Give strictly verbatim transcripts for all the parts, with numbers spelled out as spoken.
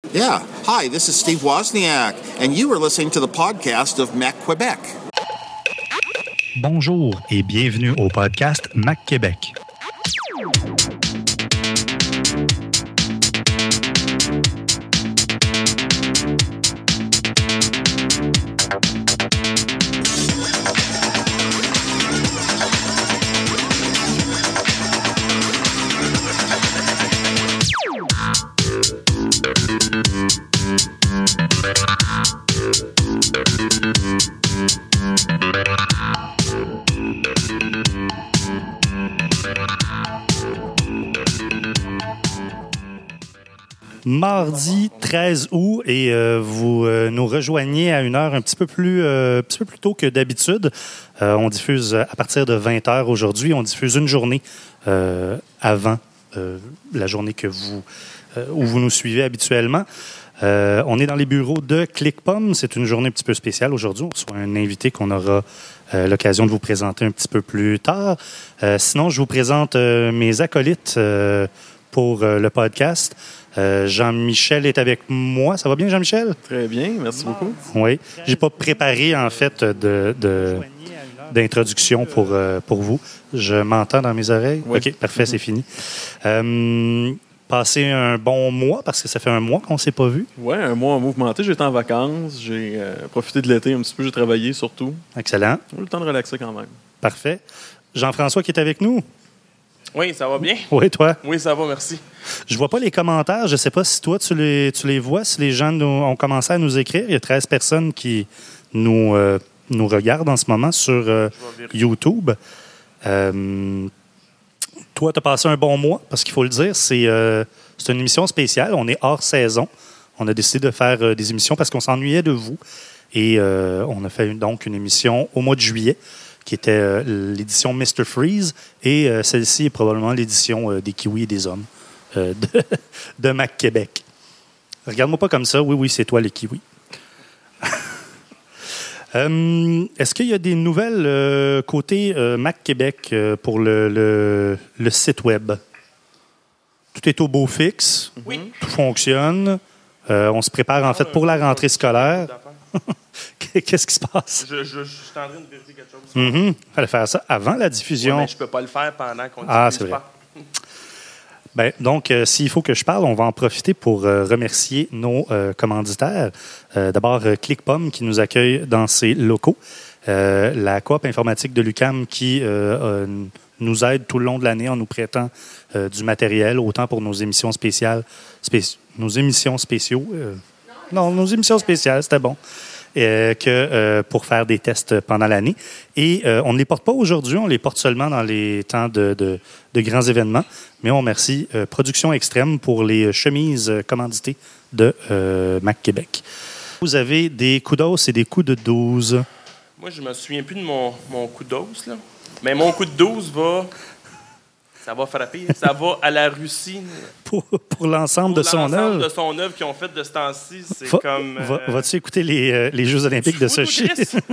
Yeah. Hi, this is Steve Wozniak, and you are listening to the podcast of Mac Quebec. Bonjour et bienvenue au podcast Mac Québec. Mardi treize août et euh, vous euh, nous rejoignez à une heure un petit peu plus, euh, un petit peu plus tôt que d'habitude. Euh, on diffuse à partir de vingt heures aujourd'hui. On diffuse une journée euh, avant euh, la journée que vous, euh, où vous nous suivez habituellement. Euh, on est dans les bureaux de ClickPom. C'est une journée un petit peu spéciale aujourd'hui. On reçoit un invité qu'on aura euh, l'occasion de vous présenter un petit peu plus tard. Euh, sinon, je vous présente euh, mes acolytes euh, pour euh, le podcast. Euh, Jean-Michel est avec moi. Ça va bien, Jean-Michel? Très bien, merci beaucoup. Oui. J'ai pas préparé, en fait, de, de, d'introduction pour, euh, pour vous. Je m'entends dans mes oreilles? Oui. OK, parfait, mm-hmm. C'est fini. Euh, passez un bon mois, parce que ça fait un mois qu'on ne s'est pas vu. Oui, un mois mouvementé. J'étais en vacances. J'ai euh, profité de l'été un petit peu. J'ai travaillé surtout. Excellent. J'ai eu le temps de relaxer quand même. Parfait. Jean-François qui est avec nous. Oui, ça va bien? Oui, toi? Oui, ça va, merci. Je vois pas les commentaires. Je sais pas si toi, tu les, tu les vois, si les gens nous, ont commencé à nous écrire. Il y a treize personnes qui nous, euh, nous regardent en ce moment sur euh, YouTube. Euh, toi, tu as passé un bon mois, parce qu'il faut le dire, c'est, euh, c'est une émission spéciale. On est hors saison. On a décidé de faire euh, des émissions parce qu'on s'ennuyait de vous. Et euh, on a fait donc une émission au mois de juillet, qui était euh, l'édition mister Freeze, et euh, celle-ci est probablement l'édition euh, des Kiwis et des Hommes euh, de, de Mac Québec. Regarde-moi pas comme ça. Oui, oui, c'est toi, les Kiwis. euh, est-ce qu'il y a des nouvelles euh, côté euh, Mac Québec euh, pour le, le, le site Web? Tout est au beau fixe. Oui. Tout fonctionne. Euh, on se prépare, en fait, pour la rentrée scolaire. Qu'est-ce qui se passe? Je, je, je suis en train de vérifier quelque chose. Mm-hmm. Il fallait faire ça avant la diffusion. Ouais, mais je ne peux pas le faire pendant qu'on ah, diffuse c'est vrai. pas. Ben, donc, euh, s'il faut que je parle, on va en profiter pour euh, remercier nos euh, commanditaires. Euh, d'abord, euh, ClickPom qui nous accueille dans ses locaux. Euh, la coop informatique de l'U Q A M qui euh, euh, nous aide tout le long de l'année en nous prêtant euh, du matériel, autant pour nos émissions spéciales, spéci- nos émissions spéciaux. Euh, non, nos émissions spéciales, c'était bon. Euh, que euh, pour faire des tests pendant l'année. Et euh, on ne les porte pas aujourd'hui, on les porte seulement dans les temps de, de, de grands événements. Mais on remercie euh, Production Extrême pour les chemises commanditées de euh, Mac Québec. Vous avez des coups d'os et des coups de douze. Moi, je me souviens plus de mon, mon coup d'os, là. Mais mon coup de douze va... Ça va frapper. Ça va à la Russie. Pour, pour l'ensemble pour de son œuvre. Pour de son œuvre qu'ils ont fait de ce temps-ci, c'est va, comme... Euh... Va, vas-tu écouter les, euh, les Jeux olympiques de Sochi?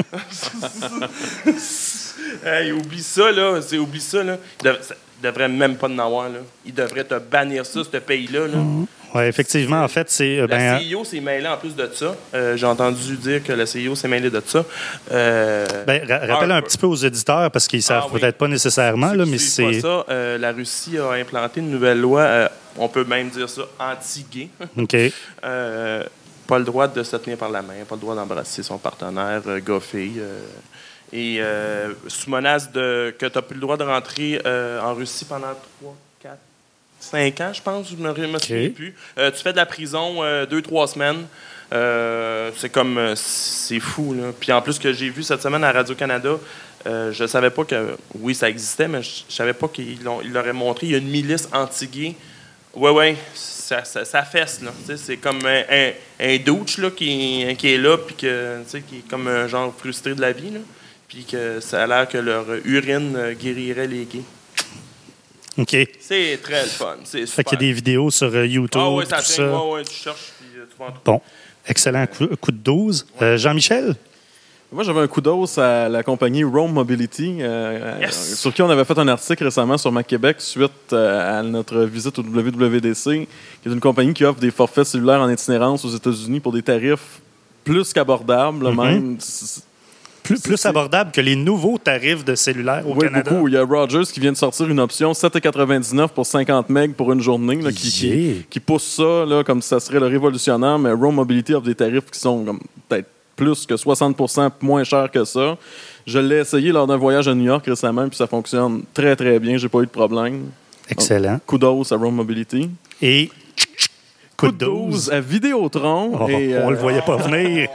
Hey, oublie ça, là. C'est, oublie ça, là. Il devrait, ça, il devrait même pas en avoir, là. Il devrait te bannir ça, ce pays-là, là. Mm-hmm. Oui, effectivement, en fait, c'est... Euh, ben, la C I O s'est mêlé en plus de ça. Euh, j'ai entendu dire que le C I O s'est mêlé de ça. Euh, ben, ra- rappelle un, un petit peu aux éditeurs, parce qu'ils ne savent ah, peut-être oui. pas nécessairement, là, mais c'est... Pas ça, euh, la Russie a implanté une nouvelle loi, euh, on peut même dire ça, anti-gay. OK. euh, pas le droit de se tenir par la main, pas le droit d'embrasser son partenaire, euh, gars-fille. Euh, et euh, sous menace de que tu n'as plus le droit de rentrer euh, en Russie pendant trois, quatre, cinq ans, je pense, je me, me souviens okay. plus. Euh, tu fais de la prison euh, deux, trois semaines. Euh, c'est comme... Euh, c'est fou, là. Puis en plus, que j'ai vu cette semaine à Radio-Canada, euh, je savais pas que... Oui, ça existait, mais je, je savais pas qu'ils l'ont, ils l'auraient montré. Il y a une milice anti-gay. Ouais, ouais, ça, ça, ça fesse, là. T'sais, c'est comme un, un, un douche, là, qui, qui est là, puis que, t'sais, qui est comme un genre frustré de la vie, là. Puis que ça a l'air que leur urine guérirait les gays. OK. C'est très le fun. C'est super. Fait qu'il y a des vidéos sur uh, YouTube. Ah oui, ça tout traîne. ça. Ouais, ouais, tu cherches puis tu vas en trouver. Bon. Excellent coup, coup de douze. Ouais. Euh, Jean-Michel? Moi, j'avais un coup d'os à la compagnie Roam Mobility, euh, Yes! sur qui on avait fait un article récemment sur Mac Québec suite euh, à notre visite au W W D C, qui est une compagnie qui offre des forfaits cellulaires en itinérance aux États-Unis pour des tarifs plus qu'abordables, là, Mm-hmm. même. C'est- Plus, plus c'est- abordable que les nouveaux tarifs de cellulaire au Oui, Canada. beaucoup. Il y a Rogers qui vient de sortir une option sept dollars quatre-vingt-dix-neuf pour cinquante mégas pour une journée, là, qui, qui, Yeah. qui pousse ça là, comme si ça serait le révolutionnaire, mais Roam Mobility offre des tarifs qui sont comme, peut-être plus que soixante pour cent moins chers que ça. Je l'ai essayé lors d'un voyage à New York récemment, puis ça fonctionne très, très bien. J'ai pas eu de problème. Excellent. Kudos à Roam Mobility. Et coup de douze. douze à Vidéotron. Oh, et, on euh, le voyait pas venir.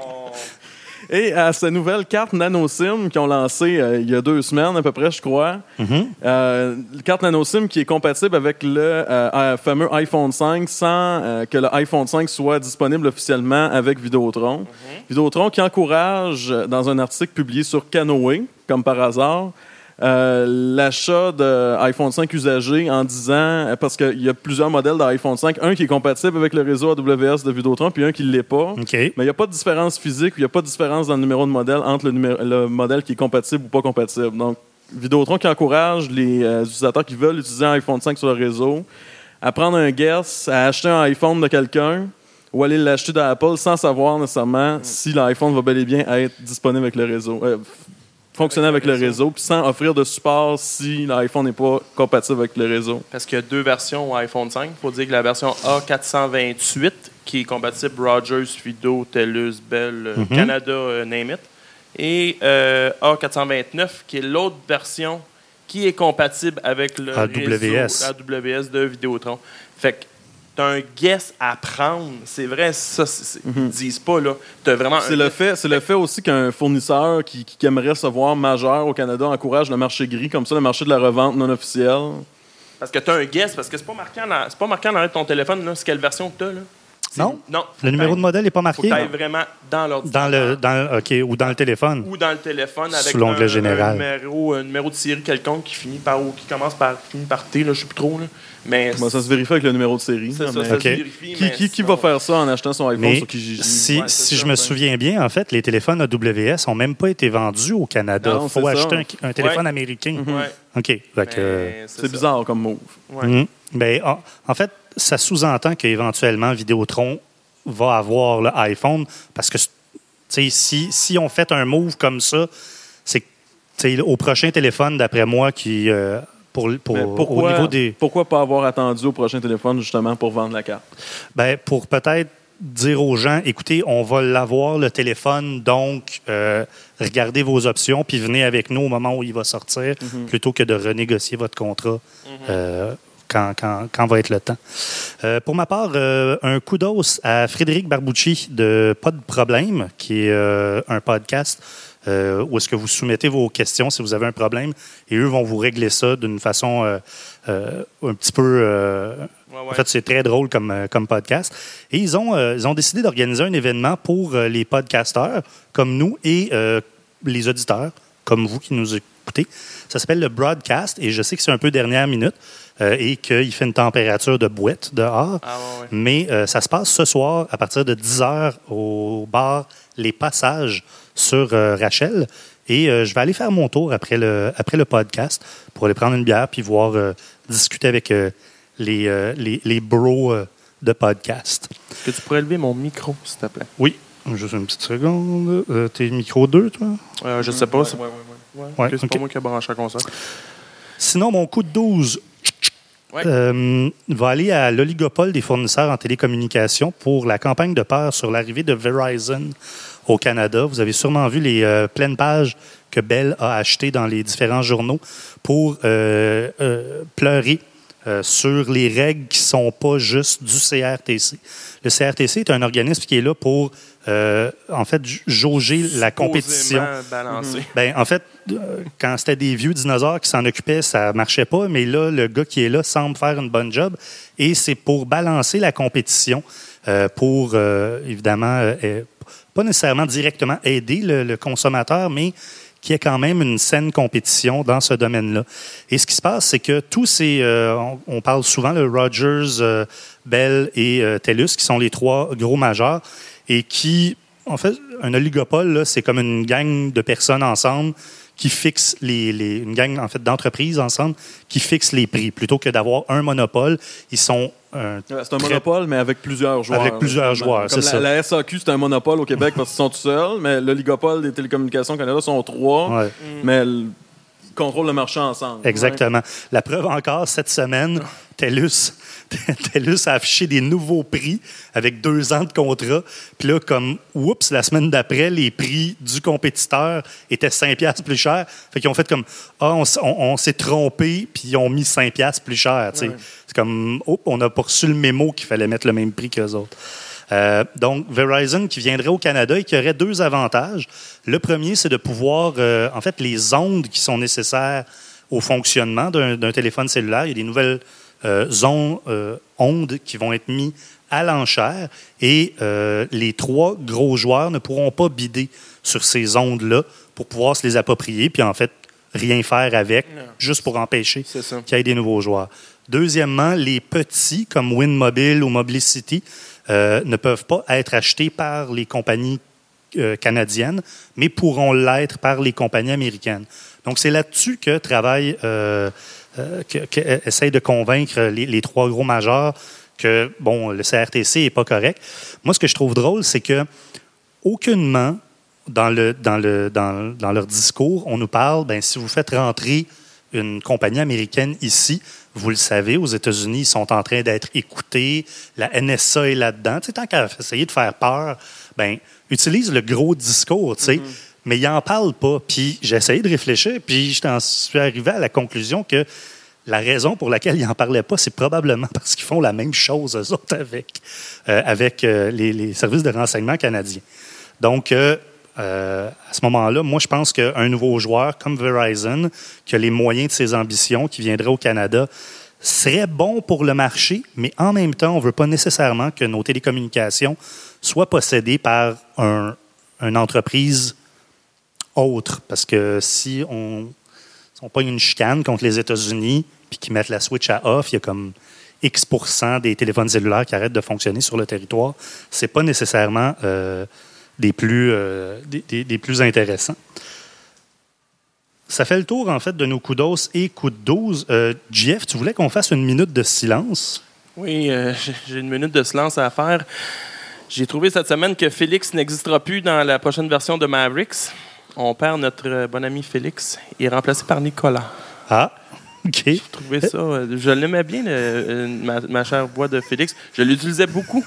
Et à sa nouvelle carte NanoSIM qu'ils ont lancée euh, il y a deux semaines à peu près, je crois. Mm-hmm. Euh, la carte NanoSIM qui est compatible avec le euh, fameux iPhone cinq sans euh, que le iPhone cinq soit disponible officiellement avec Vidéotron. Mm-hmm. Vidéotron qui encourage, euh, dans un article publié sur Canoë, comme par hasard, euh, l'achat d'iPhone cinq usagé en disant, euh, parce qu'il y a plusieurs modèles d'iPhone cinq, un qui est compatible avec le réseau A W S de Vidéotron, puis un qui ne l'est pas. OK. Mais il n'y a pas de différence physique, il n'y a pas de différence dans le numéro de modèle entre le, numéro, le modèle qui est compatible ou pas compatible. Donc, Vidéotron qui encourage les euh, utilisateurs qui veulent utiliser un iPhone cinq sur le réseau à prendre un guess, à acheter un iPhone de quelqu'un ou aller l'acheter d'Apple sans savoir nécessairement si l'iPhone va bel et bien être disponible avec le réseau. Euh, fonctionner avec, avec le réseau, puis sans offrir de support si l'iPhone n'est pas compatible avec le réseau. Parce qu'il y a deux versions au iPhone cinq. Il faut dire que la version A quatre cent vingt-huit, qui est compatible Rogers, Fido, TELUS, Bell, euh, Mm-hmm. Canada, euh, name it. Et euh, A quatre cent vingt-neuf, qui est l'autre version qui est compatible avec le A W S. réseau A W S de Vidéotron. Fait que t'as un guess à prendre. C'est vrai, ça, c'est, c'est, ils disent pas, là. T'as vraiment C'est un le guess. fait, c'est le fait aussi qu'un fournisseur qui, qui aimerait se voir majeur au Canada encourage le marché gris, comme ça, le marché de la revente non officielle. Parce que t'as un guess, parce que c'est pas marqué en, c'est pas marqué en arrière de ton téléphone, là, c'est quelle version que t'as, là. C'est- Non? Non. Le numéro de modèle n'est pas Faut marqué que t'ailles vraiment dans l'ordinateur. dans le, dans, OK, ou dans le téléphone. Ou dans le téléphone avec Sous l'onglet un, général. un numéro, un numéro de série quelconque qui finit par ou qui commence par finit par T, là, je sais plus trop, là. Mais Bon, ça se vérifie avec le numéro de série. c'est là, ça, mais- ça OK. se vérifie. Qui, mais qui, qui sinon- va faire ça en achetant son iPhone Mais sur Kijiji? si, Ouais, c'est si ça, je me ben. souviens bien, en fait, les téléphones A W S n'ont même pas été vendus au Canada. Non, Il faut c'est ça. acheter un, un téléphone Ouais. américain. Ouais. OK. Fait que, euh, Mais C'est ça. bizarre comme move. Ouais. Mhm. Ben, en, en fait, ça sous-entend qu'éventuellement, Vidéotron va avoir le iPhone parce que, tu sais, si, si on fait un move comme ça, c'est que, tu sais, au prochain téléphone, d'après moi, qui, euh, pour, pour, Mais au pourquoi, niveau des. pourquoi pas avoir attendu au prochain téléphone justement pour vendre la carte? Ben, pour peut-être dire aux gens, écoutez, on va l'avoir, le téléphone, donc euh, regardez vos options, puis venez avec nous au moment où il va sortir, plutôt que de renégocier votre contrat euh, quand, quand, quand va être le temps. Euh, pour ma part, euh, un coup d'os à Frédéric Barbucci de Pas de problème, qui est euh, un podcast euh, où est-ce que vous soumettez vos questions si vous avez un problème, et eux vont vous régler ça d'une façon euh, euh, un petit peu... euh, Ouais, ouais. en fait, c'est très drôle comme, euh, comme podcast. Et ils ont, euh, ils ont décidé d'organiser un événement pour euh, les podcasteurs comme nous et euh, les auditeurs comme vous qui nous écoutez. Ça s'appelle le Broadcast et je sais que c'est un peu dernière minute euh, et qu'il fait une température de bouette dehors. Ah, ouais, ouais. Mais euh, ça se passe ce soir à partir de dix heures au bar Les Passages sur euh, Rachel. Et euh, je vais aller faire mon tour après le, après le podcast pour aller prendre une bière puis voir, euh, discuter avec euh, les, euh, les, les bros euh, de podcast. Est-ce que tu pourrais lever mon micro, s'il te plaît? Oui, juste une petite seconde. Euh, T'es micro deux, toi? Euh, je sais pas. c'est Ouais, ouais, ouais, Ouais, ok, c'est ok. pas moi qui ai branché la console. Sinon, mon coup de douze Ouais. euh, va aller à l'oligopole des fournisseurs en télécommunications pour la campagne de peur sur l'arrivée de Verizon au Canada. Vous avez sûrement vu les euh, pleines pages que Bell a achetées dans les différents journaux pour euh, euh, pleurer euh, sur les règles qui ne sont pas juste du C R T C. Le C R T C est un organisme qui est là pour, euh, en fait, jauger la compétition. Supposément balancé. Ben, en fait, euh, quand c'était des vieux dinosaures qui s'en occupaient, ça marchait pas, mais là, le gars qui est là semble faire une bonne job. Et c'est pour balancer la compétition, euh, pour, euh, évidemment, euh, euh, pas nécessairement directement aider le, le consommateur, mais qu'il y ait quand même une saine compétition dans ce domaine-là. Et ce qui se passe, c'est que tous ces... euh, on, on parle souvent de Rogers, euh, Bell et euh, TELUS, qui sont les trois gros majeurs, et qui en fait, un oligopole, là, c'est comme une gang de personnes ensemble qui fixent les, les une gang en fait d'entreprises ensemble qui fixent les prix plutôt que d'avoir un monopole. Ils sont euh, Ouais, c'est un très- monopole, mais avec plusieurs joueurs. Avec plusieurs là. joueurs, Comme c'est la, ça. la S A Q, c'est un monopole au Québec parce qu'ils sont tout seuls, mais l'oligopole des télécommunications au Canada sont trois, Ouais. mais ils contrôlent le marché ensemble. Exactement. La preuve encore, cette semaine, TELUS, TELUS a affiché des nouveaux prix avec deux ans de contrat. Puis là, comme, oups, la semaine d'après, les prix du compétiteur étaient cinq piastres plus chers. Fait qu'ils ont fait comme, ah, on, s- on- on s'est trompé, puis ils ont mis cinq piastres plus cher. tu sais. Ouais. C'est comme, oups, on a pas reçu le mémo qu'il fallait mettre le même prix qu'eux autres. Euh, donc, Verizon qui viendrait au Canada et qui aurait deux avantages. Le premier, c'est de pouvoir, euh, en fait, les ondes qui sont nécessaires au fonctionnement d'un d'un téléphone cellulaire. Il y a des nouvelles euh, ondes, euh, ondes qui vont être mises à l'enchère et euh, les trois gros joueurs ne pourront pas bider sur ces ondes-là pour pouvoir se les approprier puis en fait rien faire avec, Non. juste pour empêcher C'est ça. qu'il y ait des nouveaux joueurs. Deuxièmement, les petits comme WinMobile ou Mobilicity euh, ne peuvent pas être achetés par les compagnies euh, canadiennes, mais pourront l'être par les compagnies américaines. Donc, c'est là-dessus que travaille, euh, euh, que, que essaye de convaincre les, les trois gros majeurs que, bon, le C R T C n'est pas correct. Moi, ce que je trouve drôle, c'est que aucunement, dans, le, dans, le, dans, dans leur discours, on nous parle, ben, si vous faites rentrer une compagnie américaine ici, vous le savez, aux États-Unis, ils sont en train d'être écoutés. La N S A est là-dedans. Tu sais, tant qu'à essayer de faire peur, ben, utilise le gros discours, tu sais, mais ils n'en parlent pas. Puis j'ai essayé de réfléchir, puis je suis arrivé à la conclusion que la raison pour laquelle ils n'en parlaient pas, c'est probablement parce qu'ils font la même chose, eux autres, avec, euh, avec euh, les, les services de renseignement canadiens. Donc, euh, Euh, à ce moment-là, moi, je pense qu'un nouveau joueur comme Verizon, qui a les moyens de ses ambitions, qui viendrait au Canada, serait bon pour le marché, mais en même temps, on ne veut pas nécessairement que nos télécommunications soient possédées par un, une entreprise autre. Parce que si on, si on pogne une chicane contre les États-Unis puis qu'ils mettent la switch à off, il y a comme X pour cent des téléphones cellulaires qui arrêtent de fonctionner sur le territoire. C'est pas nécessairement... Euh, des plus, euh, des, des, des plus intéressants. Ça fait le tour, en fait, de nos coups d'os et coups de douze. Euh, Jeff, tu voulais qu'on fasse une minute de silence? Oui, euh, j'ai- j'ai une minute de silence à faire. J'ai trouvé cette semaine que Félix n'existera plus dans la prochaine version de Mavericks. On perd notre euh, bon ami Félix. Il est remplacé par Nicolas. Ah, OK. J'ai trouvé ça. euh, Je l'aimais bien, le- euh, ma, ma chère voix de Félix. Je l'utilisais beaucoup.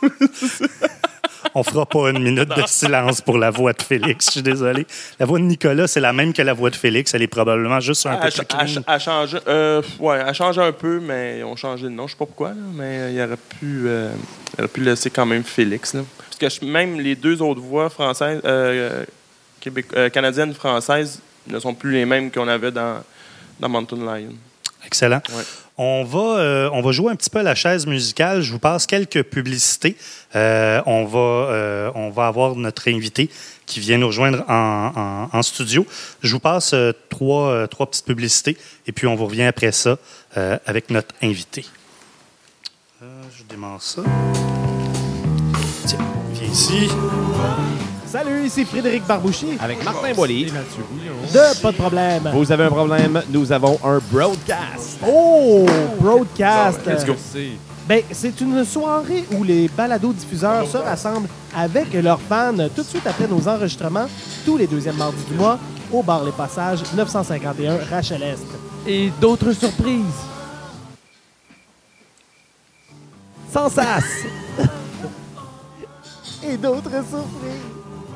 On fera pas une minute de silence pour la voix de Félix. Je suis désolé. La voix de Nicolas, c'est la même que la voix de Félix. Elle est probablement juste un peu Elle, plus elle- clean. elle change, euh, ouais, elle change un peu, mais ils ont changé de nom. Je sais pas pourquoi, là, mais il aurait pu, euh, il aurait pu laisser quand même Félix. Là. Parce que je- même les deux autres voix françaises, euh, Québec, euh, canadiennes, françaises, ne sont plus les mêmes qu'on avait dans, dans Mountain Lion. Excellent. Ouais. On va, euh, on va jouer un petit peu à la chaise musicale. Je vous passe quelques publicités. Euh, on, va, euh, on va avoir notre invité qui vient nous rejoindre en, en- en studio. Je vous passe euh, trois, euh, trois petites publicités et puis on vous revient après ça euh, avec notre invité. Euh, je démarre ça. Tiens, viens ici. Salut, ici Frédéric Barbouchi. Avec Martin Boily. De Pas de problème. Vous avez un problème, nous avons un broadcast. Oh, broadcast. Let's go. Ben, c'est une soirée où les balados-diffuseurs se rassemblent avec leurs fans tout de suite après nos enregistrements, tous les deuxièmes mardis du mois, au bar Les Passages, neuf cent cinquante et un Rachel-Est. Et d'autres surprises. Sans sas. Et d'autres surprises.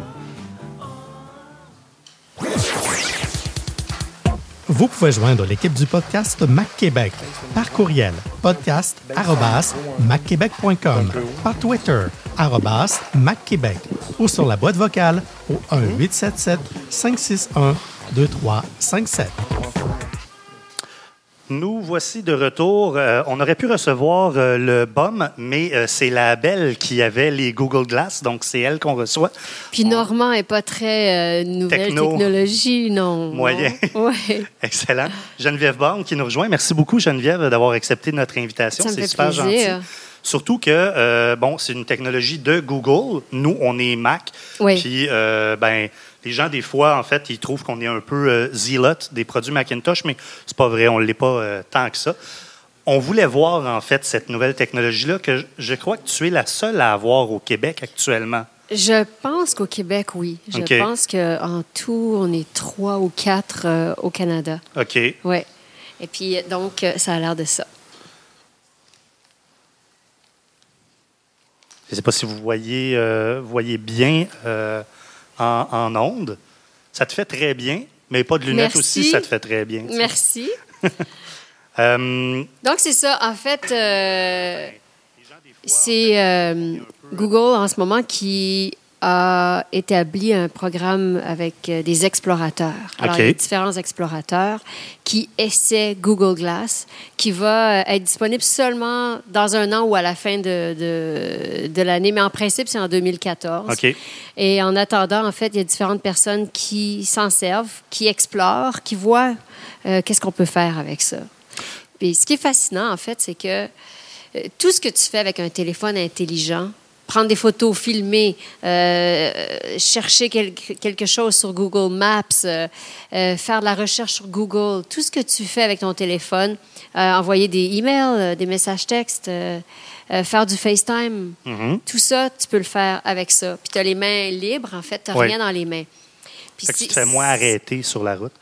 Vous pouvez joindre l'équipe du podcast Mac Québec par courriel podcast arobase mac québec point com, par Twitter arobase Mac Québec ou sur la boîte vocale au un huit sept sept cinq six un deux trois cinq sept. Nous voici de retour. Euh, on aurait pu recevoir euh, le B O M, mais euh, c'est la belle qui avait les Google Glass, donc c'est elle qu'on reçoit. Puis Normand n'est pas très euh, nouvelle Techno. technologie, non. Moyen. Oui. Excellent. Geneviève Baum qui nous rejoint. Merci beaucoup, Geneviève, d'avoir accepté notre invitation. Ça me C'est fait super plaisir. gentil. Surtout que, euh, bon, c'est une technologie de Google. Nous, on est Mac. Oui. Puis, euh, ben, les gens, des fois, en fait, ils trouvent qu'on est un peu euh, zélote des produits Macintosh, mais c'est pas vrai, on ne l'est pas euh, tant que ça. On voulait voir, en fait, cette nouvelle technologie-là, que je, je crois que tu es la seule à avoir au Québec actuellement. Je pense qu'au Québec, oui. Je OK. pense qu'en tout, on est trois ou quatre euh, au Canada. OK. Oui. Et puis, donc, euh, ça a l'air de ça. Je ne sais pas si vous voyez, euh, voyez bien euh, en, en ondes. Ça te fait très bien, mais pas de lunettes Merci. aussi, ça te fait très bien. tu sais. Merci. Euh, Donc, c'est ça. En fait, euh, c'est euh, Google en ce moment qui a établi un programme avec euh, des explorateurs. Alors, OK. il y a différents explorateurs qui essaient Google Glass, qui va euh, être disponible seulement dans un an ou à la fin de, de, de l'année. Mais en principe, c'est en deux mille quatorze. OK. Et en attendant, en fait, il y a différentes personnes qui s'en servent, qui explorent, qui voient euh, qu'est-ce qu'on peut faire avec ça. Puis ce qui est fascinant, en fait, c'est que euh, tout ce que tu fais avec un téléphone intelligent, prendre des photos, filmer, euh, chercher quel- quelque chose sur Google Maps, euh, euh, faire de la recherche sur Google, tout ce que tu fais avec ton téléphone, euh, envoyer des emails, euh, des messages textes, euh, euh, faire du FaceTime, mhm. tout ça, tu peux le faire avec ça. Puis tu as les mains libres, en fait, tu n'as Oui. rien dans les mains. Puis Fait que tu si- te fais moins arrêter sur la route.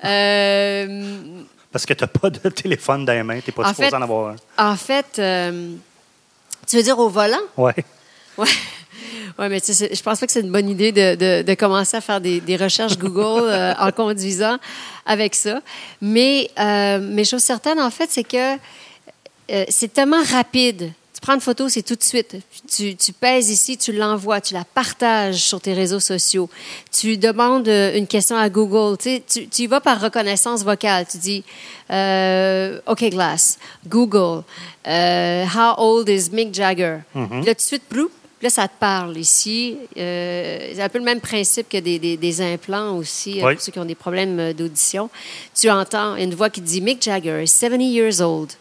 Euh, Parce que tu n'as pas de téléphone dans les mains, tu n'es pas En supposé fait- en avoir un. en fait, euh, tu veux dire au volant? Ouais. Ouais. Ouais, mais tu sais, c'est- je pense pas que c'est une bonne idée de, de, de commencer à faire des, des recherches Google euh, en conduisant avec ça. Mais, euh, mais chose certaine, en fait, c'est que euh, c'est tellement rapide. Tu prends une photo, c'est tout de suite. Tu, tu pèses ici, tu l'envoies, tu la partages sur tes réseaux sociaux. Tu demandes euh, une question à Google. Tu sais, tu, tu y vas par reconnaissance vocale. Tu dis, euh, OK, Glass, Google, euh, how old is Mick Jagger? Puis là, tout de suite, blou, là, ça te parle ici. Euh, c'est un peu le même principe que des, des, des implants aussi, euh, Oui. pour ceux qui ont des problèmes euh, d'audition. Tu entends une voix qui dit, Mick Jagger is seventy years old.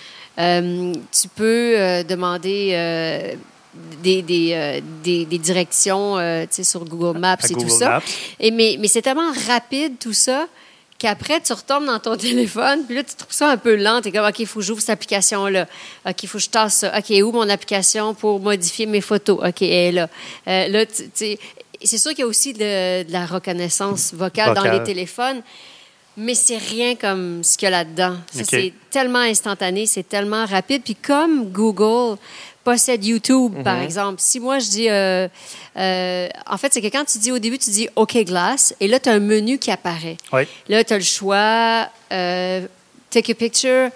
Euh, tu peux euh, demander euh, des, des, euh, des, des directions euh, tu sais, sur Google Maps À et Google tout ça. Maps. Et mais mais c'est tellement rapide tout ça qu'après, tu retombes dans ton téléphone, puis là, tu trouves ça un peu lent. Tu es comme, OK, il faut que j'ouvre cette application-là. OK, il faut que je tasse ça. OK, où mon application pour modifier mes photos? OK, elle est là. Euh, là, tu tu sais, c'est sûr qu'il y a aussi de, de la reconnaissance vocale, dans Vocale. les téléphones. Mais c'est rien comme ce qu'il y a là-dedans. Ça, OK. c'est tellement instantané, c'est tellement rapide. Puis comme Google possède YouTube, par exemple, si moi je dis... euh, euh, en fait, c'est que quand tu dis au début, tu dis OK Glass, et là, tu as un menu qui apparaît. Oui. Là, tu as le choix, euh, take a picture,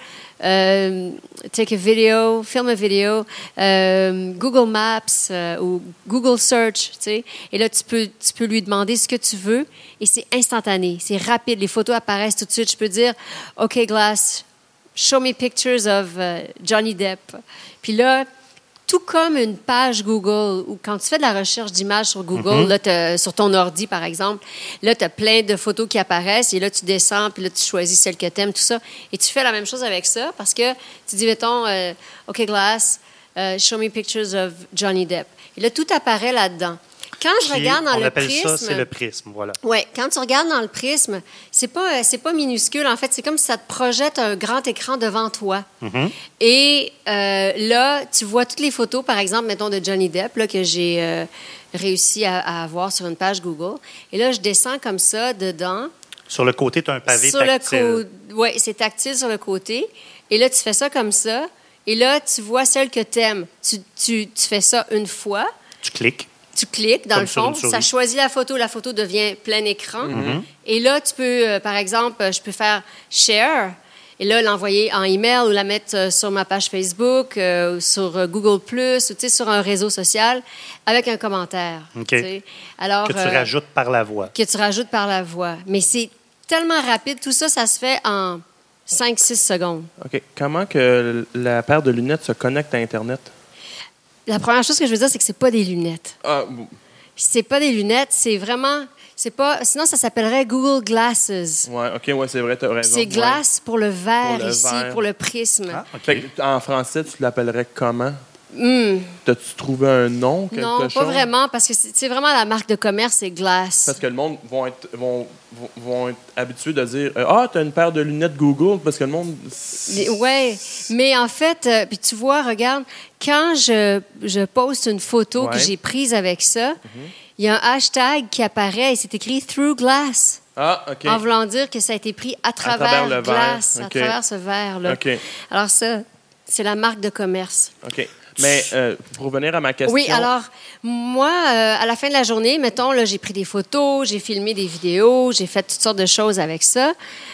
euh, take a video, film a video, euh, Google Maps euh, ou Google Search, tu sais. Et là, tu peux, tu peux lui demander ce que tu veux et c'est instantané, c'est rapide. Les photos apparaissent tout de suite. Je peux dire, OK, Glass, show me pictures of euh, Johnny Depp. Puis là, tout comme une page Google, ou quand tu fais de la recherche d'images sur Google, là, t'as- sur ton ordi, par exemple, là, tu as plein de photos qui apparaissent, et là, tu descends, puis là, tu choisis celle que tu aimes, tout ça. Et tu fais la même chose avec ça, parce que tu dis, mettons, euh, OK, Glass, euh, show me pictures of Johnny Depp. Et là, tout apparaît là-dedans. Quand je Qui- regarde dans on le appelle prisme... ça, c'est le prisme, voilà. Oui, quand tu regardes dans le prisme, c'est pas, euh, c'est pas minuscule. En fait, c'est comme si ça te projette un grand écran devant toi. Mhm. Et euh, là, tu vois toutes les photos, par exemple, mettons, de Johnny Depp, là, que j'ai euh, réussi à, à avoir sur une page Google. Et là, je descends comme ça dedans. Sur le côté, tu as un pavé Sur tactile. le côté. Oui, c'est tactile sur le côté. Et là, tu fais ça comme ça. Et là, tu vois celle que tu aimes. Tu, tu, tu fais ça une fois. Tu cliques. Tu cliques, dans Comme le sur fond, une souris. ça choisit la photo, la photo devient plein écran. Mhm. Et là, tu peux, euh, par exemple, euh, je peux faire share, et là, l'envoyer en email ou la mettre euh, sur ma page Facebook, euh, ou sur euh, Google plus, ou tu sais, sur un réseau social, avec un commentaire. OK. tu sais. Alors, Que tu euh, rajoutes par la voix. que tu rajoutes par la voix. Mais c'est tellement rapide, tout ça, ça se fait en cinq six secondes. OK. Comment que la paire de lunettes se connecte à Internet? La première chose que je veux dire, c'est que c'est pas des lunettes. Ah, C'est pas des lunettes, c'est vraiment... C'est pas, sinon, ça s'appellerait Google Glasses. ouais, OK, ouais, c'est vrai, tu as raison. C'est glace pour le verre Pour le ici, verre. pour le prisme. Ah, OK. Fait que, en français, tu l'appellerais comment? Hmm. T'as-tu trouvé un nom, quelque Non, chose? pas vraiment, parce que c'est c'est vraiment la marque de commerce, c'est Glass. Parce que le monde vont être, vont, vont, vont être habitués de dire euh, ah, t'as une paire de lunettes Google, parce que le monde. Oui, mais en fait, euh, puis tu vois, regarde, quand je, je poste une photo Ouais. que j'ai prise avec ça, il y a un hashtag qui apparaît et c'est écrit Through Glass, Ah, OK. en voulant dire que ça a été pris à travers, travers le verre. Glass, à OK. travers ce verre-là. OK. Alors ça, c'est la marque de commerce. OK. Mais euh, pour revenir à ma question. Oui, alors, moi, euh, à la fin de la journée, mettons, là, j'ai pris des photos, j'ai filmé des vidéos, j'ai fait toutes sortes de choses avec ça.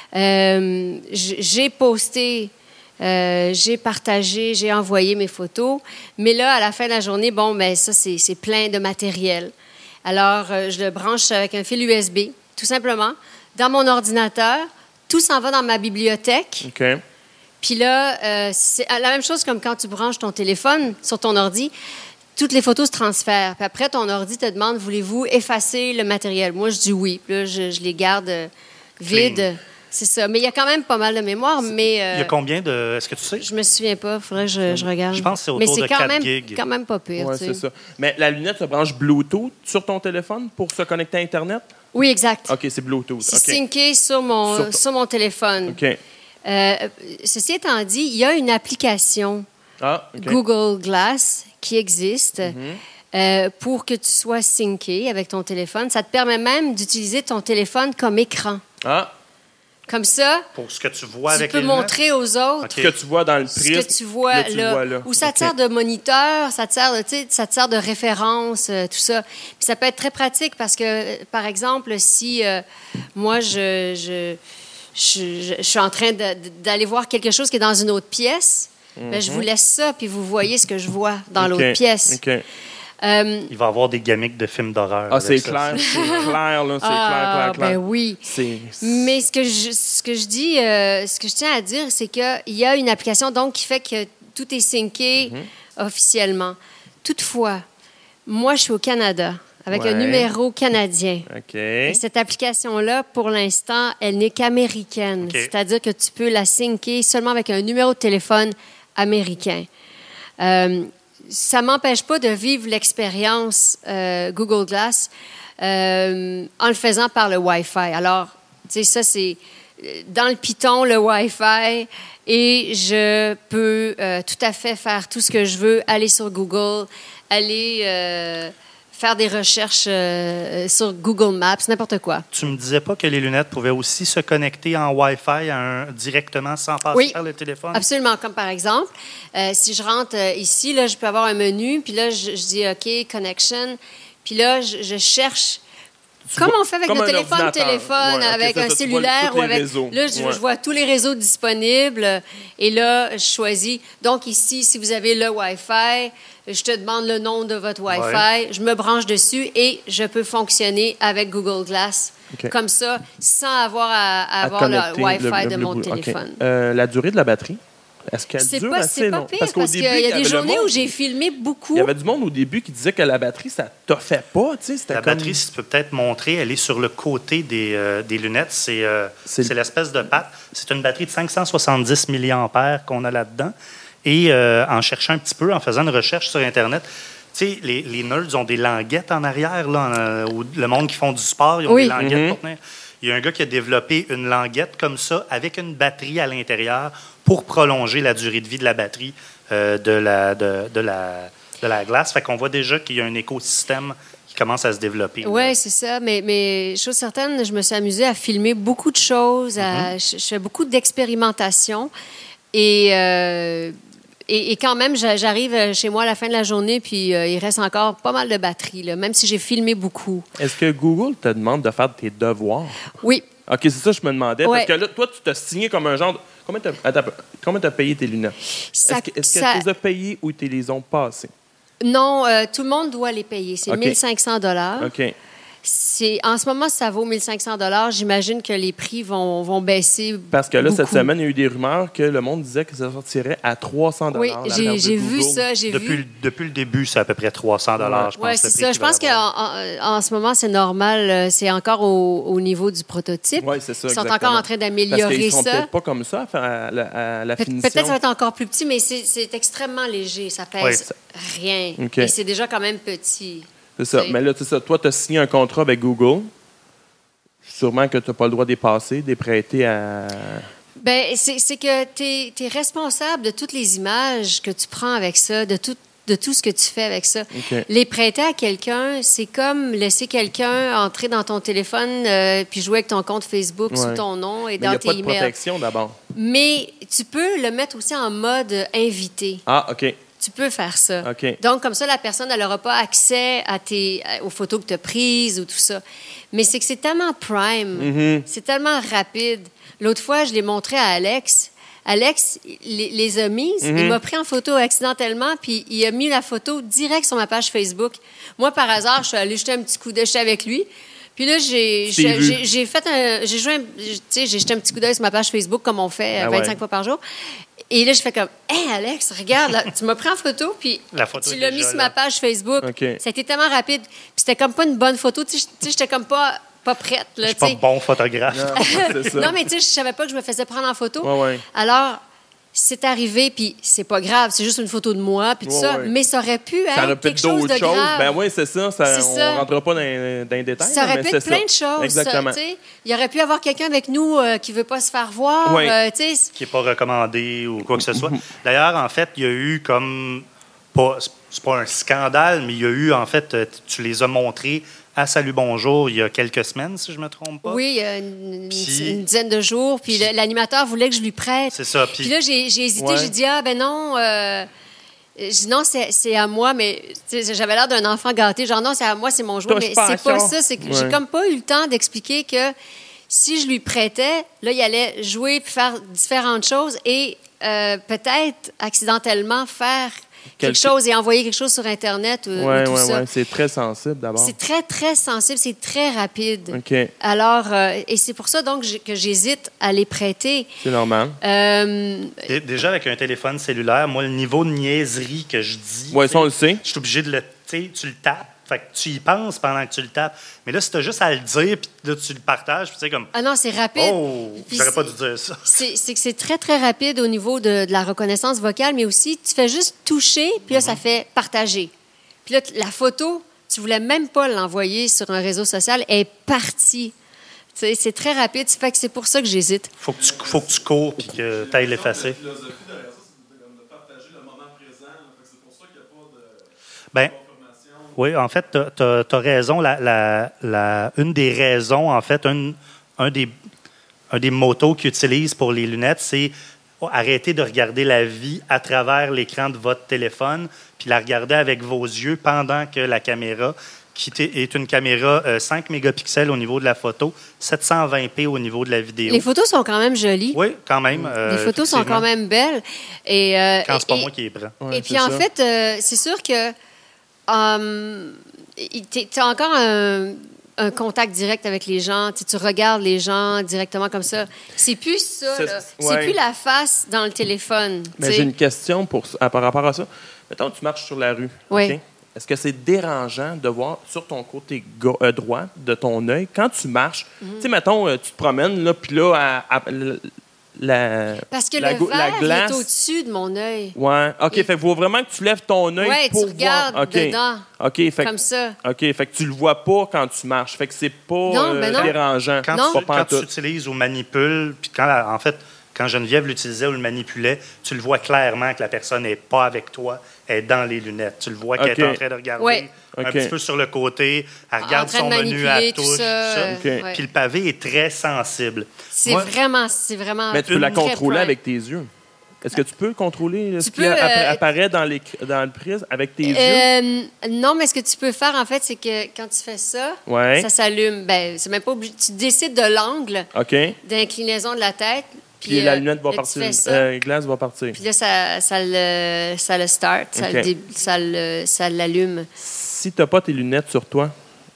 Euh, j- j'ai posté, euh, j'ai partagé, j'ai envoyé mes photos. Mais là, à la fin de la journée, bon, ben ça, c'est c'est plein de matériel. Alors, euh, je le branche avec un fil U S B, tout simplement, dans mon ordinateur. Tout s'en va dans ma bibliothèque. OK. Puis là, euh, c'est la même chose comme quand tu branches ton téléphone sur ton ordi. Toutes les photos se transfèrent. Puis après, ton ordi te demande, voulez-vous effacer le matériel? Moi, je dis oui. Puis là, je, je les garde euh, vides. Clean. C'est ça. Mais il y a quand même pas mal de mémoire. Mais euh, Il y a combien de. Est-ce que tu sais? je me souviens pas. Il faudrait que je, je regarde. Je pense que c'est Mais autour de quand quatre même, gigs. quand même pas pire. Ouais, tu sais. c'est ça. Mais la lunette se branche Bluetooth sur ton téléphone pour se connecter à Internet? Oui, exact. OK, c'est Bluetooth. C'est OK. synqué sur mon, Sur ton- sur mon téléphone. OK. Euh, ceci étant dit, il y a une application Ah, OK. Google Glass qui existe euh, pour que tu sois synché avec ton téléphone. Ça te permet même d'utiliser ton téléphone comme écran. Ah, Comme ça, Pour ce que tu vois tu avec peux les lunettes? montrer aux autres OK. ce que tu vois dans le ce prisme. que tu vois là, là. tu le vois là. Ou ça te OK. sert de moniteur, ça te sert de, tu sais, ça te sert de référence, euh, tout ça. Puis ça peut être très pratique parce que, euh, par exemple, si euh, moi, je, je, je, je- je suis en train de- de- d'aller voir quelque chose qui est dans une autre pièce, ben, je vous laisse ça, puis vous voyez ce que je vois dans OK. l'autre pièce. OK. Euh, Il va y avoir des gamiques de films d'horreur. Ah, avec c'est ça. clair. C'est clair, là. C'est ah, clair, clair, clair. ben oui. C'est... Mais ce que je, ce que je dis, euh, ce que je tiens à dire, c'est qu'il y a une application donc qui fait que tout est synché officiellement. Toutefois, moi, je suis au Canada avec Ouais. un numéro canadien. OK. Et cette application-là, pour l'instant, elle n'est qu'américaine. OK. C'est-à-dire que tu peux la syncer seulement avec un numéro de téléphone américain. Euh, ça ne m'empêche pas de vivre l'expérience euh, Google Glass euh, en le faisant par le Wi-Fi. Alors, tu sais, ça, c'est euh, dans le Python, le Wi-Fi, et je peux euh, tout à fait faire tout ce que je veux, aller sur Google, aller euh, faire des recherches euh, sur Google Maps, n'importe quoi. Tu me disais pas que les lunettes pouvaient aussi se connecter en Wi-Fi à un- directement sans passer Oui. par le téléphone? Absolument. Comme par exemple, euh, si je rentre euh, ici, là, je peux avoir un menu, puis là, je, je dis OK, connection, puis là, je, je cherche. Comme vois- on fait avec comme le un téléphone, ordinateur. téléphone, Ouais, ok, avec c'est un ça, tu vois cellulaire tous ou les avec. réseaux. Là, je, Ouais. je vois tous les réseaux disponibles et là, je choisis. Donc, ici, si vous avez le Wi-Fi, je te demande le nom de votre Wi-Fi, je me branche dessus et je peux fonctionner avec Google Glass. OK. Comme ça, sans avoir à, à À avoir connecter le Wi-Fi le- de le- mon le- OK. téléphone. Euh, la durée de la batterie, est-ce qu'elle C'est dure pas, assez c'est pas long? pire Parce parce, qu'au qu'il début, y il a y avait des le journées monde- où j'ai filmé beaucoup. Il y avait du monde au début qui disait que la batterie, ça toffait pas. Tu sais, c'était La comme... batterie, si tu peux peut-être montrer, elle est sur le côté des, euh, des lunettes. C'est euh, C'est le- c'est l'espèce de patte. C'est une batterie de cinq cent soixante-dix milliampères qu'on a là-dedans. Et euh, en cherchant un petit peu, en faisant une recherche sur Internet, tu sais, les, les nerds ont des languettes en arrière. Là, euh, ou le monde qui font du sport, ils ont Oui. des languettes Mhm. pour tenir. Il y a un gars qui a développé une languette comme ça, avec une batterie à l'intérieur, pour prolonger la durée de vie de la batterie euh, de, la, de, de, la, de la glace. Fait qu'on voit déjà qu'il y a un écosystème qui commence à se développer. là. Oui, c'est ça. Mais, mais chose certaine, je me suis amusée à filmer beaucoup de choses. à- je, je fais beaucoup d'expérimentation. Et, euh, et, et quand même, j'a- j'arrive chez moi à la fin de la journée, puis euh, il reste encore pas mal de batterie, là, même si j'ai filmé beaucoup. Est-ce que Google te demande de faire tes devoirs? Oui. OK, c'est ça que je me demandais. Ouais. Parce que là, toi, tu t'as signé comme un genre... de- Combien t'as attends un peu. Combien t'as payé tes lunettes? Ça- Est-ce que, est-ce que ça- tu les as payées ou tu les ont passées? Non, euh, tout le monde doit les payer. C'est OK. mille cinq cents dollars. OK. c'est, en ce moment, ça vaut mille cinq cents dollars. J'imagine que les prix vont, vont baisser. Parce que là, beaucoup. cette semaine, il y a eu des rumeurs que le monde disait que ça sortirait à trois cents dollars. Oui, j'ai, j'ai vu ça. J'ai depuis, vu. Le, depuis le début, c'est à peu près trois cents dollars, je pense. Oui, c'est ça. Je pense qu'en en, en ce moment, c'est normal. C'est encore au, au niveau du prototype. Oui, c'est ça. Ils sont exactement. encore en train d'améliorer ça. Parce qu'ils ne seront peut-être pas comme ça à la, à la Pe- finition. Peut-être que ça va être encore plus petit, mais c'est, c'est extrêmement léger. Ça pèse Oui, ça... rien. Okay. Et c'est déjà quand même petit. C'est ça. T'sais. Mais là, c'est ça. Toi, tu as signé un contrat avec Google. Sûrement que tu n'as pas le droit d'y passer, d'y prêter à... Bien, c'est, c'est que tu es responsable de toutes les images que tu prends avec ça, de tout, de tout ce que tu fais avec ça. Okay. Les prêter à quelqu'un, c'est comme laisser quelqu'un entrer dans ton téléphone euh, puis jouer avec ton compte Facebook Ouais. sous ton nom et Mais il dans n'y a tes pas de emails. protection d'abord. Mais tu peux le mettre aussi en mode invité. Ah, OK. Tu peux faire ça. OK. Donc, comme ça, la personne, elle n'aura pas accès à tes, aux photos que tu as prises ou tout ça. Mais c'est que c'est tellement prime, Mm-hmm. c'est tellement rapide. L'autre fois, je l'ai montré à Alex. Alex les, les a mises. Mm-hmm. Il m'a pris en photo accidentellement, puis il a mis la photo direct sur ma page Facebook. Moi, par hasard, je suis allée jeter un petit coup d'œil avec lui. Puis là, j'ai, Je t'ai j'ai, vu. j'ai, j'ai fait un, j'ai joué, un- tu sais, j'ai jeté un petit coup d'œil sur ma page Facebook comme on fait Ah euh, vingt-cinq ouais. fois par jour. Et là, je fais comme, hé, hey, Alex, regarde, là, tu m'as pris en photo, puis La photo tu est l'as déjà mis sur là. ma page Facebook. OK. Ça a été tellement rapide. Puis c'était comme pas une bonne photo. Tu sais, j'étais comme pas, pas prête. Je Là, suis pas tu sais. bon photographe. Non, c'est ça. Non, mais tu sais, je savais pas que je me faisais prendre en photo. Ouais, ouais. Alors, c'est arrivé, puis c'est pas grave, c'est juste une photo de moi, puis tout Ouais, ça. ouais. Mais ça aurait pu être Ça aurait pu quelque être chose d'autres de choses. grave. Ben oui, c'est ça. ça C'est on ça. ne rentrera pas dans, dans les détails. Ça aurait mais pu c'est être plein ça. de choses. Exactement. Ça, tu sais. Il aurait pu y avoir quelqu'un avec nous euh, qui veut pas se faire voir. Oui. euh, tu sais. Qui n'est pas recommandé ou quoi que ce soit. D'ailleurs, en fait, il y a eu comme. Pas, c'est pas un scandale, mais il y a eu, en fait, euh, tu les as montrés à Salut Bonjour il y a quelques semaines, si je me trompe pas. Oui, euh, une, Puis- une dizaine de jours. Puis Puis- le- l'animateur voulait que je lui prête. C'est ça. Puis Puis, là, j'ai j'ai hésité. Ouais. J'ai dit, ah, ben non. Euh, j'ai dit, non, c'est c'est à moi, mais tu sais, j'avais l'air d'un enfant gâté. Genre, non, c'est à moi, c'est mon jouet. Touche Mais pas à c'est pas ça. ça. C'est que Ouais. j'ai comme pas eu le temps d'expliquer que si je lui prêtais, là, il allait jouer puis faire différentes choses et euh, peut-être accidentellement faire quelque Quelque- chose et envoyer quelque chose sur Internet ou, ou Oui, tout oui, ça. oui. C'est très sensible d'abord. C'est très, très sensible, c'est très rapide. OK. Alors, euh, et c'est pour ça donc j'ai- que j'hésite à les prêter. C'est normal. Euh, dé- déjà, avec un téléphone cellulaire, moi, le niveau de niaiserie que je dis. Oui, tu ça, on sais, le sait. Je suis obligé de le. Tu sais, tu le tapes. Fait que tu y penses pendant que tu le tapes. Mais là, si tu as juste à le dire, puis là, tu le partages, puis tu sais, comme. ah non, c'est rapide. Oh, Puis j'aurais pas c'est- dû dire ça. C'est c'est que c'est très, très rapide au niveau de, de la reconnaissance vocale, mais aussi, tu fais juste toucher, puis là, Mm-hmm. ça fait partager. Puis là, t- la photo, tu voulais même pas l'envoyer sur un réseau social, elle est partie. Tu sais, c'est très rapide, ça fait que c'est pour ça que j'hésite. Faut que tu, faut que tu cours, puis que tu ailles l'effacer. Ben, oui, en fait, tu as raison. La, la, la, une des raisons, en fait, un, un, des, un des motos qu'ils utilisent pour les lunettes, c'est arrêter de regarder la vie à travers l'écran de votre téléphone, puis la regarder avec vos yeux pendant que la caméra, qui est une caméra euh, cinq mégapixels au niveau de la photo, sept cent vingt p au niveau de la vidéo. Les photos sont quand même jolies. Oui, quand même. euh, Les photos sont quand même belles. Et, euh, Quand c'est pas et- moi qui les prends. Ouais, et puis c'est en ça. fait, euh, c'est sûr que um, tu as encore un, un contact direct avec les gens. Tu sais, tu regardes les gens directement comme ça. C'est plus ça. C'est- là. ouais. C'est plus la face dans le téléphone. Mais tu sais. j'ai une question pour, à- par rapport à ça. Mettons, tu marches sur la rue. Oui. OK? Est-ce que c'est dérangeant de voir sur ton côté go- euh, droit de ton œil, quand tu marches, Mhm. tu sais, mettons, euh, tu te promènes, là, puis là, à- à- la, Parce que la, le go- la verre glace. est au-dessus de mon œil. Ouais. OK, Il- fait qu'il faut vraiment que tu lèves ton œil Oui, pour tu regardes voir. OK. dedans, OK, fait que- comme ça. OK, fait que tu le vois pas quand tu marches. Fait que c'est pas Non, euh, ben non. dérangeant. Quand, Non. tu, Pas quand tu pantoute. utilises ou manipules, puis quand, la- en fait, quand Geneviève l'utilisait ou le manipulait, tu le vois clairement que la personne n'est pas avec toi, elle est dans les lunettes. Tu le vois qu'elle OK. est en train de regarder Ouais. un OK. petit peu sur le côté, elle En regarde train son de menu, manipuler elle tout touche, ça, tout ça. euh, OK. ouais. Puis le pavé est très sensible. C'est Moi- vraiment, c'est vraiment. Mais tu peux la très contrôler prime. avec tes yeux. Est-ce que tu peux contrôler ce Tu qui peux, appa- euh, apparaît dans, les, dans le prisme avec tes yeux? Euh, non, mais ce que tu peux faire, en fait, c'est que quand tu fais ça, Ouais. ça s'allume. Ben, c'est même pas obligé. Tu décides de l'angle OK. d'inclinaison de la tête. Puis la euh, lunette va là, tu partir. fais ça. Euh, la glace va partir. Puis là, ça, ça, le, ça le start, ça, OK. le dé- ça, le- ça l'allume. Si tu n'as pas tes lunettes sur toi,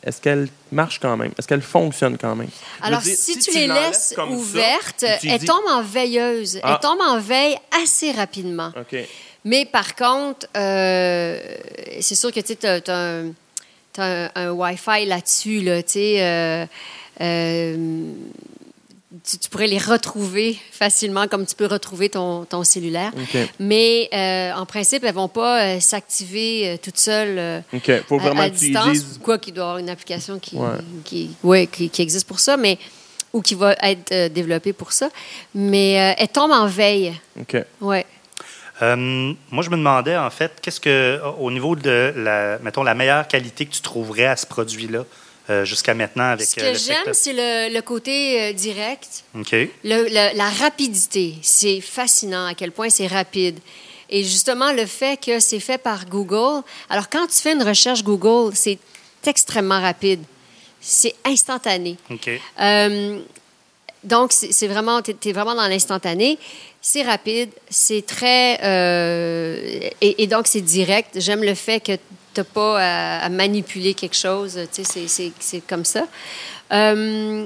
est-ce qu'elle marche quand même? Est-ce qu'elle fonctionne quand même? Alors, Je veux dire, si, tu tu les l'enlèves laisses comme ça, ouvertes, puis tu elles dis- tombent en veilleuse. Ah. Elles tombent en veille assez rapidement. OK. Mais par contre, euh, c'est sûr que tu as, un, t'as un, un Wi-Fi là-dessus. Là, tu sais, euh, euh, tu, tu pourrais les retrouver facilement comme tu peux retrouver ton, ton cellulaire. OK. Mais euh, en principe, elles ne vont pas euh, s'activer euh, toutes seules euh, OK. Faut à, vraiment à que tu distance. utilises... Quoi qu'il doit y avoir une application qui, Ouais. qui, ouais, qui, qui existe pour ça, mais, ou qui va être euh, développée pour ça. Mais euh, elles tombent en veille. OK. Ouais. Euh, moi, je me demandais, en fait, qu'est-ce que, au niveau de la, mettons, la meilleure qualité que tu trouverais à ce produit-là euh, jusqu'à maintenant avec Ce que euh, le j'aime, secteur? c'est le, le côté euh, direct, OK. le- le- la rapidité. C'est fascinant à quel point c'est rapide. Et justement, le fait que c'est fait par Google. Alors, quand tu fais une recherche Google, c'est extrêmement rapide. C'est instantané. OK. Euh, donc, c'est c'est vraiment, tu es vraiment dans l'instantané. C'est rapide, c'est très... euh, et, et donc, c'est direct. J'aime le fait que tu n'as pas à, à manipuler quelque chose. Tu sais, c'est- c'est c'est comme ça. Euh,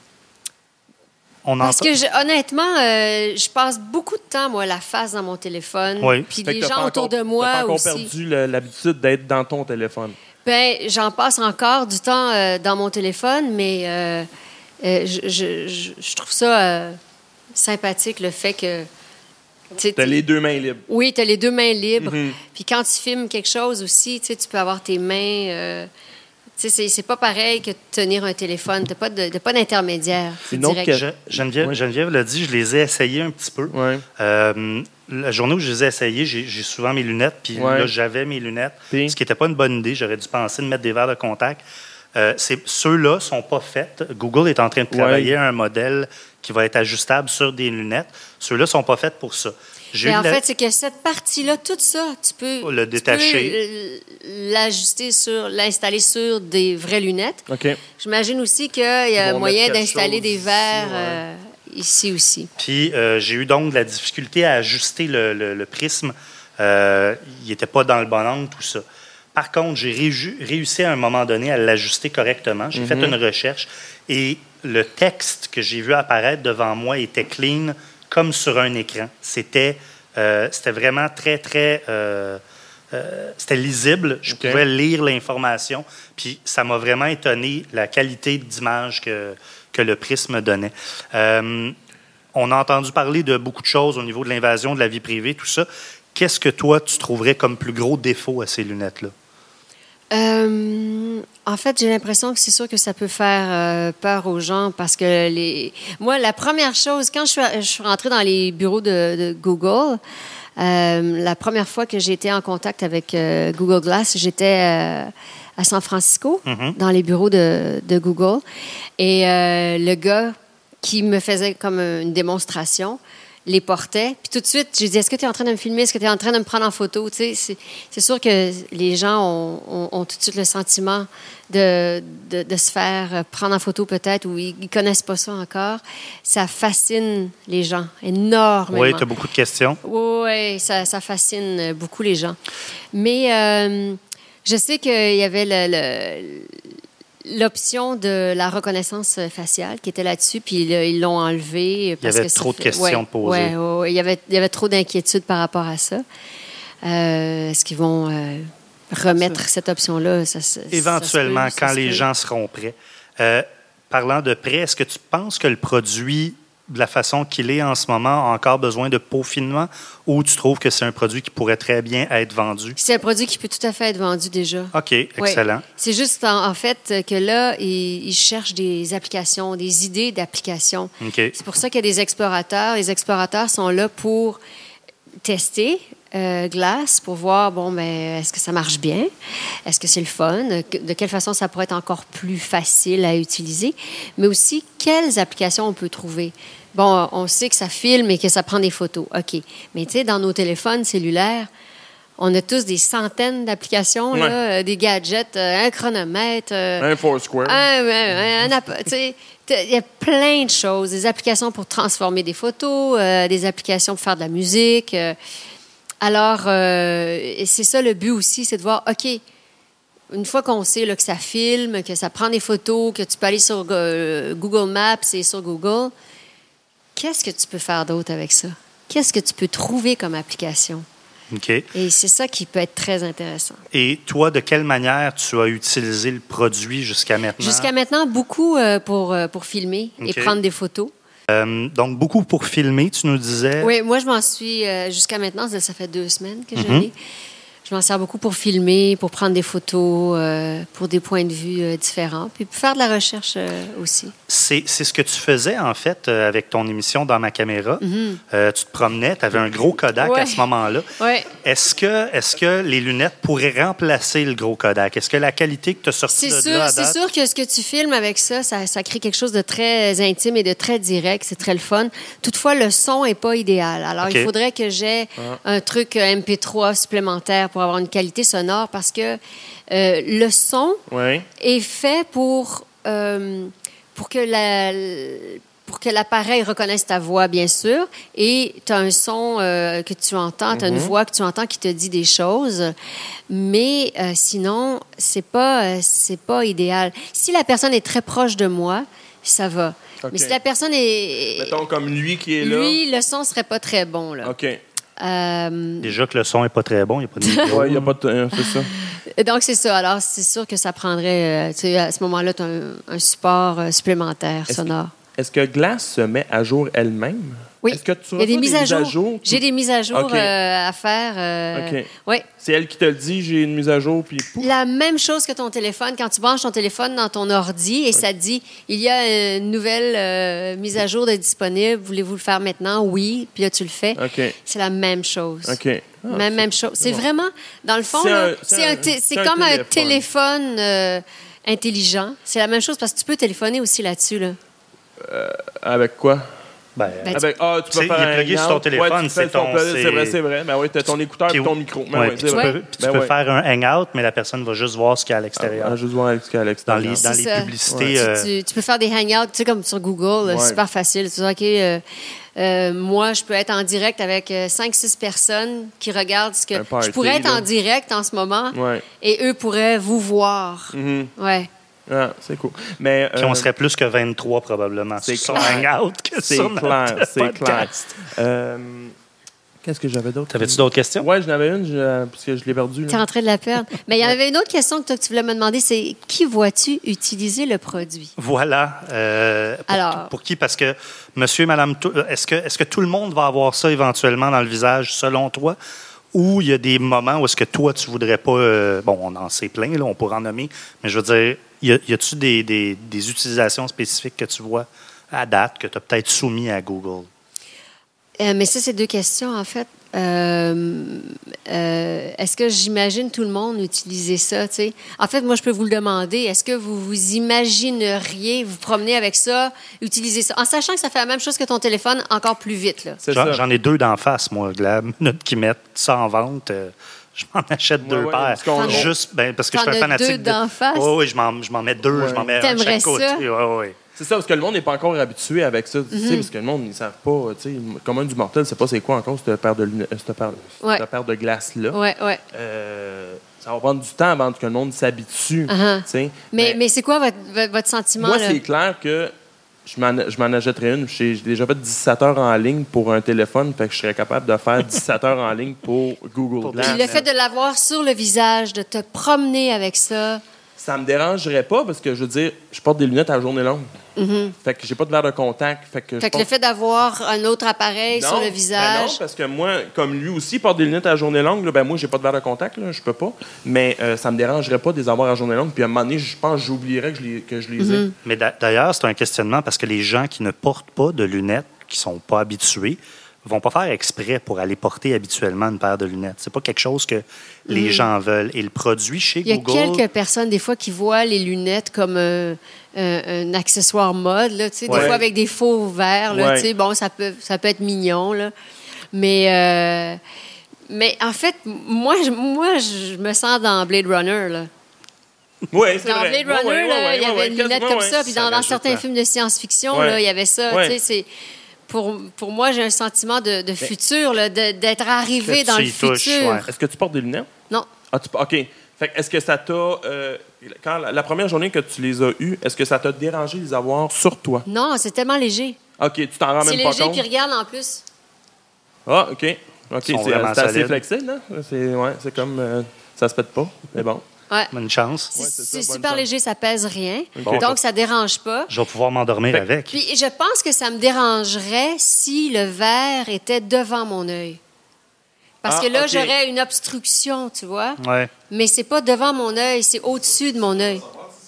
On parce entend- que, je- honnêtement, euh, je passe beaucoup de temps, moi, la face dans mon téléphone. Oui. Puis Fait les que t'as gens pas autour encore- de moi t'as pas encore aussi. perdu le- l'habitude d'être dans ton téléphone. Ben, j'en passe encore du temps euh, dans mon téléphone, mais euh, euh, je, je- je- je trouve ça euh, sympathique, le fait que... tu sais, T'as tu- les deux mains libres. Oui, tu as les deux mains libres. Mhm. Puis quand tu filmes quelque chose aussi, tu sais, tu peux avoir tes mains... euh, tu sais, c'est- c'est pas pareil que de tenir un téléphone. Tu n'as pas de- de- pas d'intermédiaire. C'est Une autre direct. Je- Geneviève, Ouais. Geneviève l'a dit, je les ai essayés un petit peu. Ouais. Euh, la journée où je les ai essayés, j'ai j'ai souvent mes lunettes, puis Ouais. là, j'avais mes lunettes, Puis? ce qui n'était pas une bonne idée. J'aurais dû penser de mettre des verres de contact. Euh, c'est- Ceux-là ne sont pas faits. Google est en train de travailler un modèle qui va être ajustable sur des lunettes. Ceux-là ne sont pas faits pour ça. J'ai Mais eu en la- fait, c'est que cette partie-là, tout ça, tu peux Le tu détacher. peux, euh, l'ajuster sur, l'installer sur des vraies lunettes. OK. J'imagine aussi qu'il y a vont moyen mettre quelque d'installer chose des ici, verres ouais. euh, ici aussi. Puis euh, j'ai eu donc de la difficulté à ajuster le, le- le prisme. Euh, il n'était pas dans le bon angle, tout ça. Par contre, j'ai réju- réussi à un moment donné à l'ajuster correctement. J'ai fait une recherche et le texte que j'ai vu apparaître devant moi était clean comme sur un écran. C'était euh, c'était vraiment très, très... euh, euh, c'était lisible. Je OK. pouvais lire l'information. Puis ça m'a vraiment étonné la qualité d'image que, que le prisme donnait. Euh, on a entendu parler de beaucoup de choses au niveau de l'invasion de la vie privée, tout ça. Qu'est-ce que toi, tu trouverais comme plus gros défaut à ces lunettes-là? Euh, en fait, j'ai l'impression que c'est sûr que ça peut faire euh, peur aux gens parce que les. Moi, la première chose, quand je suis, je suis rentrée dans les bureaux de, de Google, euh, la première fois que j'ai été en contact avec euh, Google Glass, j'étais euh, à San Francisco, Mhm. dans les bureaux de, de Google. Et euh, le gars qui me faisait comme une démonstration les portait. Puis tout de suite, j'ai dit, est-ce que tu es en train de me filmer? Est-ce que tu es en train de me prendre en photo? Tu sais, c'est, c'est sûr que les gens ont, ont- ont tout de suite le sentiment de, de, de se faire prendre en photo peut-être ou ils ne connaissent pas ça encore. Ça fascine les gens énormément. Oui, tu as beaucoup de questions. Oui, ça, ça fascine beaucoup les gens. Mais euh, je sais qu'il y avait le- le- l'option de la reconnaissance faciale qui était là-dessus, puis là, ils l'ont enlevé. Il y avait trop de questions posées. Oui, il y avait, il y avait trop d'inquiétudes par rapport à ça. Euh, est-ce qu'ils vont euh, remettre cette option-là? Ça, ça- Éventuellement, ça se peut, ça quand se les peut. gens seront prêts. Euh, parlant de prêt, est-ce que tu penses que le produit, de la façon qu'il est en ce moment, a encore besoin de peaufinement ou tu trouves que c'est un produit qui pourrait très bien être vendu? C'est un produit qui peut tout à fait être vendu déjà. OK, excellent. Ouais. C'est juste en, en fait que là, ils, ils cherchent des applications, des idées d'applications. OK. C'est pour ça qu'il y a des explorateurs. Les explorateurs sont là pour tester euh, Glass, pour voir, bon, ben, est-ce que ça marche bien? Est-ce que c'est le fun? Que- De quelle façon ça pourrait être encore plus facile à utiliser? Mais aussi, quelles applications on peut trouver? Bon, on sait que ça filme et que ça prend des photos. OK. Mais tu sais, dans nos téléphones cellulaires, on a tous des centaines d'applications, là, Ouais. euh, des gadgets, euh, un chronomètre, euh, Un Foursquare. un, un- un app- tu sais, t'as- il y a plein de choses, des applications pour transformer des photos, euh, des applications pour faire de la musique. euh. Alors, euh, et c'est ça le but aussi, c'est de voir, OK, une fois qu'on sait là, que ça filme, que ça prend des photos, que tu peux aller sur euh, Google Maps et sur Google, qu'est-ce que tu peux faire d'autre avec ça? Qu'est-ce que tu peux trouver comme application? OK. Et c'est ça qui peut être très intéressant. Et toi, de quelle manière tu as utilisé le produit jusqu'à maintenant? Jusqu'à maintenant, beaucoup euh, pour, euh, pour filmer OK. et prendre des photos. Euh, donc, beaucoup pour filmer, tu nous disais. Oui, moi, je m'en suis... euh, jusqu'à maintenant, ça, ça fait deux semaines que je Mhm. l'ai. Je m'en sers beaucoup pour filmer, pour prendre des photos, euh, pour des points de vue euh, différents, puis pour faire de la recherche euh, aussi. C'est, c'est ce que tu faisais, en fait, euh, avec ton émission Dans ma caméra. Mhm. Euh, tu te promenais, tu avais un gros Kodak Ouais. à ce moment-là. Ouais. Est-ce que, est-ce que les lunettes pourraient remplacer le gros Kodak? Est-ce que la qualité que tu as sortie C'est de sûr, là à c'est date... sûr que ce que tu filmes avec ça, ça, ça crée quelque chose de très intime et de très direct. C'est très le fun. Toutefois, le son n'est pas idéal. Alors, OK. il faudrait que j'ai un truc euh, M P trois supplémentaire pour avoir une qualité sonore parce que euh, le son Oui. est fait pour, euh, pour que la... pour que l'appareil reconnaisse ta voix, bien sûr, et tu as un son euh, que tu entends, tu as une voix que tu entends qui te dit des choses, mais euh, sinon, c'est pas, euh, c'est pas idéal. Si la personne est très proche de moi, ça va. OK. Mais si la personne est... Mettons comme lui qui est là. Lui, le son serait pas très bon, là. OK. Euh, Déjà que le son n'est pas très bon, il n'y a pas de micro. Ouais, il n'y a pas de. euh, c'est ça. donc, c'est ça. Alors, c'est sûr que ça prendrait... euh, tu sais, à ce moment-là, tu as un, un support euh, supplémentaire Est-ce sonore. Est-ce que Glass se met à jour elle-même? Oui. Est-ce que tu Il y a des reçois mises à jour. J'ai tout- des mises à jour OK. euh, à faire. euh, OK. Oui. C'est elle qui te le dit, j'ai une mise à jour, puis pouf. La même chose que ton téléphone. Quand tu branches ton téléphone dans ton ordi et ça te dit il y a une nouvelle euh, mise à jour de disponible, voulez-vous le faire maintenant? Oui. Puis là, tu le fais. OK. C'est la même chose. OK. Ah, même, même chose. C'est vraiment, dans le fond, C'est là, un- c'est c'est un un- té- c'est c'est un comme un téléphone. téléphone euh, intelligent. C'est la même chose parce que tu peux téléphoner aussi là-dessus. Là. Avec quoi? Ben, Ben, Avec, ah, tu Tu sais, peux faire il est un plugué sur hangout. ton téléphone, Ouais, tu fais c'est ton- plug- C'est c'est- vrai, c'est vrai. Ben oui, tu as ton écouteur et Puis- ton micro. Ben ouais, oui, puis c'est tu vrai. peux, puis tu Ben peux ouais. faire un hangout, mais la personne va juste voir ce qu'il y a à l'extérieur. Ah, juste voir à dans l'extérieur. les, dans C'est les ça. publicités. Tu- euh, Tu, tu peux faire des hangouts, tu sais, comme sur Google, là, Ouais. super facile. Tu dis, OK, euh, euh, moi, je peux être en direct avec cinq six personnes qui regardent ce que... Un party, je pourrais être là. en direct en ce moment Ouais. et eux pourraient vous voir. Mhm. Ouais. Ah, c'est cool. Mais, Puis on euh, serait plus que vingt-trois probablement c'est sur clair. Hangout que c'est sur notre clair, c'est clair. podcast. Euh, Qu'est-ce que j'avais d'autre? T'avais-tu d'autres questions? Ouais, j'en avais une, je- parce que je l'ai perdue. Tu es en train de la perdre. Mais il y en avait une autre question que, toi, que tu voulais me demander, c'est qui vois-tu utiliser le produit? Voilà. Euh, pour, Alors- pour qui? Parce que, monsieur et madame, tout- est-ce que, est-ce que tout le monde va avoir ça éventuellement dans le visage, selon toi? Ou il y a des moments où est-ce que toi, tu voudrais pas... euh, bon, on en sait plein, là, on pourra en nommer, mais je veux dire, y, a, y a-tu des, des, des utilisations spécifiques que tu vois à date, que tu as peut-être soumis à Google? Euh, mais ça, c'est deux questions, en fait. Euh, euh, est-ce que j'imagine tout le monde utiliser ça, tu sais? En fait, moi, je peux vous le demander. Est-ce que vous vous imagineriez vous promener avec ça, utiliser ça, en sachant que ça fait la même chose que ton téléphone, encore plus vite, là? C'est J'en, ça. j'en ai deux d'en face, moi. De la minute qu'ils mettent ça en vente, euh, je m'en achète deux ouais, paires. parce qu'on- Juste, ben, parce que je T'en suis un as fanatique. deux d'en face? Oui, oui, je m'en, je m'en mets deux, Ouais. je m'en mets un de T'aimerais chaque côté. ça? Ouais, ouais. C'est ça, parce que le monde n'est pas encore habitué avec ça. Tu Mhm. sais, parce que le monde, ils ne savent pas. Tu sais, commun du mortel, c'est pas c'est quoi encore cette paire de, lune- euh, cette paire, Ouais. cette paire de glace-là. Ouais, ouais. Euh, ça va prendre du temps avant que le monde s'habitue. Uh-huh. tu sais. Mais, mais c'est quoi votre, votre- votre sentiment, moi, là? c'est clair que je m'en, je m'en achèterais une. J'ai, j'ai déjà fait dix-sept heures en ligne pour un téléphone, fait que je serais capable de faire dix-sept heures en ligne pour Google Glass. Puis le fait de l'avoir sur le visage, de te promener avec ça, Ça me dérangerait pas parce que, je veux dire, je porte des lunettes à la journée longue. Fait que j'ai pas de verre de contact. Fait que, je fait que porte- le fait d'avoir un autre appareil Non, sur le ben visage... non, parce que moi, comme lui aussi porte des lunettes à la journée longue, là, ben moi, j'ai pas de verre de contact, là, je peux pas. Mais euh, ça me dérangerait pas de les avoir à la journée longue. Puis à un moment donné, je pense que j'oublierais que je les, que je les ai. Mais d'a- d'ailleurs, c'est un questionnement parce que les gens qui ne portent pas de lunettes, qui sont pas habitués, vont pas faire exprès pour aller porter habituellement une paire de lunettes. C'est pas quelque chose que les gens veulent. Et le produit chez Il y a Google... quelques personnes, des fois, qui voient les lunettes comme un, un- un accessoire mode, là, tu sais, Ouais. des fois avec des faux verres. Là, Ouais. tu sais, bon, ça peut, ça peut être mignon. Là. Mais, euh, mais en fait, moi, je, moi, je me sens dans Blade Runner. Là. Oui, c'est Dans vrai. Blade Ouais, Runner, ouais, là, ouais, il y ouais, avait ouais, une lunette quasiment, comme ouais. ça. Puis Ça dans, dans rajoute, certains là. films de science-fiction, Ouais. là, il y avait ça. Ouais. Tu sais, c'est... Pour, pour moi, j'ai un sentiment de, de futur, là, de- d'être arrivé Que dans tu le y touches, futur. ouais. Est-ce que tu portes des lunettes? Non. Ah, tu, OK. Fait que est-ce que ça t'a... euh, quand la, la première journée que tu les as eus, est-ce que ça t'a dérangé de les avoir sur toi? Non, c'est tellement léger. OK, tu t'en rends C'est même pas léger, compte? puis regarde en plus. Ah, OK. OK, Ils sont c'est vraiment c'est assez solides. flexible, hein? C'est ouais, c'est comme... euh, ça se pète pas, mais bon. Ouais. Une chance. C'est Ouais, c'est ça, c'est bonne super chance. léger, ça pèse rien. Bon. Donc, ça dérange pas. Je vais pouvoir m'endormir Fait- avec. Puis, je pense que ça me dérangerait si le verre était devant mon œil. Parce Ah, que là, OK. j'aurais une obstruction, tu vois. Ouais. Mais c'est pas devant mon œil, c'est au-dessus de mon œil.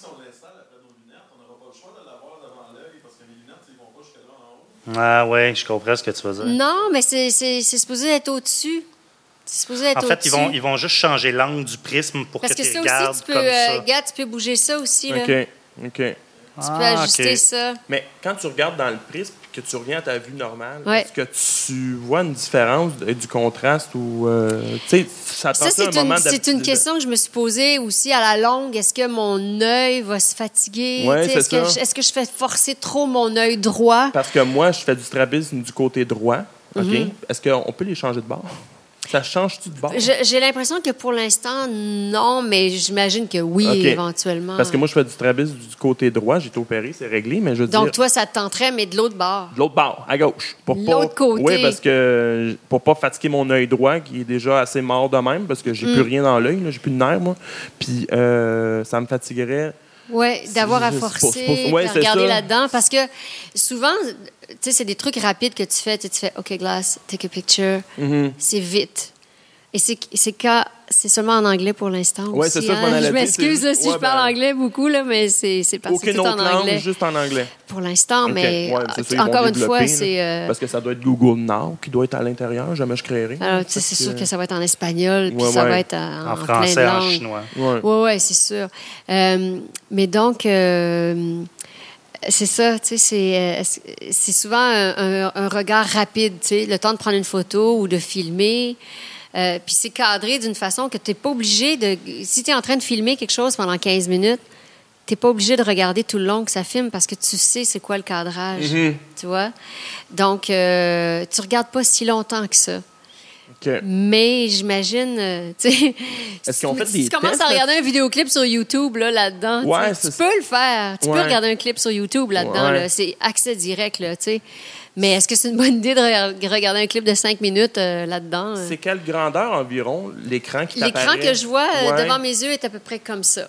Ah ouais, je comprends ce que tu veux dire. Non, mais c'est c'est- c'est supposé être au-dessus. C'est supposé être En fait, au-dessus. ils vont, ils vont juste changer l'angle du prisme pour Parce que, que tu ça regardes aussi, tu peux, comme euh, ça. regarde, tu peux bouger ça aussi. Là. OK, OK. Tu peux Ah, ajuster OK. ça. Mais quand tu regardes dans le prisme et que tu reviens à ta vue normale, Ouais. est-ce que tu vois une différence de- du contraste ou... euh, tu sais, ça te Ça, prend c'est un une, moment c'est d'habitude- une question que je me suis posée aussi à la longue. Est-ce que mon œil va se fatiguer? Ouais, Tu sais, c'est Est-ce que, ça. je- est-ce que je fais forcer trop mon œil droit? Parce que moi, je fais du strabisme du côté droit. OK? Mhm. Est-ce qu'on peut les changer de bord? Ça change-tu de bord? Je- J'ai l'impression que pour l'instant, non, mais j'imagine que oui, OK. éventuellement. Parce que moi, je fais du strabisme du côté droit. J'ai été opéré, c'est réglé, mais je veux Donc, dire... toi, ça te tenterait, mais de l'autre bord. De l'autre bord, à gauche. Pour pas- L'autre côté. Oui, parce que pour pas fatiguer mon œil droit, qui est déjà assez mort de même, parce que j'ai Mm. plus rien dans l'œil, là, j'ai plus de nerfs, moi. Puis euh, ça me fatiguerait. Oui, d'avoir à C'est pour- forcer, c'est pour- puis ouais, à c'est regarder ça. là-dedans. Parce que souvent, tu sais, c'est des trucs rapides que tu fais. Tu sais, tu fais OK, glass, take a picture. Mhm. C'est vite. Et c'est c'est quand- c'est seulement en anglais pour l'instant. Ouais, aussi, c'est ça, je hein. m'en allais Je dire, m'excuse c'est- là, si ouais, je parle ben, anglais beaucoup, là, mais c'est c'est parce que c'est Aucune tout autre en langue, anglais. juste en anglais. Pour l'instant, OK. mais Ouais, c'est ça, ils euh, vont encore une fois, développer, c'est. là. euh, Parce que ça doit être Google Now qui doit être à l'intérieur, jamais je créerai. alors, tu sais, c'est sûr que ça va être en espagnol, puis Ouais, ça ouais. va être en, En en français, plein de en langues. chinois. Ouais. Oui, oui, c'est sûr. Euh, mais donc, euh, c'est ça, tu sais, c'est, euh, c'est souvent un, un- un regard rapide, tu sais, le temps de prendre une photo ou de filmer. Euh, puis c'est cadré d'une façon que tu n'es pas obligé de... Si tu es en train de filmer quelque chose pendant quinze minutes, tu n'es pas obligé de regarder tout le long que ça filme parce que tu sais c'est quoi le cadrage, Mhm. tu vois? Donc, euh, tu regardes pas si longtemps que ça. OK. Mais j'imagine, euh, tu sais, Est-ce qu'ils ont si fait tu des commences tests à regarder un vidéoclip sur YouTube là, là-dedans, tu Ouais, sais, c'est tu ça. peux le faire. Tu Ouais. peux regarder un clip sur YouTube là-dedans. Ouais. Là. C'est accès direct, là, tu sais. Mais est-ce que c'est une bonne idée de re- regarder un clip de cinq minutes euh, là-dedans? euh? C'est quelle grandeur environ, l'écran qui L'écran t'apparaît? que je vois euh, Ouais. devant mes yeux est à peu près comme ça.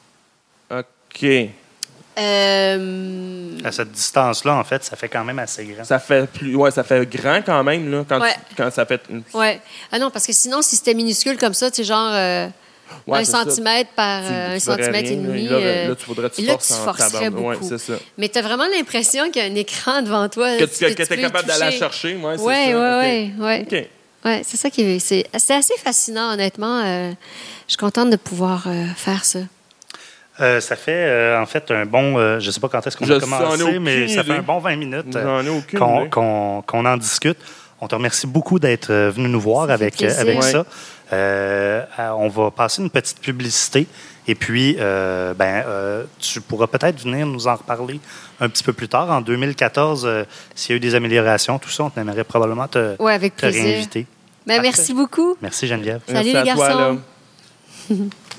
OK. Euh, À cette distance-là, en fait, ça fait quand même assez grand. Ça fait plus, ouais, ça fait grand quand même là, quand, Ouais. tu- quand ça fait. ouais. Ah non, parce que sinon, si c'était minuscule comme ça, tu sais, genre euh, Ouais, un c'est ça. centimètre par Tu- euh, un tu verrais centimètre et rien, demi. Là, euh, là, tu voudrais que tu là, forces tu en forcerais tabarnak. Ouais, beaucoup. c'est ça. Mais tu as vraiment l'impression qu'il y a un écran devant toi. Que tu- tu que que tu es peux capable d'aller la toucher. chercher, ouais, c'est Oui, ça. oui, OK. oui. Ouais. OK. Ouais, c'est ça qui est. C'est c'est assez fascinant, honnêtement. Euh, je suis contente de pouvoir euh, faire ça. Euh, ça fait euh, en fait un bon, euh, je ne sais pas quand est-ce qu'on Je va sais, j'en ai commencer, aucune mais ça fait idée. un bon vingt minutes euh, J'en ai aucune qu'on idée. qu'on- qu'on en discute. On te remercie beaucoup d'être euh, venu nous voir Ça fait avec, plaisir. avec Ouais. ça. Euh, euh, on va passer une petite publicité et puis euh, ben, euh, tu pourras peut-être venir nous en reparler un petit peu plus tard. En deux mille quatorze, euh, s'il y a eu des améliorations, tout ça, on aimerait probablement te, Oui, avec te plaisir. réinviter. Ben, Parfait. merci beaucoup. Merci Geneviève. Salut, Merci les à toi, garçons. là.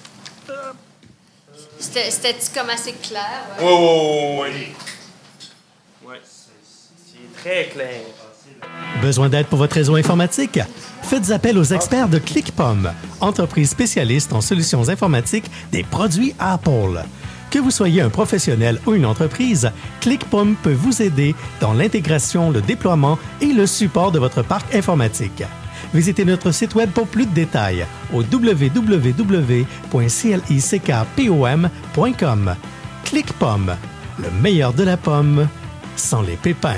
C'était c'était-tu comme assez clair? ouais? Oui, oui, oui. Ouais. C'est très clair. Besoin d'aide pour votre réseau informatique? Faites appel aux experts de ClickPom, entreprise spécialiste en solutions informatiques des produits Apple. Que vous soyez un professionnel ou une entreprise, ClickPom peut vous aider dans l'intégration, le déploiement et le support de votre parc informatique. Visitez notre site web pour plus de détails au w w w point clickpom point com. ClickPom, le meilleur de la pomme sans les pépins.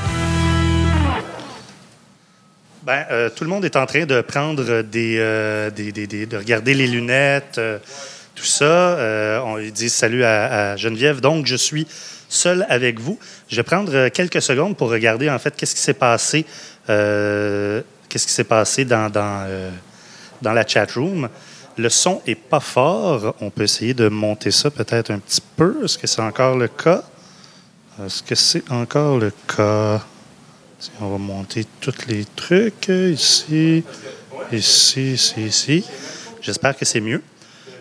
Ben, euh, tout le monde est en train de prendre des, euh, des, des- des- de regarder les lunettes, euh, tout ça. Euh, on lui dit salut à, à Geneviève. Donc, je suis seul avec vous. Je vais prendre euh, quelques secondes pour regarder en fait qu'est-ce qui s'est passé, euh, qu'est-ce qui s'est passé dans dans, euh, dans la chat room. Le son est pas fort. On peut essayer de monter ça peut-être un petit peu. Est-ce que c'est encore le cas? Est-ce que c'est encore le cas? On va monter tous les trucs ici, ici, ici, ici. J'espère que c'est mieux.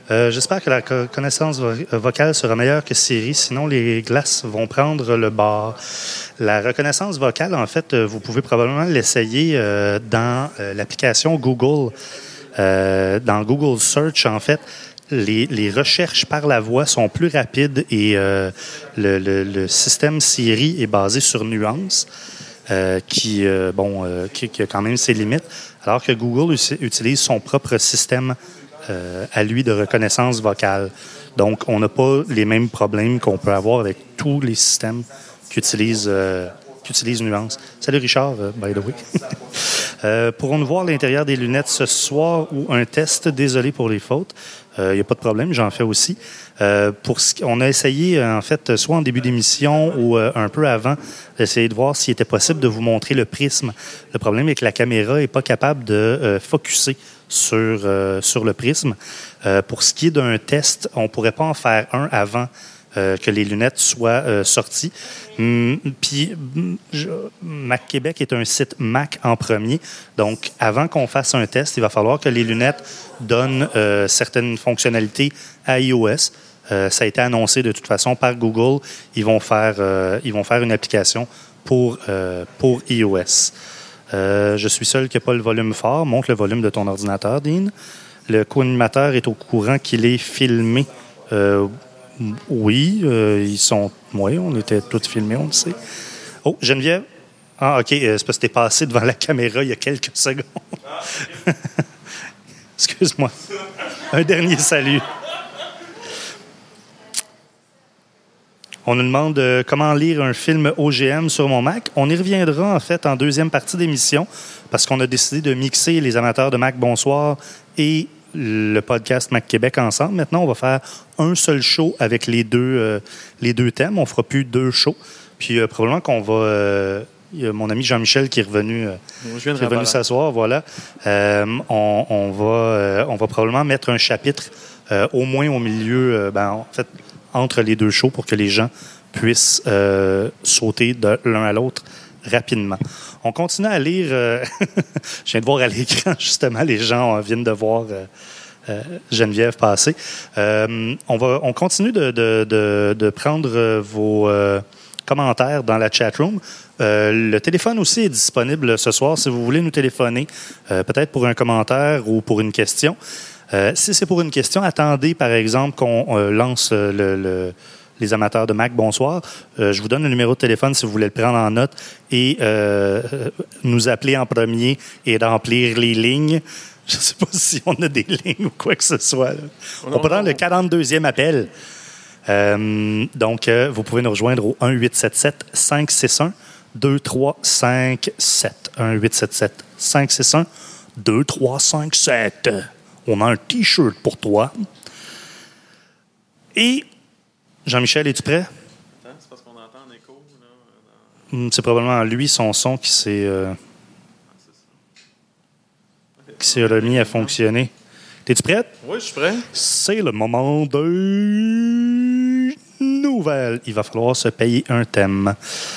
Euh, j'espère que la reconnaissance vo- vocale sera meilleure que Siri, sinon les glaces vont prendre le bord. La reconnaissance vocale, en fait, euh, vous pouvez probablement l'essayer euh, dans euh, l'application Google. Euh, dans Google Search, en fait, les, les recherches par la voix sont plus rapides et euh, le, le, le système Siri est basé sur nuances, euh, qui, euh, bon, euh, qui, qui a quand même ses limites, alors que Google us- utilise son propre système euh, à lui de reconnaissance vocale. Donc, on n'a pas les mêmes problèmes qu'on peut avoir avec tous les systèmes qui utilisent, euh, qui utilisent nuances. Salut Richard, euh, by the way. Euh, pourrons-nous voir l'intérieur des lunettes ce soir ou un test? Désolé pour les fautes. Il euh, n'y a pas de problème, j'en fais aussi. Euh, pour ce, on a essayé, en fait, soit en début d'émission ou euh, un peu avant, d'essayer de voir s'il était possible de vous montrer le prisme. Le problème est que la caméra n'est pas capable de euh, focusser sur, euh, sur le prisme. Euh, pour ce qui est d'un test, on ne pourrait pas en faire un avant Euh, que les lunettes soient euh, sorties. Hum, Puis, hum, je- Mac Québec est un site Mac en premier. Donc, avant qu'on fasse un test, il va falloir que les lunettes donnent euh, certaines fonctionnalités à iOS. Euh, ça a été annoncé de toute façon par Google. Ils vont faire, euh, ils vont faire une application pour, euh, pour iOS. Euh, je suis seul qui n'a pas le volume fort. Monte le volume de ton ordinateur, Dean. Le co-animateur est au courant qu'il est filmé. Euh, Oui, euh, ils sont. Oui, on était tous filmés, on le sait. Oh, Geneviève. Ah, OK, euh, c'est parce que t'es passé devant la caméra il y a quelques secondes. Excuse-moi. Un dernier salut. On nous demande euh, comment lire un film O G M sur mon Mac. On y reviendra, en fait, en deuxième partie d'émission, parce qu'on a décidé de mixer les amateurs de Mac Bonsoir et le podcast Mac Québec ensemble. Maintenant, on va faire un seul show avec les deux, euh, les deux thèmes. On fera plus deux shows. Puis, euh, probablement qu'on va... euh, il y a mon ami Jean-Michel qui est revenu, euh, qui est revenu s'asseoir. Voilà. Euh, on, on, va, euh, on va probablement mettre un chapitre euh, au moins au milieu, euh, ben, en fait, entre les deux shows pour que les gens puissent euh, sauter de l'un à l'autre rapidement. On continue à lire. Euh, je viens de voir à l'écran, justement, les gens euh, viennent de voir euh, euh, Geneviève passer. Euh, on, va, on continue de, de, de, de prendre euh, vos euh, commentaires dans la chatroom. Euh, le téléphone aussi est disponible ce soir si vous voulez nous téléphoner, euh, peut-être pour un commentaire ou pour une question. Euh, si c'est pour une question, attendez, par exemple, qu'on euh, lance euh, le, le, les amateurs de Mac. Bonsoir. Euh, je vous donne le numéro de téléphone si vous voulez le prendre en note et euh, nous appeler en premier et remplir les lignes. Je ne sais pas si on a des lignes ou quoi que ce soit. Là. On peut prendre le quarante-deuxième appel. Euh, donc, euh, vous pouvez nous rejoindre au un huit sept sept cinq six un deux trois cinq sept. un huit sept sept cinq six un deux trois cinq sept. On a un T-shirt pour toi. Et, Jean-Michel, es-tu prêt? Attends, c'est parce qu'on entend un écho. Là, dans... C'est probablement lui, son son, qui s'est, euh, qui s'est remis à fonctionner. T'es-tu prête? Oui, je suis prêt. C'est le moment de nouvelles. Il va falloir se payer un thème.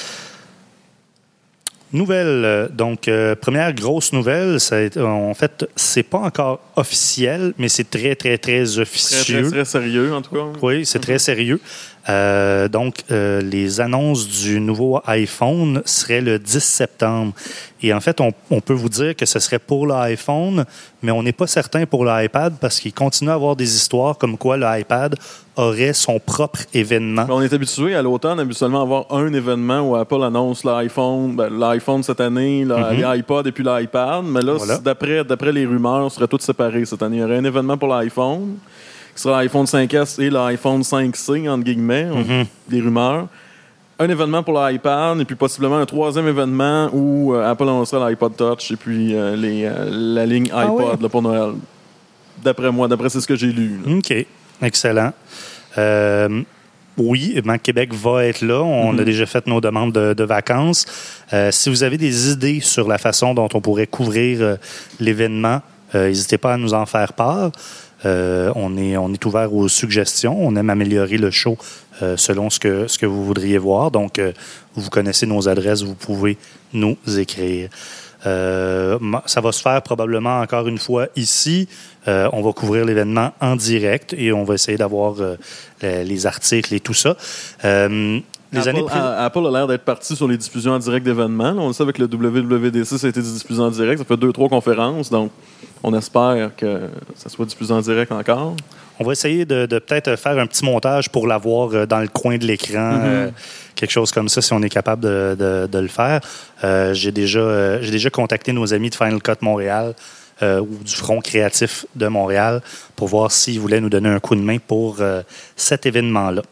Nouvelle, donc, euh, première grosse nouvelle, ça a été, en fait, c'est pas encore officiel, mais c'est très, très, très officieux. Très, très, très sérieux, en tout cas. Oui, c'est très sérieux. Euh, donc, euh, les annonces du nouveau iPhone seraient le dix septembre. Et en fait, on, on peut vous dire que ce serait pour l'iPhone, mais on n'est pas certain pour l'iPad parce qu'il continue à avoir des histoires comme quoi l'iPad aurait son propre événement. Mais on est habitué à l'automne habituellement à avoir un événement où Apple annonce l'iPhone, ben, l'iPhone cette année, là, Mm-hmm. l'iPod et puis l'iPad. Mais là, Voilà. d'après, d'après les rumeurs, ce serait tout séparé cette année. Il y aurait un événement pour l'iPhone, qui sera l'iPhone cinq S et l'iPhone cinq C, entre guillemets, Mm-hmm. des rumeurs. Un événement pour l'iPad et puis possiblement un troisième événement où euh, Apple annoncerait l'iPod Touch et puis euh, les, euh, la ligne iPod Ah oui? là, pour Noël. D'après moi, d'après c'est ce que j'ai lu. Là. OK. Excellent. Euh, oui, Mac Québec va être là. On Mm-hmm. a déjà fait nos demandes de, de vacances. Euh, si vous avez des idées sur la façon dont on pourrait couvrir euh, l'événement, euh, n'hésitez pas à nous en faire part. Euh, on est, on est ouvert aux suggestions. On aime améliorer le show euh, selon ce que, ce que vous voudriez voir. Donc, euh, vous connaissez nos adresses. Vous pouvez nous écrire. Euh, ça va se faire probablement encore une fois ici. Euh, on va couvrir l'événement en direct et on va essayer d'avoir euh, les, les articles et tout ça. Euh, les Apple, années pré- a, Apple a l'air d'être parti sur les diffusions en direct d'événements. Là, on le sait avec le W W D C, ça a été diffusé en direct. Ça fait deux, trois conférences. Donc, on espère que ça soit diffusé en direct encore. On va essayer de, de peut-être faire un petit montage pour l'avoir dans le coin de l'écran, mm-hmm. euh, quelque chose comme ça, si on est capable de, de, de le faire. Euh, j'ai déjà, euh, j'ai déjà contacté nos amis de Final Cut Montréal euh, ou du Front créatif de Montréal pour voir s'ils voulaient nous donner un coup de main pour euh, cet événement-là.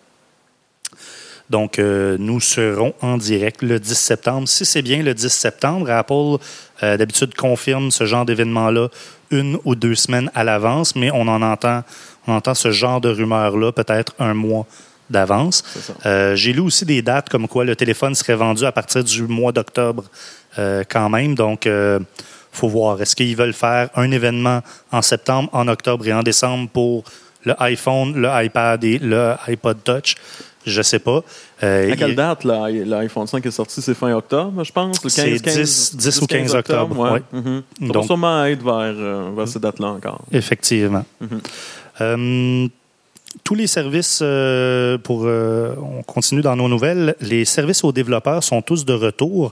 Donc, euh, nous serons en direct le dix septembre. Si c'est bien le dix septembre, Apple, euh, d'habitude, confirme ce genre d'événement-là une ou deux semaines à l'avance, mais on en entend, on entend ce genre de rumeurs-là peut-être un mois d'avance. Euh, j'ai lu aussi des dates comme quoi le téléphone serait vendu à partir du mois d'octobre euh, quand même. Donc, il euh, faut voir. Est-ce qu'ils veulent faire un événement en septembre, en octobre et en décembre pour le iPhone, le iPad et le iPod Touch? Je ne sais pas. Euh, à quelle il... date l'iPhone cinq est sorti? C'est fin octobre, je pense? Le quinze, c'est dix, dix ou quinze octobre. octobre ouais. Oui. Mm-hmm. Ça Donc, va sûrement être vers, euh, vers ces dates-là encore. Effectivement. Mm-hmm. Euh, tous les services, euh, pour, euh, on continue dans nos nouvelles, les services aux développeurs sont tous de retour.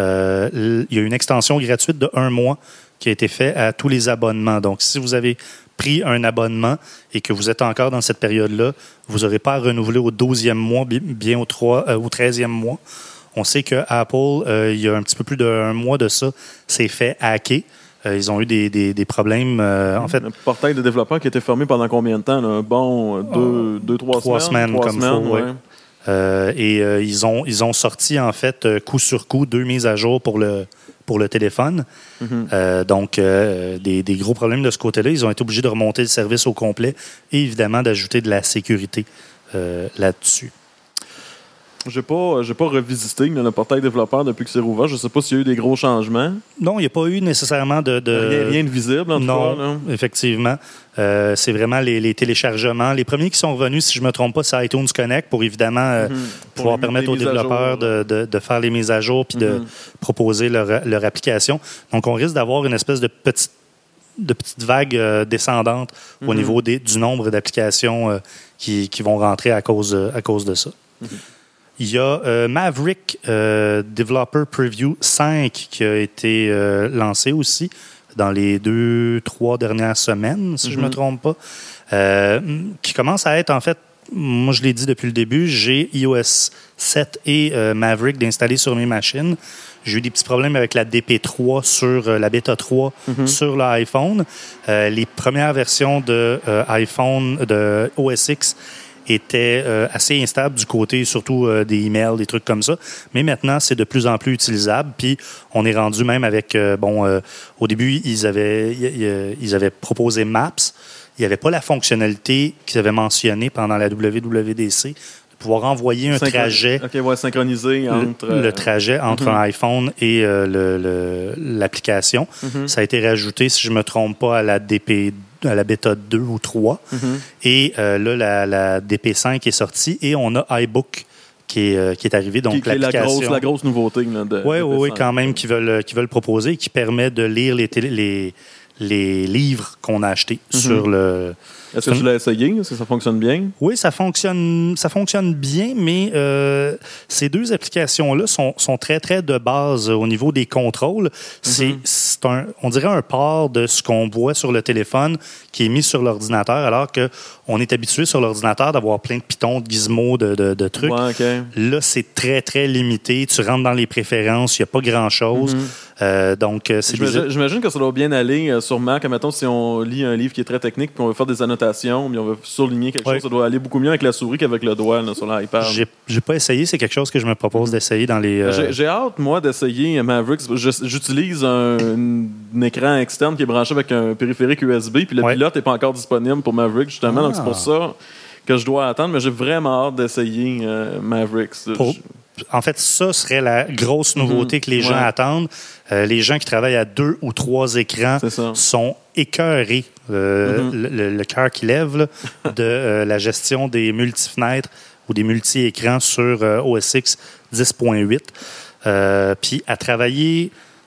Euh, il y a une extension gratuite de un mois qui a été faite à tous les abonnements. Donc, si vous avez pris un abonnement et que vous êtes encore dans cette période-là, vous n'aurez pas à renouveler au douzième mois, bien au, trois, euh, au treizième mois. On sait que Apple, euh, il y a un petit peu plus d'un mois de ça, s'est fait hacker. Euh, ils ont eu des, des, des problèmes. Euh, en fait, le portail de développeurs qui était fermé pendant combien de temps? Là? Un bon deux, euh, deux trois, trois semaines. semaines, trois comme semaines, faut, ouais. ouais. Euh, et euh, ils, ont, ils ont sorti, en fait, coup sur coup, deux mises à jour pour le, pour le téléphone. Mm-hmm. Euh, donc, euh, des, des gros problèmes de ce côté-là. Ils ont été obligés de remonter le service au complet et, évidemment, d'ajouter de la sécurité euh, là-dessus. Je n'ai pas, j'ai pas revisité le portail développeur depuis que c'est rouvert. Je ne sais pas s'il y a eu des gros changements. Non, il n'y a pas eu nécessairement de... de... Rien, rien de visible, en tout non, cas. Là. Effectivement. Euh, c'est vraiment les, les téléchargements. Les premiers qui sont revenus, si je ne me trompe pas, c'est iTunes Connect pour, évidemment, euh, mm-hmm. pouvoir pour permettre aux développeurs de, de, de faire les mises à jour puis mm-hmm. de proposer leur, leur application. Donc, on risque d'avoir une espèce de petite de petites vagues euh, descendantes mm-hmm. au niveau des, du nombre d'applications euh, qui, qui vont rentrer à cause, à cause de ça. Mm-hmm. Il y a euh, Maverick euh, Developer Preview cinq qui a été euh, lancé aussi dans les deux, trois dernières semaines, si mm-hmm. je ne me trompe pas, euh, qui commence à être, en fait, moi je l'ai dit depuis le début, j'ai i O S sept et euh, Maverick d'installer sur mes machines. J'ai eu des petits problèmes avec la D P trois sur euh, la Beta trois mm-hmm. sur l'iPhone. Euh, les premières versions de euh, iPhone, de O S X, était euh, assez instable du côté, surtout euh, des emails, des trucs comme ça. Mais maintenant, c'est de plus en plus utilisable. Puis, on est rendu même avec... Euh, bon, euh, au début, ils avaient, ils avaient proposé Maps. Il n'y avait pas la fonctionnalité qu'ils avaient mentionnée pendant la W W D C, de pouvoir envoyer un Synchron... trajet... OK, ouais, synchroniser entre... Le, le trajet entre mm-hmm. un iPhone et euh, le, le, l'application. Mm-hmm. Ça a été rajouté, si je ne me trompe pas, à la D P à la bêta deux ou trois. Mm-hmm. Et euh, là, la, la D P cinq est sortie et on a iBook qui est, euh, qui est arrivé. Donc, qui, qui l'application... est la grosse, la grosse nouveauté. Oui, oui, oui, quand même, qui veulent, qui veulent proposer, qui permet de lire les, télé, les, les livres qu'on a achetés mm-hmm. sur le... Est-ce que tu l'as essayé? Est-ce que ça fonctionne bien? Oui, ça fonctionne, ça fonctionne bien, mais euh, ces deux applications-là sont, sont très, très de base au niveau des contrôles. C'est, mm-hmm. c'est un, on dirait un port de ce qu'on voit sur le téléphone qui est mis sur l'ordinateur, alors qu'on est habitué sur l'ordinateur d'avoir plein de pitons, de gizmos, de, de, de trucs. Ouais, okay. Là, c'est très, très limité. Tu rentres dans les préférences, il n'y a pas grand-chose. Mm-hmm. Euh, donc, c'est j'imagine, des... j'imagine que ça doit bien aller euh, sur Mac. Mettons, si on lit un livre qui est très technique puis on veut faire des annotations, puis on veut surligner quelque ouais. chose, ça doit aller beaucoup mieux avec la souris qu'avec le doigt là, sur l'iPad. J'ai, j'ai pas essayé. C'est quelque chose que je me propose d'essayer dans les... Euh... J'ai, j'ai hâte, moi, d'essayer Maverick. Je, j'utilise un, un écran externe qui est branché avec un périphérique U S B, puis le ouais. pilote n'est pas encore disponible pour Maverick, justement. Ah. Donc, c'est pour ça que je dois attendre. Mais j'ai vraiment hâte d'essayer euh, Maverick. Pour... En fait, ça serait la grosse nouveauté mmh, que les gens ouais. attendent. Euh, les gens qui travaillent à deux ou trois écrans sont écœurés, euh, mmh. le, le, le cœur qui lève, là, de euh, la gestion des multifenêtres ou des multi-écrans sur euh, O S X dix point huit. Euh, Puis à travailler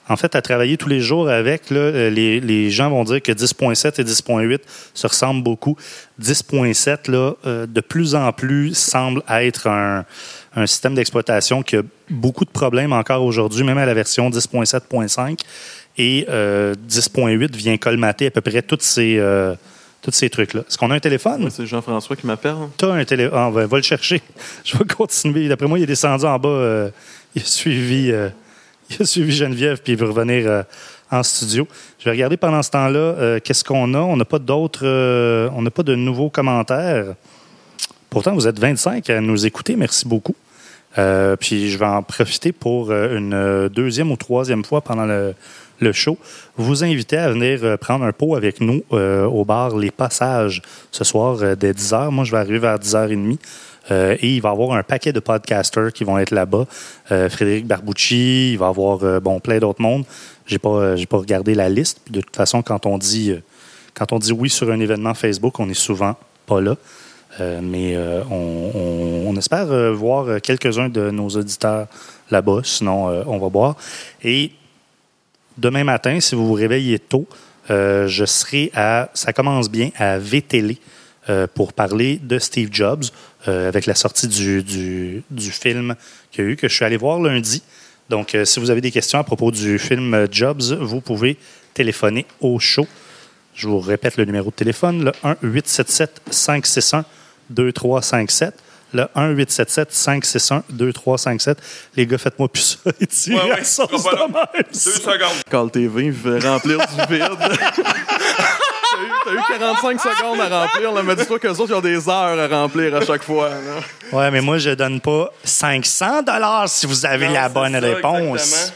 en fait, à travailler tous les jours avec, là, les, les gens vont dire que dix point sept et dix point huit se ressemblent beaucoup. dix point sept, là, euh, de plus en plus, semble être un, un système d'exploitation qui a beaucoup de problèmes encore aujourd'hui, même à la version dix point sept point cinq. Et euh, dix point huit vient colmater à peu près toutes ces, euh, tous ces trucs-là. Est-ce qu'on a un téléphone? Ouais, c'est Jean-François qui m'appelle. Tu as un téléphone. Ah, ben, va le chercher. Je vais continuer. D'après moi, il est descendu en bas. Euh, il a suivi... Euh, Il a suivi Geneviève, puis il veut revenir euh, en studio. Je vais regarder pendant ce temps-là euh, qu'est-ce qu'on a. On n'a pas d'autres... Euh, on n'a pas de nouveaux commentaires. Pourtant, vous êtes vingt-cinq à nous écouter. Merci beaucoup. Euh, puis je vais en profiter pour euh, une deuxième ou troisième fois pendant le, le show. Vous inviter à venir euh, prendre un pot avec nous euh, au bar Les Passages ce soir euh, dès dix heures. Moi, je vais arriver vers dix heures trente. Euh, et il va y avoir un paquet de podcasters qui vont être là-bas. Euh, Frédéric Barbucci, il va y avoir euh, bon, plein d'autres mondes. Je n'ai pas, euh, j'ai pas regardé la liste. De toute façon, quand on dit, euh, quand on dit oui sur un événement Facebook, on n'est souvent pas là. Euh, mais euh, on, on, on espère euh, voir quelques-uns de nos auditeurs là-bas. Sinon, euh, on va boire. Et demain matin, si vous vous réveillez tôt, euh, je serai à, ça commence bien, à V-Télé euh, pour parler de Steve Jobs. Euh, avec la sortie du, du, du film qu'il y a eu, que je suis allé voir lundi. Donc, euh, si vous avez des questions à propos du film Jobs, vous pouvez téléphoner au show. Je vous répète le numéro de téléphone, le un huit sept sept cinq six un deux trois cinq sept. Le un huit sept sept cinq six un deux trois cinq sept. Les gars, faites-moi plus ça. Et tirez Ouais, ouais, à sauce sera pas là. de même. Deux secondes. Call T V, il veut remplir du vide. T'as eu, t'as eu quarante-cinq secondes à remplir. Là, mais dis-toi qu'eux autres, ils ont des heures à remplir à chaque fois. Là. Ouais, mais moi, je donne pas cinq cents dollars si vous avez Non, la c'est bonne ça, réponse. exactement.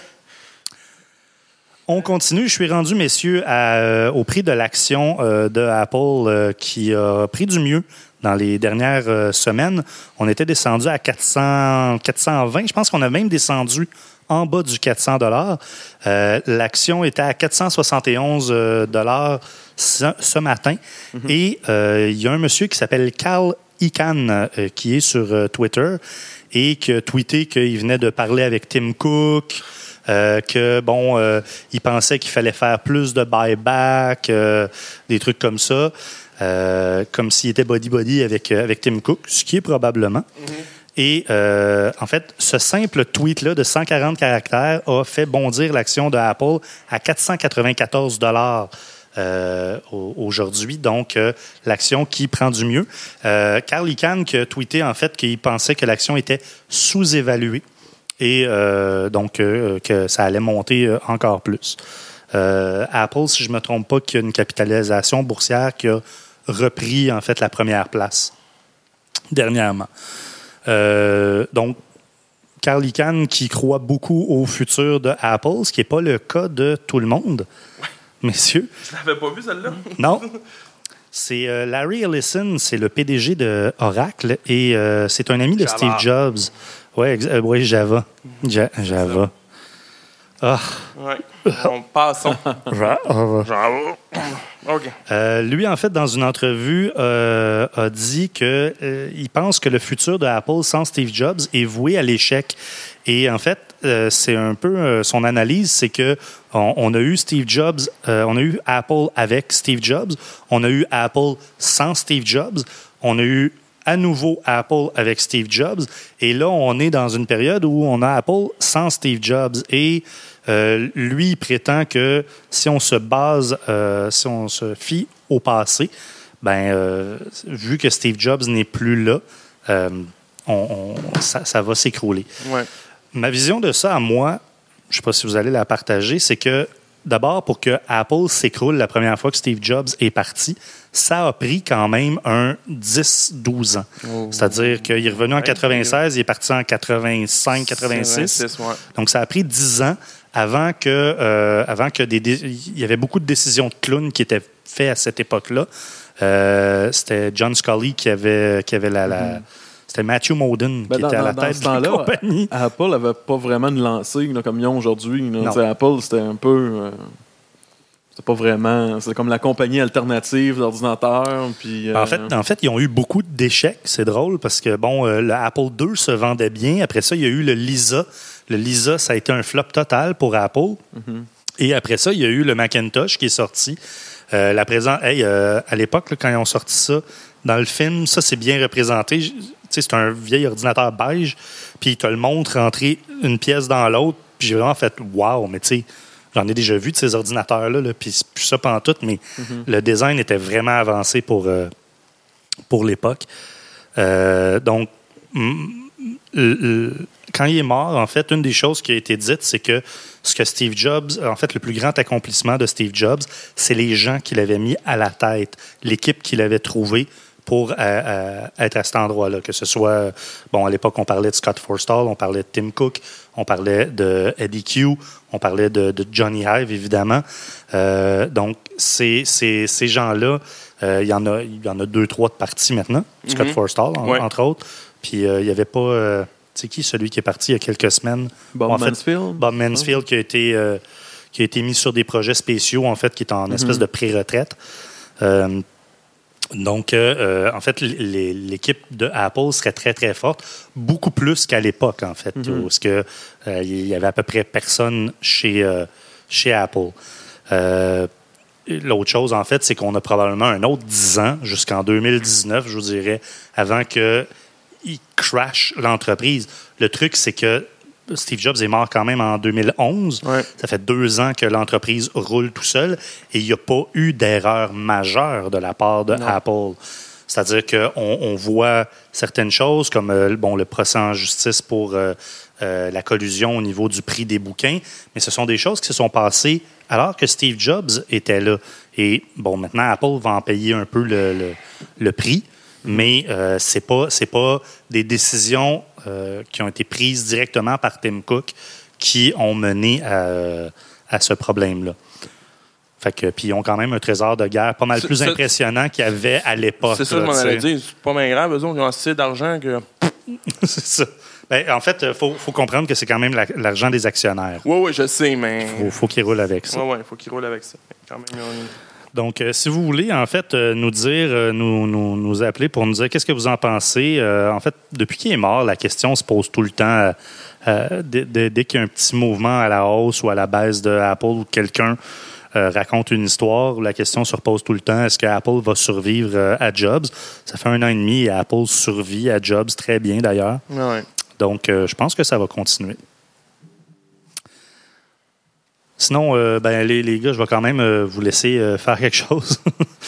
On continue. Je suis rendu, messieurs, à, euh, au prix de l'action euh, de Apple euh, qui a pris du mieux dans les dernières euh, semaines. On était descendu à quatre cents, quatre cent vingt. Je pense qu'on a même descendu en bas du quatre cents dollars. Euh, l'action était à quatre cent soixante et onze dollars ce, ce matin. Mm-hmm. Et euh, il y a un monsieur qui s'appelle Carl Icahn euh, qui est sur euh, Twitter et qui a tweeté qu'il venait de parler avec Tim Cook. Euh, que, bon, euh, il pensait qu'il fallait faire plus de buyback, euh, des trucs comme ça, euh, comme s'il était body-body avec, euh, avec Tim Cook, ce qui est probablement. Mm-hmm. Et, euh, en fait, ce simple tweet-là de cent quarante caractères a fait bondir l'action de Apple à quatre cent quatre-vingt-quatorze dollars euh, aujourd'hui. Donc, euh, l'action qui prend du mieux. Euh, Carl Icahn qui a tweeté, en fait, qu'il pensait que l'action était sous-évaluée. Et euh, donc, euh, que ça allait monter euh, encore plus. Euh, Apple, si je ne me trompe pas, qui a une capitalisation boursière qui a repris, en fait, la première place dernièrement. Euh, donc, Carl Icahn qui croit beaucoup au futur de Apple, ce qui n'est pas le cas de tout le monde, ouais. Messieurs. Je l'avais pas vu, celle-là. Non. C'est euh, Larry Ellison, c'est le P D G de Oracle et euh, c'est un ami de Java. Steve Jobs. Oui, ex- euh, ouais, Java. Ja- Java. Ah. Ouais. On passe. Java. Java. OK. Euh, lui, en fait, dans une entrevue, euh, a dit qu'il euh, pense que le futur de Apple sans Steve Jobs est voué à l'échec. Et en fait, euh, c'est un peu euh, son analyse, c'est que on, on a eu Steve Jobs, euh, on a eu Apple avec Steve Jobs, on a eu Apple sans Steve Jobs, on a eu à nouveau Apple avec Steve Jobs, et là, on est dans une période où on a Apple sans Steve Jobs. Et euh, lui, il prétend que si on se base, euh, si on se fie au passé, ben, euh, vu que Steve Jobs n'est plus là, euh, on, on, ça, ça va s'écrouler. Ouais. Ma vision de ça, à moi, je ne sais pas si vous allez la partager, c'est que d'abord, pour que Apple s'écroule la première fois que Steve Jobs est parti, ça a pris quand même un dix douze ans. Oh. C'est-à-dire qu'il est revenu en quatre-vingt-seize, il est parti en quatre-vingt-cinq quatre-vingt-six. Ouais. Donc, ça a pris dix ans avant que, euh, avant que des, des, il y avait beaucoup de décisions de clown qui étaient faites à cette époque-là. Euh, c'était John Scully qui avait, qui avait la... la mm-hmm. C'était Matthew Modine ben qui dans, était à la dans, tête dans de la compagnie. Apple n'avait pas vraiment de lancée là, comme ils ont aujourd'hui. Apple, c'était un peu... Euh, C'est pas vraiment... C'est comme la compagnie alternative d'ordinateurs. Puis, euh... en, fait, en fait, ils ont eu beaucoup d'échecs. C'est drôle parce que, bon, euh, le Apple deux se vendait bien. Après ça, il y a eu le Lisa. Le Lisa, ça a été un flop total pour Apple. Mm-hmm. Et après ça, il y a eu le Macintosh qui est sorti. Euh, la présent... hey, euh, à l'époque, là, quand ils ont sorti ça, dans le film, ça, c'est bien représenté. Tu sais, c'est un vieil ordinateur beige. Puis ils te le montrent rentrer une pièce dans l'autre. Puis j'ai vraiment fait « wow », mais tu sais... J'en ai déjà vu de ces ordinateurs-là, là, puis c'est plus ça pantoute, mais mm-hmm. le design était vraiment avancé pour, euh, pour l'époque. Euh, donc, m- l- l- quand il est mort, en fait, une des choses qui a été dite, c'est que ce que Steve Jobs, en fait, le plus grand accomplissement de Steve Jobs, c'est les gens qu'il avait mis à la tête, l'équipe qu'il avait trouvée pour euh, euh, être à cet endroit-là. Que ce soit, bon, à l'époque, on parlait de Scott Forstall, on parlait de Tim Cook, on parlait de Eddie Q, on parlait de, de Johnny Ive, évidemment. Euh, donc, ces, ces, ces gens-là, euh, il y en a, il y en a deux, trois de partis maintenant. Mm-hmm. Scott Forstall, en, ouais. entre autres. Puis, euh, il n'y avait pas... Euh, tu sais qui, celui qui est parti il y a quelques semaines? Bob en fait, Mansfield. Bob Mansfield, qui a été, euh, qui a été mis sur des projets spéciaux, en fait, qui est en mm-hmm. espèce de pré-retraite. Euh, Donc, euh, en fait, les, l'équipe de Apple serait très, très forte, beaucoup plus qu'à l'époque, en fait, mm-hmm. parce qu'il euh, y avait à peu près personne chez, euh, chez Apple. Euh, l'autre chose, en fait, c'est qu'on a probablement un autre dix ans, jusqu'en deux mille dix-neuf, je vous dirais, avant qu'il crash l'entreprise. Le truc, c'est que Steve Jobs est mort quand même en deux mille onze. Ouais. Ça fait deux ans que l'entreprise roule tout seul et il n'y a pas eu d'erreur majeure de la part de non. Apple. C'est-à-dire qu'on on voit certaines choses comme euh, bon, le procès en justice pour euh, euh, la collusion au niveau du prix des bouquins, mais ce sont des choses qui se sont passées alors que Steve Jobs était là. Et bon, maintenant, Apple va en payer un peu le, le, le prix, mais euh, ce n'est pas, c'est pas des décisions euh, qui ont été prises directement par Tim Cook qui ont mené à, à ce problème-là. Fait que, puis ils ont quand même un trésor de guerre pas mal plus c'est, impressionnant qu'il y avait à l'époque. C'est ça, là, je m'en allais dire. C'est pas bien grave, eux autres, ils ont assez d'argent que... c'est ça. Ben, en fait, il faut, faut comprendre que c'est quand même la, l'argent des actionnaires. Oui, oui, je sais, mais... Il faut, faut qu'ils roulent avec ça. Oui, oui, il faut qu'ils roulent avec ça. Mais quand même, ils ont... Donc, euh, si vous voulez, en fait, euh, nous dire, euh, nous, nous, nous appeler pour nous dire qu'est-ce que vous en pensez. Euh, en fait, depuis qu'il est mort, la question se pose tout le temps. Euh, dès, dès, dès qu'il y a un petit mouvement à la hausse ou à la baisse de Apple ou quelqu'un euh, raconte une histoire, la question se repose tout le temps. Est-ce que Apple va survivre euh, à Jobs? Ça fait un an et demi et Apple survit à Jobs très bien, d'ailleurs. Ouais. Donc, euh, je pense que ça va continuer. Sinon, euh, ben, les, les gars, je vais quand même euh, vous laisser euh, faire quelque chose.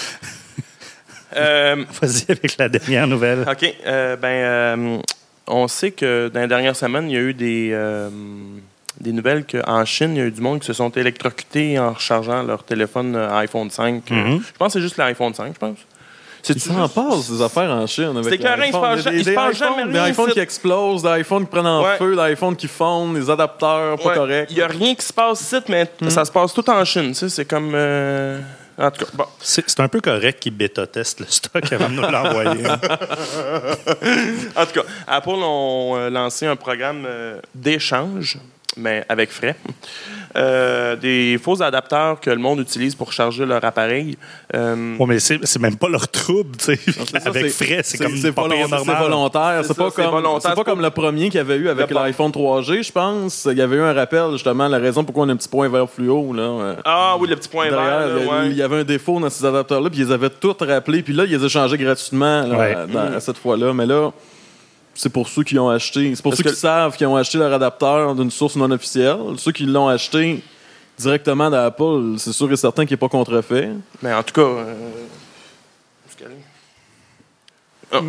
euh, Vas-y avec la dernière nouvelle. OK. Euh, ben, euh, on sait que dans les dernières semaines, il y a eu des, euh, des nouvelles qu'en Chine, il y a eu du monde qui se sont électrocutés en rechargeant leur téléphone iPhone cinq. Mm-hmm. Je pense que c'est juste l'iPhone cinq, je pense. C'est tu s'en passe, des affaires en Chine. Avec c'est clair, il se passe, il se passe jamais rien. Des iPhones qui explosent, des iPhones qui prennent en ouais. feu, des iPhones qui fondent, des adapteurs pas ouais. corrects. Il n'y a rien qui se passe ici, mais mm. ça se passe tout en Chine. Tu sais, c'est comme... Euh... En tout cas, bon. C'est, c'est un peu correct qu'ils bêta-testent le stock avant de nous l'envoyer. En tout cas, Apple ont euh, lancé un programme euh, d'échange, mais avec frais. Euh, des faux adapteurs que le monde utilise pour charger leur appareil. Euh, oui, mais c'est, c'est même pas leur trouble, tu sais. Avec c'est, frais, c'est, c'est comme c'est pas volontaire, normal. C'est volontaire. C'est, c'est, pas, ça, comme, c'est volontaire. C'est pas comme le premier qu'il y avait eu avec l'iPhone trois G, je pense. Il y avait eu un rappel, justement, la raison pourquoi on a un petit point vert fluo. Là. Ah oui, le petit point derrière, vert. Là, il, y a, ouais. il y avait un défaut dans ces adapteurs-là, puis ils les avaient tous rappelés. Puis là, ils les ont changés gratuitement là, ouais. dans, à cette fois-là. Mais là... C'est pour ceux qui ont acheté. C'est pour Parce ceux que... qui savent qu'ils ont acheté leur adapteur d'une source non officielle. Ceux qui l'ont acheté directement d'Apple, c'est sûr et certain qu'il n'est pas contrefait. Mais en tout cas. Euh... Oh.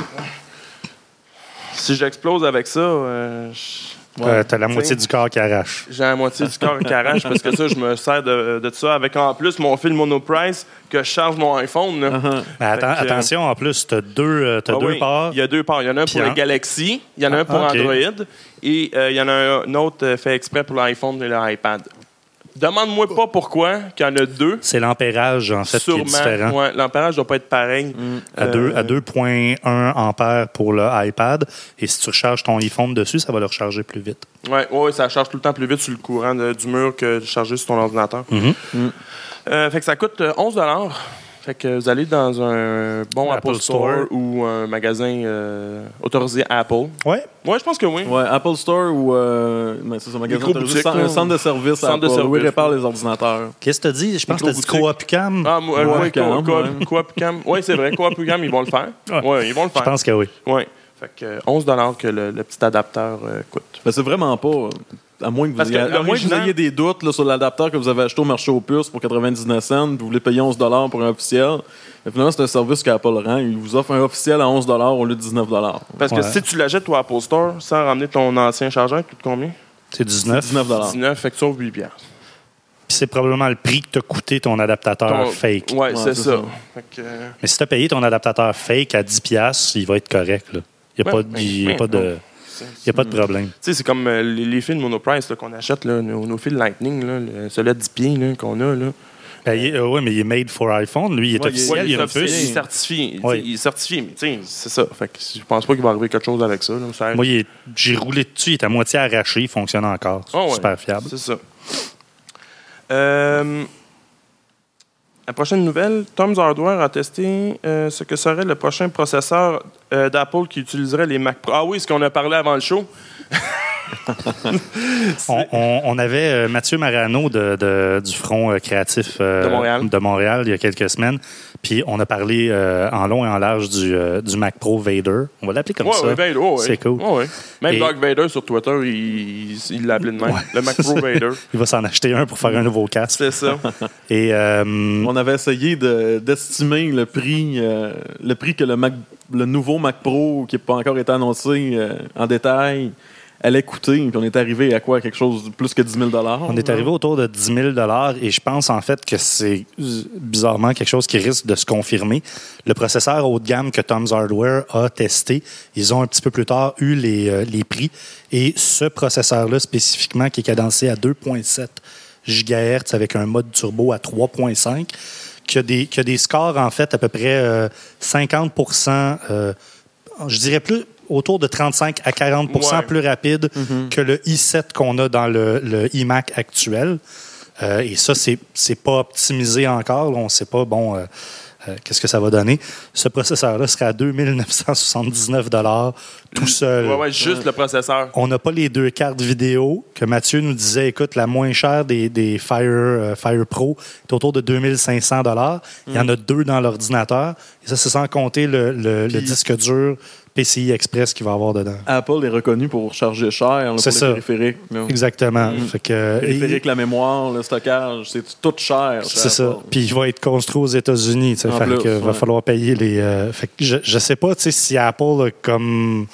Si j'explose avec ça. Euh, je... Ouais, euh, t'as la moitié du corps qui arrache. J'ai la moitié du corps qui arrache parce que ça, je me sers de, de ça avec en plus mon fil Monoprice que je charge mon iPhone. Là. Uh-huh. Mais atten- que, attention, en plus, t'as deux, euh, t'as ah deux oui, ports. Il y a deux ports. Il y en a un pour les Galaxy, il y en a un pour ah, okay. Android et euh, il y en a un autre fait exprès pour l'iPhone et l'iPad. Demande-moi pas pourquoi, qu'il y en a deux. C'est l'ampérage, en fait, Sûrement, qui est différent. ouais, l'ampérage doit pas être pareil. Mm. À, Euh, deux- à deux virgule un ampères pour le iPad. Et si tu recharges ton iPhone dessus, ça va le recharger plus vite. Ouais, ouais, ça charge tout le temps plus vite sur le courant de- du mur que de charger sur ton ordinateur. Mhm. Euh, fait que ça coûte euh, onze dollars. Fait que vous allez dans un bon Apple, Apple Store, Store. ou un magasin euh, autorisé Apple. Ouais. Ouais, je pense que oui. Ouais, Apple Store ou euh, ben, c'est ça, magasin Micro-boutique, autorisé, là. un centre de service Centre de Apple, où ils service, réparent ouais. les ordinateurs. Qu'est-ce que tu as dit? Je pense que tu as dit Micro-boutique. Coop-Cam. Ah, moi, euh, Ouais, ouais, Cam, Coop, ouais. Coop, Cam. Oui, c'est vrai, Coop Cam, ils vont le faire. Ouais. Oui, ils vont le Je faire. pense que oui. Ouais. Fait que euh, onze dollars que le, le petit adapteur euh, coûte. Ben, c'est vraiment pas. euh, À moins que vous, Parce que ayez, à moins que vous l'original- ayez des doutes là, sur l'adapteur que vous avez acheté au marché aux puces pour quatre-vingt-dix-neuf cents, puis vous voulez payer onze dollars pour un officiel. Mais finalement, c'est un service qu'Apple rend. Il vous offre un officiel à onze dollars au lieu de dix-neuf dollars. Parce que Ouais. si tu l'achètes au Apple Store sans ramener ton ancien chargeur, il coûte combien? C'est dix-neuf. dix-neuf dollars. dix-neuf, fait que tu sauves huit piastres. Puis c'est probablement le prix que t'a coûté ton adaptateur Ton- fake. Ouais, Ouais, c'est c'est ça. ça. Fait que, euh, Mais si tu as payé ton adaptateur fake à dix piastres, il va être correct. Il n'y a, Ouais, pas, mais- il y a mais pas de, non. c'est- il y a pas de problème. Tu sais, c'est comme euh, les, les fils monoprice là, qu'on achète, là, nos, nos fils Lightning, là, le, celui à dix pieds là, qu'on a. Là. Ben, il est- euh, ouais, mais il est made for iPhone. Lui, il est Ouais, il est- officiel, Ouais, il, il, est est un officiel, puce. il est certifié. Tu sais, Ouais. Il est certifié, mais tu sais, c'est ça. Fait que je pense pas qu'il va arriver quelque chose avec ça. Là. Ça- Moi, il est- j'ai roulé dessus, il est à moitié arraché, il fonctionne encore. C'est Ah ouais, super fiable. C'est ça. Euh, la prochaine nouvelle, Tom's Hardware a testé euh, ce que serait le prochain processeur euh, d'Apple qui utiliserait les Mac Pro. Ah oui, ce qu'on a parlé avant le show. On, on- on avait euh, Mathieu Marano de, de- du Front euh, créatif euh, De Montréal. de Montréal il y a quelques semaines. Puis on a parlé euh, en long et en large du, euh, du Mac Pro Vader. On va l'appeler comme Ouais, ça. ouais, Vader, ouais, ouais. C'est cool. Ouais, ouais. Même Et- Dark Vader sur Twitter, il il l'a appelé de même. Le Mac Pro Vader. Il va s'en acheter un pour faire un nouveau casque. C'est ça. Et euh, On avait essayé de- d'estimer le prix, euh, le prix que le, Mac, le nouveau Mac Pro, qui n'a pas encore été annoncé euh, en détail, allait coûter. Puis on est arrivé à quoi? Quelque chose de plus que dix mille dollars. on est arrivé autour de dix mille dollars et je pense en fait que c'est euh, bizarrement quelque chose qui risque de se confirmer. Le processeur haut de gamme que Tom's Hardware a testé, ils ont un petit peu plus tard eu les, euh, les prix. Et ce processeur-là spécifiquement, qui est cadencé à deux virgule sept gigahertz avec un mode turbo à trois virgule cinq, qui a des, qui a des scores en fait à peu près euh, cinquante pour cent, euh, je dirais plus autour de trente-cinq à quarante pour cent Ouais. plus rapide que le i sept qu'on a dans le, le iMac actuel. Euh, et ça, c'est c'est pas optimisé encore. Là. On ne sait pas, bon, euh, euh, qu'est-ce que ça va donner. Ce processeur-là serait à deux mille neuf cent soixante-dix-neuf dollars tout seul. Ouais, ouais, juste le processeur. On n'a pas les deux cartes vidéo que Mathieu nous disait, écoute, la moins chère des, des Fire, euh, Fire Pro est autour de deux mille cinq cents dollars. Il y en a deux dans l'ordinateur. Et ça, c'est sans compter le, le- le Puis- disque dur P C I Express qu'il va avoir dedans. Apple est reconnu pour charger cher là, pour C'est les ça. périphériques. là. Exactement. Mm. Fait que, Le périphérique, la mémoire, le stockage, c'est tout cher. chez c'est ça. Apple. Puis il va être construit aux États-Unis. tu sais. En Fait plus, que va ouais. falloir payer les. euh, fait que je, je sais pas tu sais, si Apple a comme.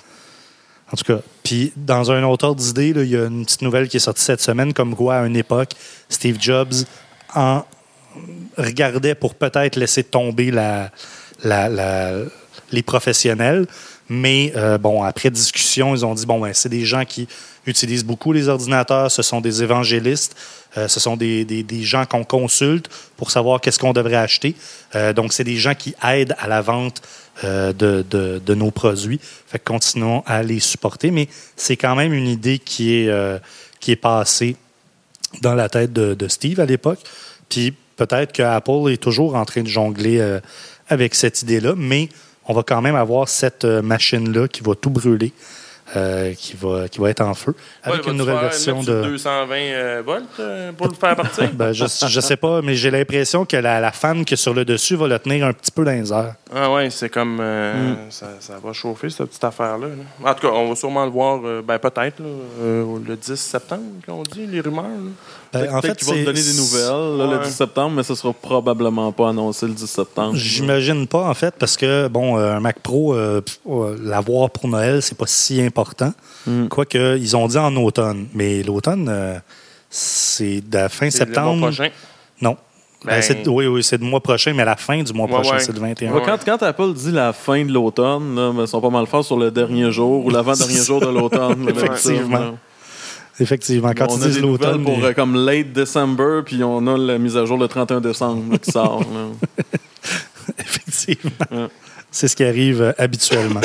En tout cas. Puis dans un autre ordre d'idée, là, il y a une petite nouvelle qui est sortie cette semaine, comme quoi à une époque, Steve Jobs en regardait pour peut-être laisser tomber la, la- la- les professionnels. Mais euh, bon, après discussion, ils ont dit bon, ben, c'est des gens qui utilisent beaucoup les ordinateurs, ce sont des évangélistes, euh, ce sont des, des- des gens qu'on consulte pour savoir qu'est-ce qu'on devrait acheter. Euh, donc, c'est des gens qui aident à la vente euh, de, de- de nos produits. Fait que continuons à les supporter, mais c'est quand même une idée qui est, euh, qui est passée dans la tête de, de Steve à l'époque. Puis peut-être que Apple est toujours en train de jongler euh, avec cette idée-là, mais on va quand même avoir cette euh, machine-là qui va tout brûler, euh, qui, va, qui va être en feu, avec Ouais, une vas-tu nouvelle faire version mettre sur de... deux cent vingt euh, volts euh, pour le faire partir. Ben, je ne sais pas, mais j'ai l'impression que la, la fan qui est sur le dessus va le tenir un petit peu dans les airs. Ah ouais, c'est comme euh, Mm. ça, ça va chauffer cette petite affaire-là. là. En tout cas, on va sûrement le voir, euh, ben peut-être là, euh, le dix septembre, qu'on dit les rumeurs. là. Ben, en Peut-être fait, qu'ils vont c'est- te donner des nouvelles là, Ouais. le dix septembre, mais ce sera probablement pas annoncé le dix septembre. J'imagine pas, en fait, parce que, bon, euh, un Mac Pro, euh, pff, euh, l'avoir pour Noël, c'est pas si important. Mm. Quoique, ils ont dit en automne. Mais l'automne, euh, c'est de la fin C'est le septembre. mois prochain. Non. Ben- Ben, c'est- oui, oui, c'est le mois prochain, mais la fin du mois Ouais, prochain, ouais. c'est le vingt et un. Ouais, Quand, quand Apple dit la fin de l'automne, là, ben, ils sont pas mal forts sur le dernier jour ou l'avant-dernier jour de l'automne. là, Effectivement. là. Effectivement, quand on ils a disent des nouvelles l'automne... pour mais- euh, comme late December, puis on a la mise à jour le trente et un décembre là, qui sort. Là. Effectivement. Ouais. C'est ce qui arrive euh, habituellement.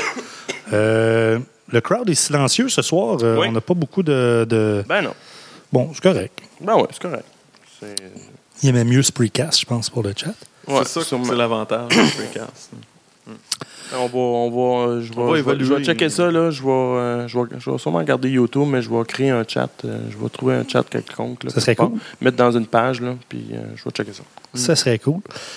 Euh, le crowd est silencieux ce soir. Euh, Oui. On n'a pas beaucoup de, de... Ben non. Bon, c'est correct. Ben ouais, c'est correct. C'est... Il aimait mieux Spreecast, je pense, pour le chat. Ouais, c'est ça que sûrement. c'est l'avantage du Freecast. On va, on va, euh, je vais, On va je vais- je vais évaluer. checker ça, là. Je vais, euh, je vais, je vais sûrement regarder YouTube, mais je vais créer un chat. euh, je vais trouver un chat quelconque. Là, Ça serait quelque part, cool. Mettre dans une page, là, puis euh, je vais checker ça. Ça serait cool.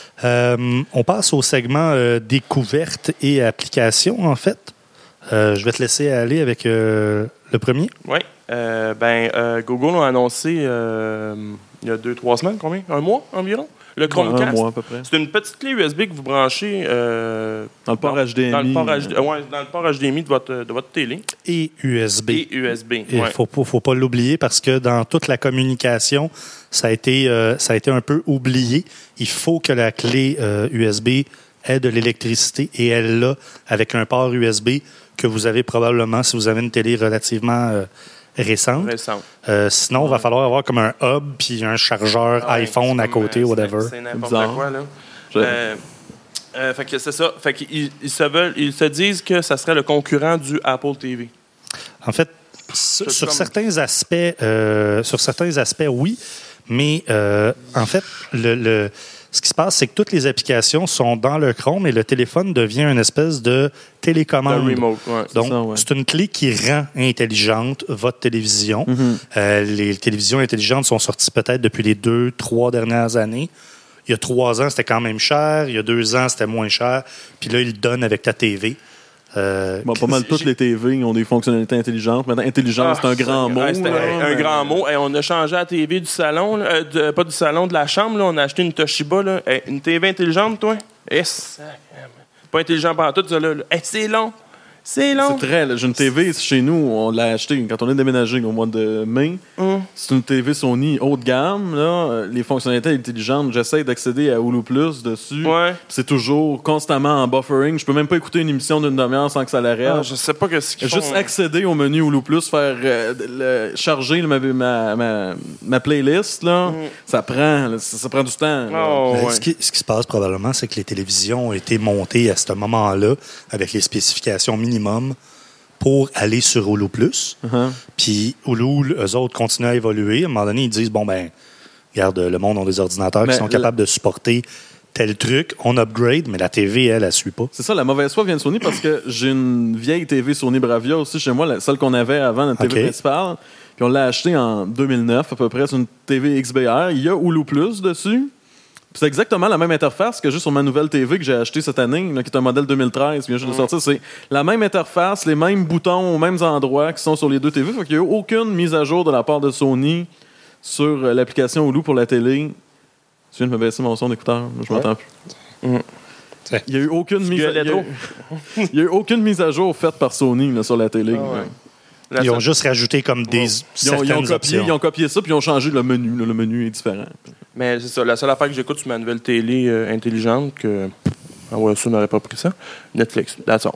Euh, on passe au segment euh, découvertes et applications, en fait. Euh, je vais te laisser aller avec euh, le premier. Oui. Euh, ben, euh, Google a annoncé euh, il y a deux, trois semaines, combien? Un mois environ? Le Chromecast. Un mois à peu près. C'est une petite clé U S B que vous branchez euh, Dans le port dans, H D M I. dans le port H D, euh, ouais, dans le port H D M I de votre, de votre télé. Et U S B. Et U S B. Il ne ouais. faut, pas- faut pas l'oublier parce que dans toute la communication, ça a été, euh, ça a été un peu oublié. Il faut que la clé euh, U S B ait de l'électricité et elle l'a avec un port U S B que vous avez probablement si vous avez une télé relativement euh, récente. Récente. Euh, sinon, il va falloir avoir comme un hub puis un chargeur Ouais, iPhone c'est à comme, côté, euh, whatever. C'est c'est n'importe Bizarre. quoi, là. Je- Euh, euh, fait que c'est ça. Fait qu'ils ils se veulent, ils se disent que ça serait le concurrent du Apple T V. En fait, sur, C'est sur comme- certains aspects, euh, sur certains aspects, oui, mais euh, en fait, le, le- ce qui se passe, c'est que toutes les applications sont dans le Chrome et le téléphone devient une espèce de télécommande. Le remote, ouais. Donc, ça, ouais. c'est une clé qui rend intelligente votre télévision. Mm-hmm. Euh, les télévisions intelligentes sont sorties peut-être depuis les deux, trois dernières années. Il y a trois ans, c'était quand même cher. Il y a deux ans, c'était moins cher. Puis là, ils le donnent avec ta T V. Euh, Bon, pas mal toutes les T V ont des fonctionnalités intelligentes. Maintenant, intelligence, c'est un grand mot. Ouais, c'était là, un, un mais- grand mot. Et on a changé la T V du salon, là, euh, de- pas du salon, de la chambre. Là. On a acheté une Toshiba. Là. Hey, une T V intelligente, toi? Eh, sacrément. Pas intelligent par tout, ça. Là. Hey, c'est long. C'est long. C'est très. là, J'ai une T V chez nous, on l'a acheté quand on est déménagé au mois de mai. Hum. C'est une T V Sony haut de gamme. Là. Euh, Les fonctionnalités intelligentes, j'essaie d'accéder à Hulu Plus dessus. Ouais. C'est toujours constamment en buffering. Je peux même pas écouter une émission d'une demi-heure sans que ça l'arrête. Ah, je sais pas que ce qu'ils Juste font. accéder au menu Hulu Plus, faire euh, le- charger ma, ma, ma, ma playlist, là, ça prend là, ça, ça prend du temps. là. Oh, Ben, ouais. ce, qui, ce qui se passe probablement, c'est que les télévisions ont été montées à ce moment-là avec les spécifications minimum pour aller sur Hulu Plus. Uh-huh. Puis Hulu, eux autres, continuent à évoluer. À un moment donné, ils disent, bon, ben, regarde, le monde ont des ordinateurs Mais qui sont la- capables de supporter tel truc. On upgrade, mais la T V, elle, elle ne suit pas. C'est ça, la mauvaise foi vient de Sony parce que j'ai une vieille T V Sony Bravia aussi chez moi, la- celle qu'on avait avant, notre T V OK. principale. Puis on l'a acheté en deux mille neuf à peu près, c'est une T V X B R. Il y a Hulu Plus dessus. Puis c'est exactement la même interface que j'ai sur ma nouvelle T V que j'ai achetée cette année, là, qui est un modèle deux mille treize qui vient juste de sortir. C'est la même interface, les mêmes boutons aux mêmes endroits qui sont sur les deux T V. Fait qu'il n'y a eu aucune mise à jour de la part de Sony sur euh, l'application Hulu pour la télé. Tu viens de me baisser mon son d'écouteur, je m'entends plus. Mm. Il n'y a eu aucune mise à... gueulais il y a eu- il y a eu aucune mise à jour faite par Sony là, sur la télé. Ah ouais. là. La Ils ont seule- juste rajouté comme des Ils ont, certaines ils ont copié, options. ils ont copié ça puis ils ont changé le menu. là. Le menu est différent. Mais c'est ça. La seule affaire que j'écoute sur ma nouvelle télé euh, intelligente, que. Ah ouais, ça, on n'aurait pas pris ça. Netflix. That's all.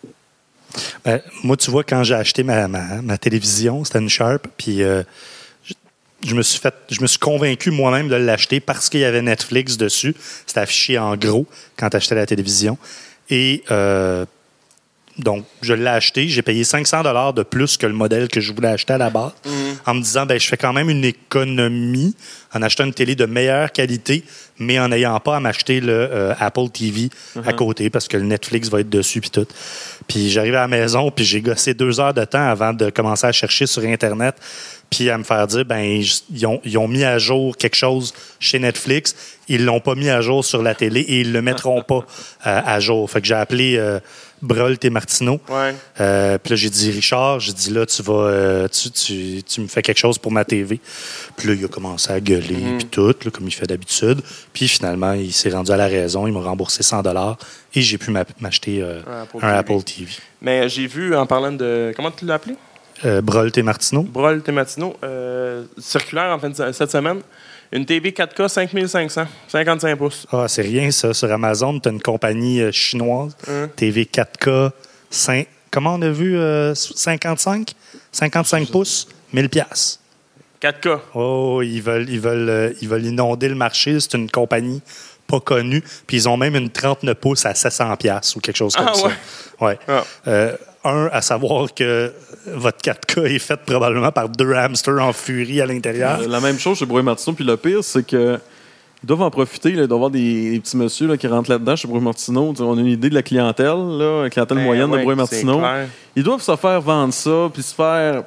Ben, moi, tu vois, quand j'ai acheté ma, ma, ma télévision, c'était une Sharp, puis euh, je, je me suis fait, je me suis convaincu moi-même de l'acheter parce qu'il y avait Netflix dessus. C'était affiché en gros quand tu achetais la télévision. Et euh, donc, je l'ai acheté. J'ai payé cinq cents dollars de plus que le modèle que je voulais acheter à la base, en me disant, ben, je fais quand même une économie en achetant une télé de meilleure qualité, mais en n'ayant pas à m'acheter le euh, Apple T V à côté parce que le Netflix va être dessus puis tout. Puis j'arrive à la maison puis j'ai gossé deux heures de temps avant de commencer à chercher sur Internet puis à me faire dire, ben ils ont, ils ont mis à jour quelque chose chez Netflix, ils l'ont pas mis à jour sur la télé et ils le mettront pas euh, à jour. Fait que j'ai appelé euh, Brolt et Martineau. Ouais. Euh, puis là, j'ai dit, Richard, j'ai dit, là, tu vas, euh, tu, tu, tu me fais quelque chose pour ma T V. Puis là, il a commencé à gueuler, puis tout, là, comme il fait d'habitude. Puis finalement, il s'est rendu à la raison. Il m'a remboursé cent dollars et j'ai pu m'a- m'acheter euh, Un Apple un T V. Apple T V. Mais j'ai vu, en parlant de. Comment tu l'as appelé? Euh, Brolt et Martineau. Brol Tematino, euh, circulaire en fin de se- cette semaine. Une T V quatre K cinq mille cinq cents, cinquante-cinq pouces. Ah, c'est rien, ça. Sur Amazon, tu as une compagnie euh, chinoise. Hein? T V quatre K, cinq comment on a vu euh, cinquante-cinq? cinquante-cinq pouces, mille piastres. quatre K. Oh, ils veulent, ils veulent, euh, ils veulent inonder le marché. C'est une compagnie pas connue. Puis ils ont même une trente-neuf pouces à sept cents piastres ou quelque chose comme Ah, ça. ouais. Ouais. Ah. Euh, un, à savoir que votre quatre K est fait probablement par deux hamsters en furie à l'intérieur. Euh, La même chose chez Brouille Martineau. Puis le pire, c'est que ils doivent en profiter. Là, il doit y avoir des, des petits messieurs là, qui rentrent là-dedans chez Brouille Martineau. On a une idée de la clientèle, là, la clientèle Ben, moyenne ouais, de Brouille c'est Martineau. clair. Ils doivent se faire vendre ça, puis se faire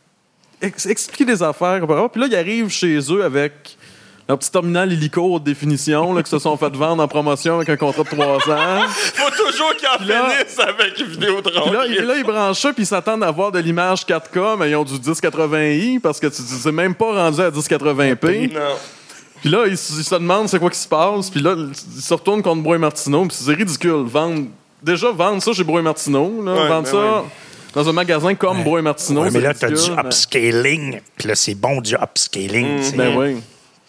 ex- expliquer des affaires. Puis là, ils arrivent chez eux avec leur petit terminal illico haute définition là, qui se sont fait vendre en promotion avec un contrat de trois ans. Faut toujours qu'ils en Là- finissent avec Vidéotron. Puis là, ils- là, ils branchent ça, puis ils s'attendent à voir de l'image quatre K, mais ils ont du dix quatre-vingts i parce que tu tu- même pas rendu à dix quatre-vingts p. Non. Puis là, ils, s- ils se demandent c'est quoi qui se passe. Puis là, ils se retournent contre Brouille Martineau. Puis c'est ridicule. Vendre, déjà, vendre ça chez Brouille Martineau. Là, Ouais, vendre ben ça ouais. dans un magasin comme Brouille Martineau. Ouais, mais c'est là, tu as du ridicule, mais- upscaling. Puis là, c'est bon du upscaling. tu sais. Ben oui.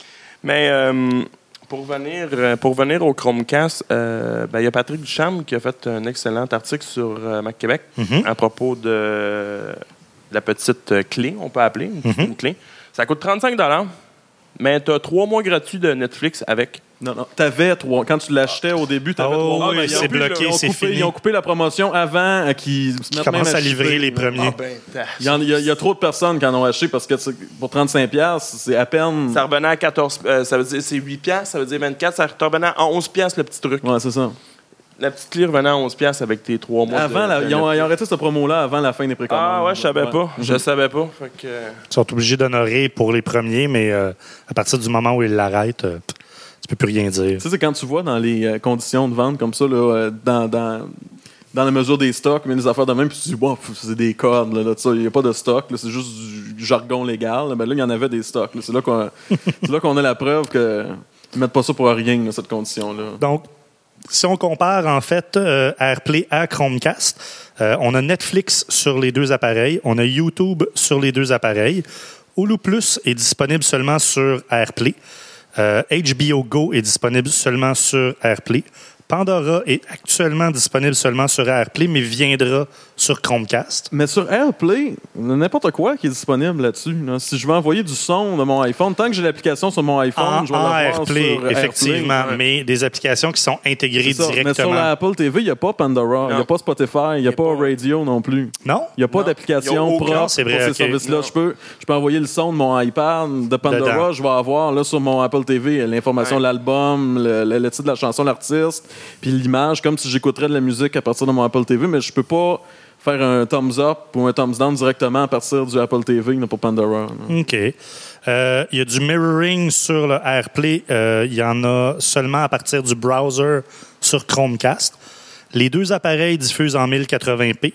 Mais euh, pour, venir, euh, pour venir au Chromecast, euh, ben, il y a Patrick Ducharme qui a fait un excellent article sur euh, Mac Québec Mhm. à propos de la petite euh, clé, on peut appeler, une, Mhm. une clé. Ça coûte trente-cinq dollars, mais tu as trois mois gratuits de Netflix avec. Non, non. T'avais trois. Quand tu l'achetais au début, t'avais Oh, trois mois. oui, mais ils ont c'est coupé- bloqué, ils ont c'est coupé- fini. Ils ont coupé la promotion avant euh, qu'ils se Qui mettent commence même à livrer shipper. les premiers. ben, Il y, en- il y a, il y a trop de personnes qui en ont acheté parce que tu sais, pour trente-cinq piastres, c'est à peine. Ça revenait à quatorze, euh, ça veut dire c'est huit piastres, ça veut dire vingt-quatre, ça revenait à onze piastres le petit truc. Ouais, c'est ça. La petite clé revenait à onze piastres avec tes trois mois. Avant, de, la- de ils, ont, ils ont Netflix. arrêté cette promo-là avant la fin des précommandes. Ah ouais, je savais Ouais. pas. Je savais pas. Fait que, euh, Ils sont obligés d'honorer pour les premiers, mais euh, à partir du moment où ils l'arrêtent, euh, tu peux plus rien dire. Tu sais, c'est quand tu vois dans les euh, conditions de vente comme ça, là, euh, dans, dans, dans la mesure des stocks, mais les affaires de même, puis tu dis, bon, c'est des codes, là, là, tu sais, il n'y a pas de stock, là, c'est juste du jargon légal. Là. Ben là, il y en avait des stocks. Là. C'est là qu'on c'est là qu'on a la preuve qu'ils ne mettent pas ça pour rien, là, cette condition-là. Donc, si on compare en fait euh, AirPlay à Chromecast, euh, on a Netflix sur les deux appareils, on a YouTube sur les deux appareils. Hulu Plus est disponible seulement sur AirPlay. Euh, H B O Go est disponible seulement sur AirPlay. Pandora est actuellement disponible seulement sur AirPlay, mais viendra sur Chromecast. Mais sur AirPlay, n'importe quoi qui est disponible là-dessus. Là. Si je veux envoyer du son de mon iPhone, tant que j'ai l'application sur mon iPhone, En, je vais en l'avoir AirPlay, sur effectivement, AirPlay. mais des applications qui sont intégrées C'est ça. Mais sur directement. la Apple T V, il n'y a pas Pandora, il n'y a pas Spotify, il n'y a, a pas pas- Radio non plus. Non? Il n'y a pas Non. d'application Il y a aucun, propre c'est vrai, pour ces ok. services-là. Non. Je peux, je peux envoyer le son de mon iPad de Pandora, Dedans. je vais avoir là, sur mon Apple T V l'information Ouais. de l'album, le, le- le titre de la chanson, l'artiste, puis l'image, comme si j'écouterais de la musique à partir de mon Apple T V, mais je peux pas faire un thumbs up ou un thumbs down directement à partir du Apple T V là, pour Pandora. là. OK. Euh, Il y a du mirroring sur le AirPlay. Euh, Il y en a seulement à partir du browser sur Chromecast. Les deux appareils diffusent en mille quatre-vingts p.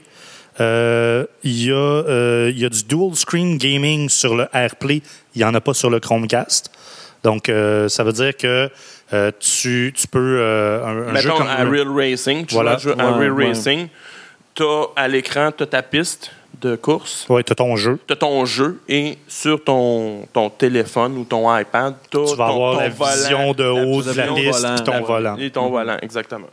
Euh, Il y, a, euh, il y a du dual screen gaming sur le AirPlay. Il n'y en a pas sur le Chromecast. Donc, euh, ça veut dire que euh, tu, tu peux... euh, un, un jeu mettons comme... à Real Racing, tu Voilà. joues à un jeu à Ouais, Real ouais. Racing, t'as à l'écran, t'as ta piste de course, Oui, tu as ton jeu. t'as ton jeu, et sur ton, ton téléphone ou ton iPad, t'as Tu vas ton, avoir ton la volant, vision de haut de la vision piste volant, puis ton la- volant. Et ton volant, exactement.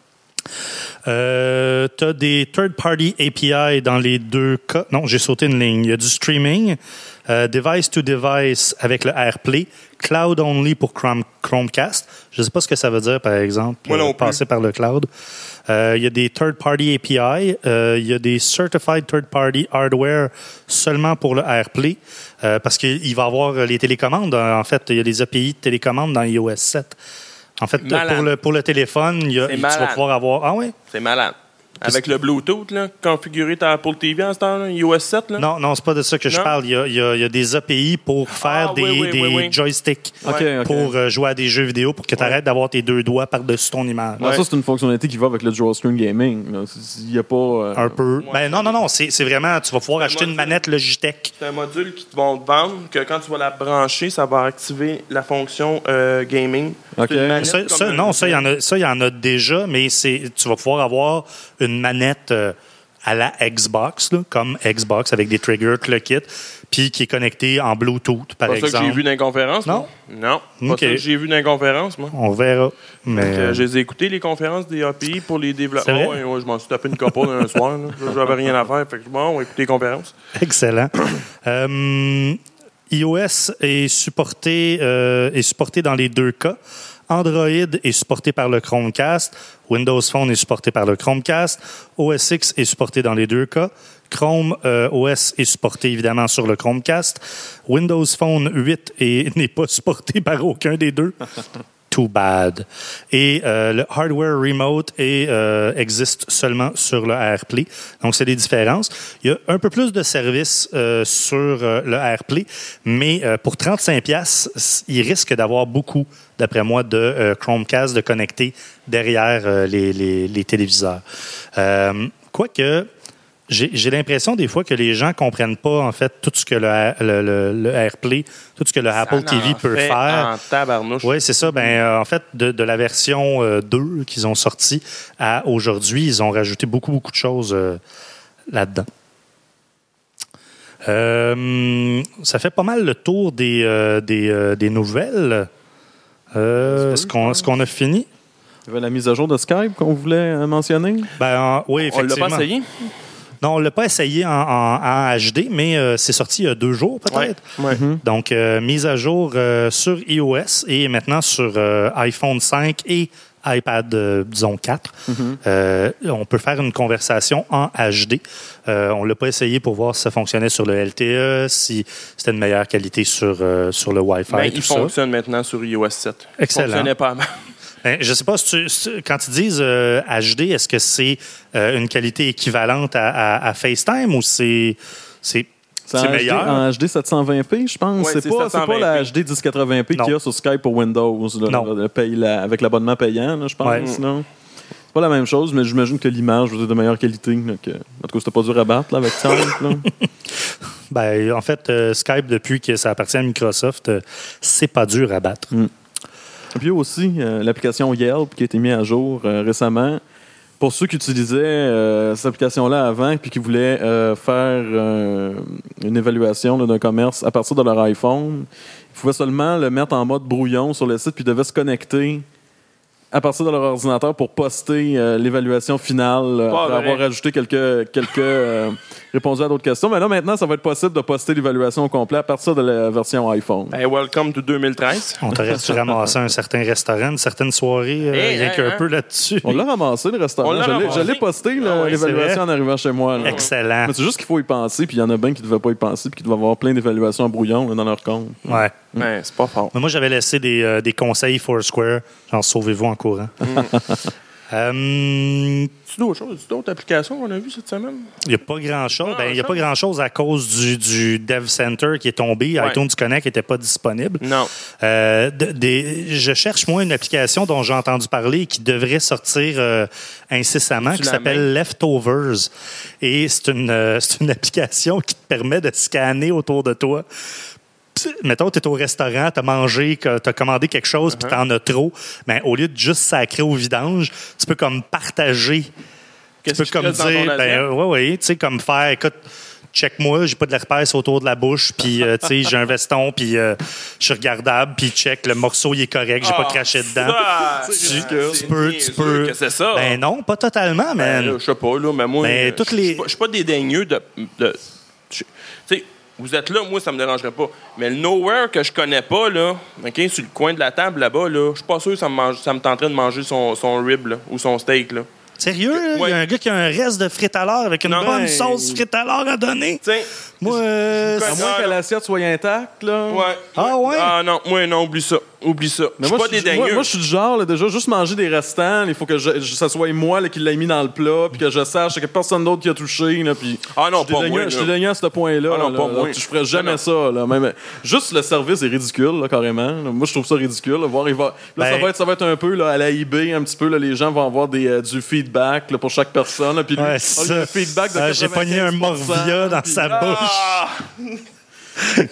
Euh, tu as des third-party A P I dans les deux cas. Non, j'ai sauté une ligne. Il y a du streaming, euh, device-to-device avec le AirPlay, cloud-only pour Chrome, Chromecast. Je ne sais pas ce que ça veut dire, par exemple, Moi non euh, plus. passer par le cloud. Euh, il y a des third-party A P I. Euh, il y a des certified third-party hardware seulement pour le AirPlay, euh, parce qu'il va y avoir les télécommandes. En fait, il y a des A P I de télécommande dans iOS sept. En fait, Malade. pour le, pour le téléphone, il y a- C'est tu vas malade. pouvoir avoir... Ah oui? C'est malade. Avec le Bluetooth, là, configuré ta Apple T V en ce temps-là, iOS sept, là. Non, non, c'est pas de ça que je Non? parle. Il y a, il y a- il y a des A P I pour faire Ah, des, oui, oui, des oui, oui. joysticks OK, OK. pour euh, jouer à des jeux vidéo pour que tu arrêtes d'avoir tes deux doigts par-dessus ton image. Ouais, Ça, c'est une fonctionnalité qui va avec le dual screen gaming. là. Il n'y a pas. euh, Un peu. Ouais. Ben non, non, non, c'est c'est vraiment, tu vas pouvoir acheter une module. manette Logitech. C'est un module qui te vont te vendre, que quand tu vas la brancher, ça va activer la fonction euh, gaming. OK. C'est une manette Ça, comme ça, un- non, ça, il y en a, ça, il y en a déjà, mais c'est, tu vas pouvoir avoir une manette euh, à la Xbox, là, comme Xbox, avec des triggers, tout le kit, puis qui est connecté en Bluetooth, par pas exemple. ça que j'ai vu dans les conférences, Non? moi. Non, pas OK. ça que j'ai vu dans les conférences, moi. On verra. Mais, Donc, euh, euh, je les ai écoutés, les conférences des A P I pour les développeurs. C'est vrai? Ouais, ouais, je m'en suis tapé une copa un soir. Là. J'avais rien à faire. Fait que bon, on va écouter les conférences. Excellent. euh, iOS est supporté, euh, est supporté dans les deux cas. Android est supporté par le Chromecast. Windows Phone est supporté par le Chromecast. O S X est supporté dans les deux cas. Chrome euh, O S est supporté évidemment sur le Chromecast. Windows Phone huit est- n'est pas supporté par aucun des deux. Too bad. Et euh, le hardware remote est, euh, existe seulement sur le AirPlay. Donc, c'est des différences. Il y a un peu plus de services euh, sur euh, le AirPlay, mais euh, pour trente-cinq dollars, il risque d'avoir beaucoup, d'après moi, de euh, Chromecast de connecter derrière euh, les, les, les téléviseurs. Euh, quoique... J'ai, j'ai l'impression des fois que les gens comprennent pas en fait tout ce que le, le, le, le AirPlay, tout ce que le Apple Ça T V en peut fait faire. En tabarnouche. Oui, c'est ça. Ben, euh, en fait, de, de la version euh, deux qu'ils ont sortie à aujourd'hui, ils ont rajouté beaucoup, beaucoup de choses euh, là-dedans. Euh, ça fait pas mal le tour des, euh, des, euh, des nouvelles. Euh, est-ce, qu'on, est-ce qu'on a fini? Il y avait la mise à jour de Skype qu'on voulait euh, mentionner. Ben, en- oui, On l'a effectivement. pas essayé? Non, on ne l'a pas essayé en, en- en H D, mais euh, c'est sorti il y a deux jours peut-être. Ouais. Donc, euh, mise à jour euh, sur iOS et maintenant sur euh, iPhone cinq et iPad, euh, disons, quatre. Euh, on peut faire une conversation en H D. Euh, on ne l'a pas essayé pour voir si ça fonctionnait sur le L T E, si c'était une meilleure qualité sur, euh, sur le Wi-Fi, Ben, tout il ça. fonctionne maintenant sur iOS sept. Excellent. Il fonctionnait pas avant. Ben, je ne sais pas, si tu- si- quand ils disent euh, H D, est-ce que c'est euh, une qualité équivalente à, à- à FaceTime ou c'est, c'est, C'est c'est en H D, meilleur? en H D sept cent vingt p, je pense. Ouais, c'est, c'est pas, c'est pas la sept cent vingt p. H D dix quatre-vingts p Non. qu'il y a sur Skype pour Windows, là, Non. le paye- la- avec l'abonnement payant, là, je pense. Ouais. Non? C'est pas la même chose, mais j'imagine que l'image je veux dire, de meilleure qualité. là, que- en tout cas, c'était pas dur à battre là, avec Skype. là. Ben, en fait, euh, Skype, depuis que ça appartient à Microsoft, euh, c'est pas dur à battre. Puis il y a aussi euh, l'application Yelp qui a été mise à jour euh, récemment. Pour ceux qui utilisaient euh, cette application-là avant puis qui voulaient euh, faire euh, une évaluation là, d'un commerce à partir de leur iPhone, ils pouvaient seulement le mettre en mode brouillon sur le site puis devaient se connecter à partir de leur ordinateur pour poster euh, l'évaluation finale euh, Pas après vrai. avoir ajouté quelques, quelques euh, répondu à d'autres questions. Mais là, maintenant, ça va être possible de poster l'évaluation au complet à partir de la version iPhone. Hey, welcome to deux mille treize. On t'aurait-tu ramassé un certain restaurant, une certaine soirée, euh, Hey, rien hey, qu'un hein? peu là-dessus? On l'a ramassé, le restaurant. On l'a Je l'ai- ramassé. Je l'ai posté, là, Ah oui, l'évaluation c'est vrai. en arrivant chez moi. là. Excellent. Mais c'est juste qu'il faut y penser, puis il y en a bien qui ne devaient pas y penser, puis qui devaient avoir plein d'évaluations en brouillon là, dans leur compte. Ouais. Ouais, c'est pas fort. Mais moi, j'avais laissé des, euh, des conseils Foursquare, genre sauvez-vous en courant. Euh, Tu d'autres choses? Tu d'autres applications qu'on a vues cette semaine? Il n'y a pas grand-chose. Pas Ben, il n'y a pas grand-chose. grand-chose à cause du, du Dev Center qui est tombé. Ouais. iTunes Connect n'était pas disponible. Non. Euh, de- des- je cherche, moi, une application dont j'ai entendu parler et qui devrait sortir euh, incessamment, Tu qui la s'appelle Leftovers. Et c'est une, euh, c'est une application qui te permet de scanner autour de toi. Puis, mettons, tu es au restaurant, tu as mangé, tu as commandé quelque chose, puis tu en as trop. Mais au lieu de juste sacrer au vidange, tu peux comme partager. Tu Qu'est-ce peux qui comme te reste dans ton dire, assiette? ben oui, oui, tu sais, comme faire, écoute, check-moi, j'ai pas de l'herpès autour de la bouche, puis euh, tu sais, j'ai un veston, puis euh, je suis regardable, puis check, le morceau il est correct, j'ai pas Ah, craché dedans. ça, Tu, c'est tu ridicule. peux, C'est tu peux. niaiseux que c'est ça. Ben non, pas totalement, Ben, man. là, je sais pas, là, mais moi, Mais euh, toutes je les- suis pas- je suis pas dédaigneux de. de je- tu sais, vous êtes là, moi, ça me dérangerait pas. Mais le nowhere que je connais pas, là, OK, sur le coin de la table là-bas, là, je suis pas sûr que ça me, mange, ça me tenterait de manger son, son rib là, ou son steak. Là. Sérieux, là? Il Ouais. y a un gars qui a un reste de frites à l'heure avec une Non, bonne ben- sauce frites à l'heure à donner. Tu sais, Moi, euh, je- À moins Ah, que non. l'assiette soit intacte, là. ouais. Ah, ouais? Ah non, moi, non, oublie ça. Oublie ça. Mais Je suis moi, pas je suis- dédaigneux. moi, moi, je suis du genre, là, déjà, juste manger des restants, il faut que je, je- ça soit moi là, qui l'ai mis dans le plat, puis que je sache que personne d'autre qui a touché. Là, puis Ah non, je suis pas dédaigneux- moi, Je suis là. dédaigneux à ce point-là. Ah non, là, pas là, moi. Je ferais jamais Non, ça. Là, même, juste le service est ridicule, là, carrément. là. Moi, je trouve ça ridicule. là, voir, il va, là, ça, Ben- va être, ça va être un peu là, à la eBay, un petit peu. Là, les gens vont avoir des, euh, du feedback là, pour chaque personne. là, puis lui, Ouais, oh, c'est il y a ça. un feedback de Ah, j'ai pogné un quatre-vingt-quinze pour cent, Morvia dans puis- sa bouche. Ah!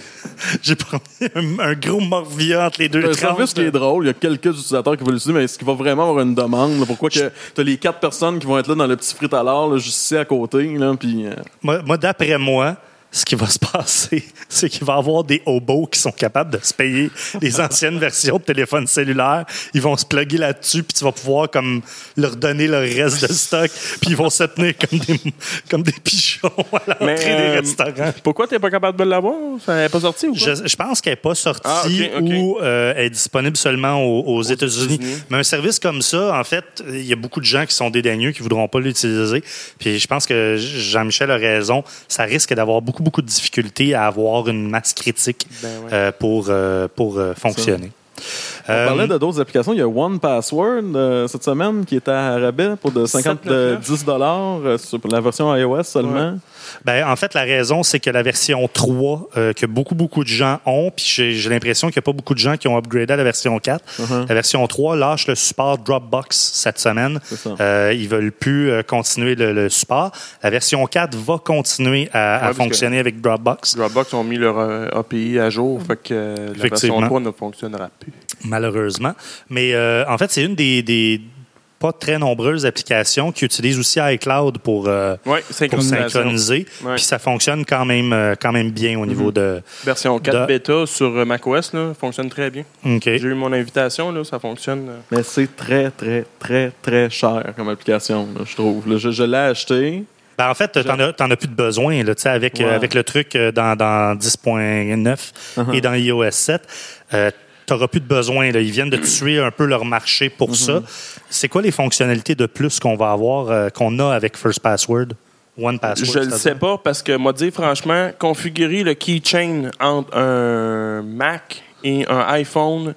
J'ai pris un, un gros Morvia entre les deux Le tranches. service qui est drôle, il y a quelques utilisateurs qui veulent l'utiliser, mais est-ce qu'il va vraiment avoir une demande? Là? Pourquoi que t'as les quatre personnes qui vont être là dans le petit frit à l'or, juste ici à côté, là, puis... Euh... Moi, moi, d'après moi, ce qui va se passer, c'est qu'il va y avoir des hobos qui sont capables de se payer les anciennes versions de téléphone cellulaire. Ils vont se plugger là-dessus, puis tu vas pouvoir comme leur donner le reste de stock, puis ils vont se tenir comme des, comme des pigeons à l'entrée Mais, des euh, restaurants. Pourquoi t'es pas capable de l'avoir? Ça n'est pas sorti ou quoi? Je, je pense qu'elle n'est pas sortie Ah, ok, ok. ou euh, elle est disponible seulement aux, aux États-Unis. États-Unis. Mais un service comme ça, en fait, il y a beaucoup de gens qui sont dédaigneux, qui ne voudront pas l'utiliser. Puis je pense que Jean-Michel a raison. Ça risque d'avoir beaucoup, beaucoup de difficultés à avoir une masse critique Ben ouais. euh, pour, euh, pour euh, fonctionner. On Euh, parlait de d'autres applications. Il y a One Password euh, cette semaine qui est à rabais pour de cinquante, de dix dollars euh, sur la version iOS seulement. Ouais. Ben, en fait, la raison, c'est que la version trois, euh, que beaucoup, beaucoup de gens ont, puis j'ai, j'ai l'impression qu'il n'y a pas beaucoup de gens qui ont upgradé à la version quatre. Uh-huh. La version trois lâche le support Dropbox cette semaine. C'est ça. Euh, ils ne veulent plus euh, continuer le, le support. La version quatre va continuer à, à parce fonctionner avec Dropbox. Dropbox ont mis leur euh, A P I à jour, fait que euh, la Effectivement. version trois ne fonctionnera plus. Malheureusement. Mais euh, en fait, c'est une des, des pas très nombreuses applications qui utilisent aussi iCloud pour, euh, Oui, pour synchronisation. synchroniser. Ouais. Puis ça fonctionne quand même, euh, quand même bien au niveau de... Version quatre de- bêta sur euh, macOS, là, fonctionne très bien. OK. J'ai eu mon invitation, là, ça fonctionne. euh. Mais c'est très, très, très, très cher comme application, là, je trouve. Là, je je l'ai acheté. Ben, en fait, tu n'en as, t'en as plus de besoin là, tu sais, avec, Ouais. euh, avec le truc euh, dans, dans dix point neuf Uh-huh. et dans iOS sept. Euh, tu n'auras plus de besoin. Là. Ils viennent de tuer un peu leur marché pour ça. C'est quoi les fonctionnalités de plus qu'on va avoir, euh, qu'on a avec First Password? One Password, Je ne c'est-à-dire? sais pas parce que, moi, dire franchement, configurer le keychain entre un Mac et un iPhone,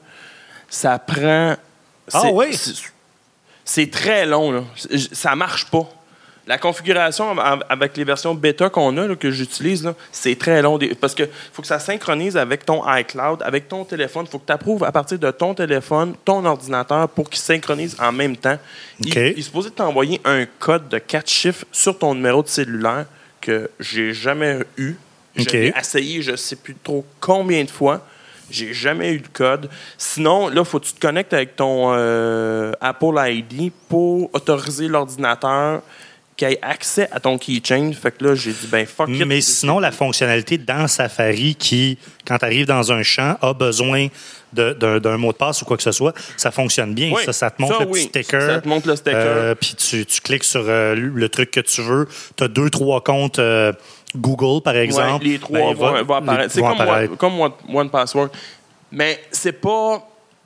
ça prend. Ah c'est- oui? c'est- C'est très long, là. C'est- Ça marche pas. La configuration av- avec les versions bêta qu'on a, là, que j'utilise, là, c'est très long. Des- Parce qu'il faut que ça synchronise avec ton iCloud, avec ton téléphone. Il faut que tu approuves à partir de ton téléphone, ton ordinateur, pour qu'ils synchronisent en même temps. Il, OK. il est supposé t'envoyer un code de quatre chiffres sur ton numéro de cellulaire que j'ai jamais eu. Je OK. l'ai essayé, je sais plus trop combien de fois. J'ai jamais eu de code. Sinon, là, faut que tu te connectes avec ton euh, Apple I D pour autoriser l'ordinateur qui ait accès à ton keychain. Fait que là, j'ai dit, ben fuck it. Mais sinon, la fonctionnalité dans Safari qui, quand tu arrives dans un champ, a besoin de- d'un, d'un mot de passe ou quoi que ce soit, ça fonctionne bien. Oui, ça, ça te montre ça, le petit oui. sticker. Ça te montre le sticker. Euh, Puis tu, tu cliques sur euh, le truc que tu veux. Tu as deux, trois comptes euh, Google, par exemple. Ouais, les trois Ben, vont, va- vont apparaître. les- C'est vont comme, apparaître. One, comme One, One Password. Mais c'est pas...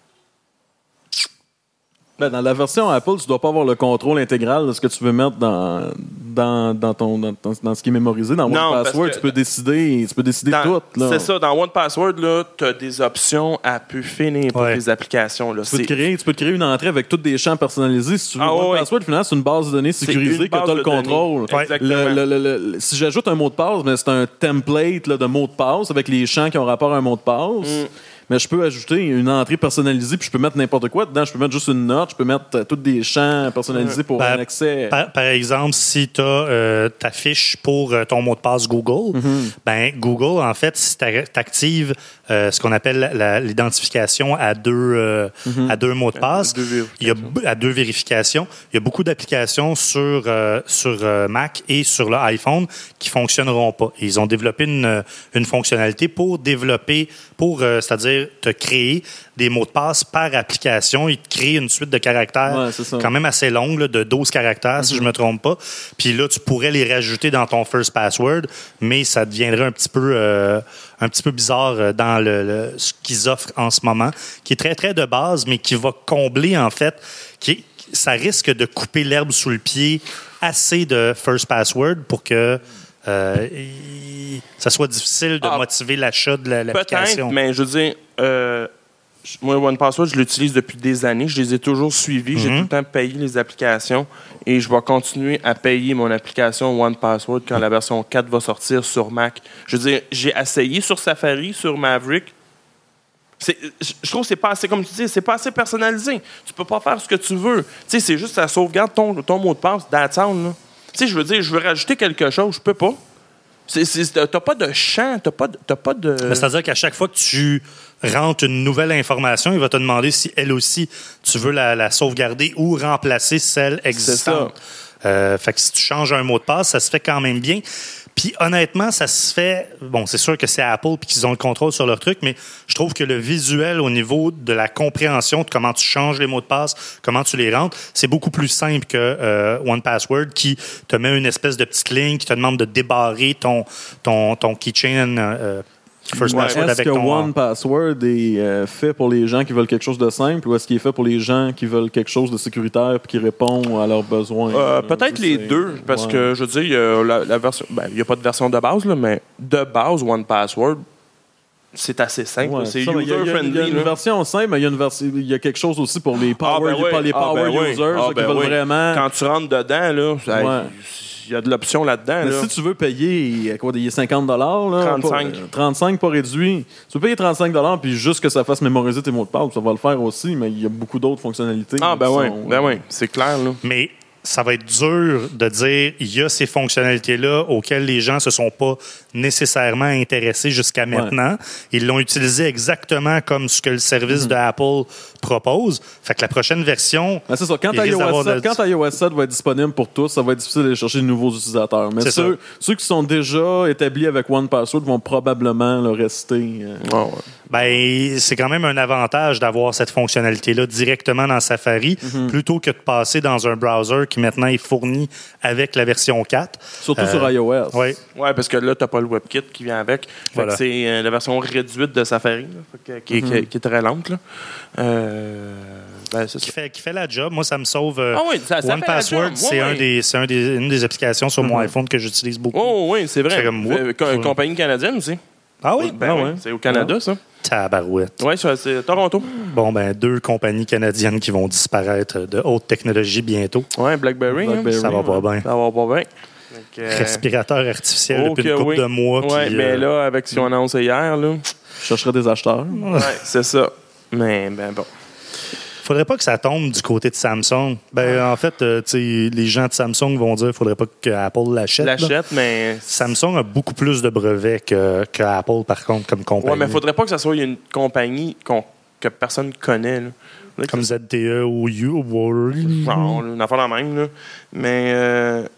Ben, dans la version Apple, tu dois pas avoir le contrôle intégral de ce que tu veux mettre dans, dans, dans, ton, dans, dans- dans ce qui est mémorisé. Dans Non, One parce Password, que- tu peux décider, tu peux décider Dans- tout. Là. C'est ça, dans One Password, tu as des options à pu finir pour Ouais. tes applications. Là. Tu peux, te C'est- créer, tu peux te créer une entrée avec tous des champs personnalisés. Si tu veux, Ah, One ouais, Password, finalement, c'est une base de données C'est sécurisée une que tu as base le de données. contrôle. Ouais. Exactement. Le- le- le- le- si j'ajoute un mot de passe, mais c'est un template là, de mot de passe avec les champs qui ont rapport à un mot de passe. Mm. Mais je peux ajouter une entrée personnalisée, puis je peux mettre n'importe quoi dedans. Je peux mettre juste une note, je peux mettre euh, tous des champs personnalisés pour Ben, un accès. Par, par exemple, si tu as ta fiche pour euh, ton mot de passe Google, Mm-hmm. ben Google, en fait, si tu actives ce qu'on appelle la- l'identification à deux, euh, Mm-hmm. à deux mots de passe, deux vérifications. il y a b- à deux vérifications, il y a beaucoup d'applications sur, euh, sur euh, Mac et sur le iPhone qui fonctionneront pas. Et ils ont développé une, une fonctionnalité pour développer, pour, euh, c'est-à-dire te créer des mots de passe par application. Ils te créent une suite de caractères Ouais, c'est ça. quand même assez longue, là, de douze caractères, si je me trompe pas. Puis là, tu pourrais les rajouter dans ton First Password, mais ça deviendrait un petit peu, euh, un petit peu bizarre euh, dans le, le- ce qu'ils offrent en ce moment, qui est très, très de base, mais qui va combler, en fait, qui est- ça risque de couper l'herbe sous le pied assez de First Password pour que euh, il- ça soit difficile de Ah, motiver l'achat de la- Peut-être, l'application. mais je veux dire, euh, je- moi, One Password, je l'utilise depuis des années. Je les ai toujours suivis. J'ai Mhm. tout le temps payé les applications et je vais continuer à payer mon application One Password quand la version quatre va sortir sur Mac. Je veux dire, j'ai essayé sur Safari, sur Maverick. C'est- Je je trouve que c'est pas assez, comme tu dis, c'est pas assez personnalisé. Tu peux pas faire ce que tu veux. Tu sais, c'est juste ça sauvegarde ton, ton mot de passe, that's all, là. Tu sais, je veux dire, je veux rajouter quelque chose, je peux pas. C'est, c'est, t'as pas de champ, t'as pas de... T'as pas de... Mais c'est-à-dire qu'à chaque fois que tu rentres une nouvelle information, il va te demander si elle aussi, tu veux la, la sauvegarder ou remplacer celle existante. Euh, fait que si tu changes un mot de passe, ça se fait quand même bien. Puis honnêtement, ça se fait... Bon, c'est sûr que c'est Apple et qu'ils ont le contrôle sur leur truc, mais je trouve que le visuel au niveau de la compréhension de comment tu changes les mots de passe, comment tu les rentres, c'est beaucoup plus simple que euh, one password qui te met une espèce de petite ligne qui te demande de débarrer ton, ton, ton keychain euh, First Ouais, Password est-ce avec que ton... One Password est euh, fait pour les gens qui veulent quelque chose de simple ou est-ce qu'il est fait pour les gens qui veulent quelque chose de sécuritaire et qui répond à leurs besoins? Euh, peut-être les deux, parce ouais. que je veux dire, il y a la, la version, ben, il y a pas de version de base, là, mais de base, one password, c'est assez simple. Ouais, c'est ça, il y a- il y a- user-friendly. Il y a une là. version simple, mais il y a, une version, il y a quelque chose aussi pour les Ah, power, ben oui. les Ah, power ben oui. users Ah, qui ben veulent oui. vraiment. Quand tu rentres dedans, là, ça- Ouais. il y a de l'option là-dedans. Mais là. si tu veux payer quoi, des cinquante dollars, trente-cinq. trente-cinq pas réduit. Tu peux payer trente-cinq dollars puis juste que ça fasse mémoriser tes mots de passe, ça va le faire aussi, mais il y a beaucoup d'autres fonctionnalités. Ah, ben qui oui, sont, ben euh, oui, c'est clair. Là. Mais ça va être dur de dire il y a ces fonctionnalités-là auxquelles les gens se sont pas nécessairement intéressés jusqu'à maintenant. Ils l'ont utilisé exactement comme ce que le service Mm-hmm. de Apple propose. Fait que la prochaine version... Ben, c'est ça. Quand il risque iOS d'avoir sept, de- quand iOS sept va être disponible pour tous, ça va être difficile d'aller chercher de nouveaux utilisateurs. Mais C'est ceux, ceux qui sont déjà établis avec one password vont probablement le rester. euh, Ah, ouais. Ben, c'est quand même un avantage d'avoir cette fonctionnalité-là directement dans Safari Mm-hmm. plutôt que de passer dans un browser qui maintenant est fourni avec la version quatre. Surtout Euh, sur iOS. Oui. Ouais, parce que là, tu n'as pas le WebKit qui vient avec. Fait Voilà. que c'est euh, la version réduite de Safari, là, fait que- qui, est- qui est- qui est très lente. Là. Euh, ben, c'est Qui ça. fait, qui fait la job. Moi, ça me sauve. euh, Ah oui, ça, ça One fait la Password, job. c'est Ouais, un ouais. des, c'est un des, une des applications sur mon iPhone que j'utilise beaucoup. Oh oui, c'est vrai. C'est comme, Euh, whoop. co- compagnie canadienne aussi. Ah oui? Ben Ah oui, ouais. c'est au Canada, ça. Tabarouette. Oui, c'est Toronto. Bon, ben, deux compagnies canadiennes qui vont disparaître de haute technologie bientôt. Oui, BlackBerry. hein. BlackBerry. Ça va pas bien. Ça va pas bien. Fait que, euh, Respirateur artificiel oh depuis que une couple oui. de mois. Ouais, puis, mais euh, là, avec ce qu'on a annoncé hier, là, Je chercherai des acheteurs. ouais, c'est ça. Mais ben bon. faudrait pas que ça tombe du côté de Samsung. Ben, en fait, euh, tu sais, les gens de Samsung vont dire qu'il faudrait pas que Apple l'achète. là. L'achète, mais. Samsung a beaucoup plus de brevets que, que Apple, par contre, comme compagnie. Ouais, mais faudrait pas que ça soit une compagnie qu'on- que personne connaît. Là. Faudrait que Comme ça- Z T E ou You. Non, une affaire la même, là. Mais. Euh,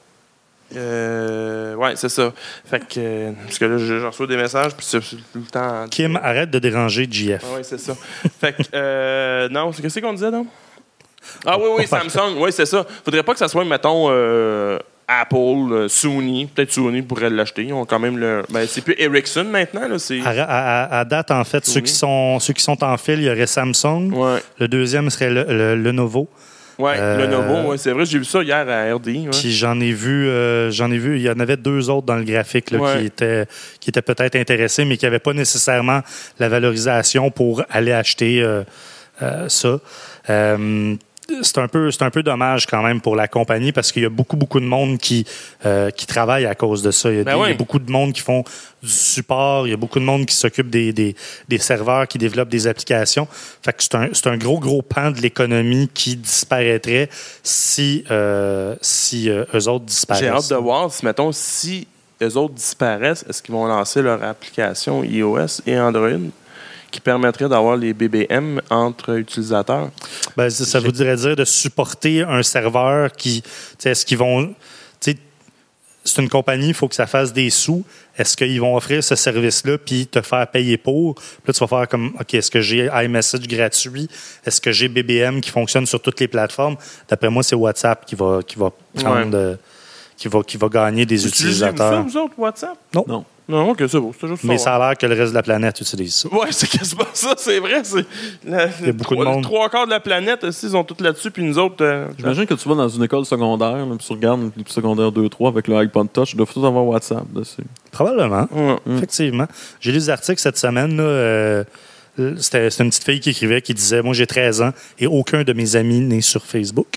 euh, ouais, c'est ça. Fait que. euh, Parce que là, je, je reçois des messages, puis c'est c'est tout le temps. Kim, arrête de déranger G F. Ah oui, c'est ça. Fait que. Euh, non, c'est qu'est-ce qu'on disait, non? Ah oui, oui, Samsung. Oui, c'est ça. Faudrait pas que ça soit, mettons. Euh, Apple, euh, Sony, peut-être Sony pourrait l'acheter. Ils ont quand même le. Ben, c'est plus Ericsson maintenant, là. C'est. À, à- à date, en fait, Oui. ceux qui, sont, ceux qui sont en file, il y aurait Samsung. Ouais. Le deuxième serait le, le- Lenovo. Ouais, Euh, Lenovo, ouais, c'est vrai, j'ai vu ça hier à R D I. Ouais. Puis j'en ai vu, euh, j'en ai vu, il y en avait deux autres dans le graphique là, Ouais. qui étaient, qui étaient peut-être intéressés, mais qui n'avaient pas nécessairement la valorisation pour aller acheter euh, euh, ça. Euh, c'est un peu, c'est un peu dommage quand même pour la compagnie parce qu'il y a beaucoup, beaucoup de monde qui, euh, qui travaille à cause de ça. Il y, a Ben des- il y oui. a beaucoup de monde qui font du support, il y a beaucoup de monde qui s'occupe des, des, des serveurs, qui développent des applications. Fait que c'est un, c'est un gros, gros pan de l'économie qui disparaîtrait si, euh, si euh, eux autres disparaissent. J'ai hâte de voir si, mettons, si eux autres disparaissent, est-ce qu'ils vont lancer leur application iOS et Android qui permettrait d'avoir les B B M entre utilisateurs? Ben, ça, ça voudrait dire de supporter un serveur qui. Tu sais, est-ce qu'ils vont. Tu sais, c'est une compagnie, il faut que ça fasse des sous. Est-ce qu'ils vont offrir ce service-là puis te faire payer pour? Puis là, tu vas faire comme OK, est-ce que j'ai iMessage gratuit? Est-ce que j'ai B B M qui fonctionne sur toutes les plateformes? D'après moi, c'est WhatsApp qui va, qui va prendre. Ouais. euh, qui, va, qui va gagner des Utilisez-vous ça, utilisateurs. vous autres, WhatsApp? Non. Non. Non, ok, c'est beau. C'est juste Mais ça. ça a l'air que le reste de la planète utilise ça. Ouais, c'est quasiment ça, c'est vrai. C'est la- Il y a beaucoup de trois- monde. Trois quarts de la planète, aussi, ils sont tous là-dessus, puis nous autres. euh, J'imagine que tu vas dans une école secondaire, là, puis tu regardes les secondaires deux trois avec le iPod Touch, ils doivent tous avoir WhatsApp dessus. Probablement. ouais. Effectivement. J'ai lu des articles cette semaine. Là, euh, c'était, c'était une petite fille qui écrivait qui disait moi, j'ai treize ans et aucun de mes amis n'est sur Facebook.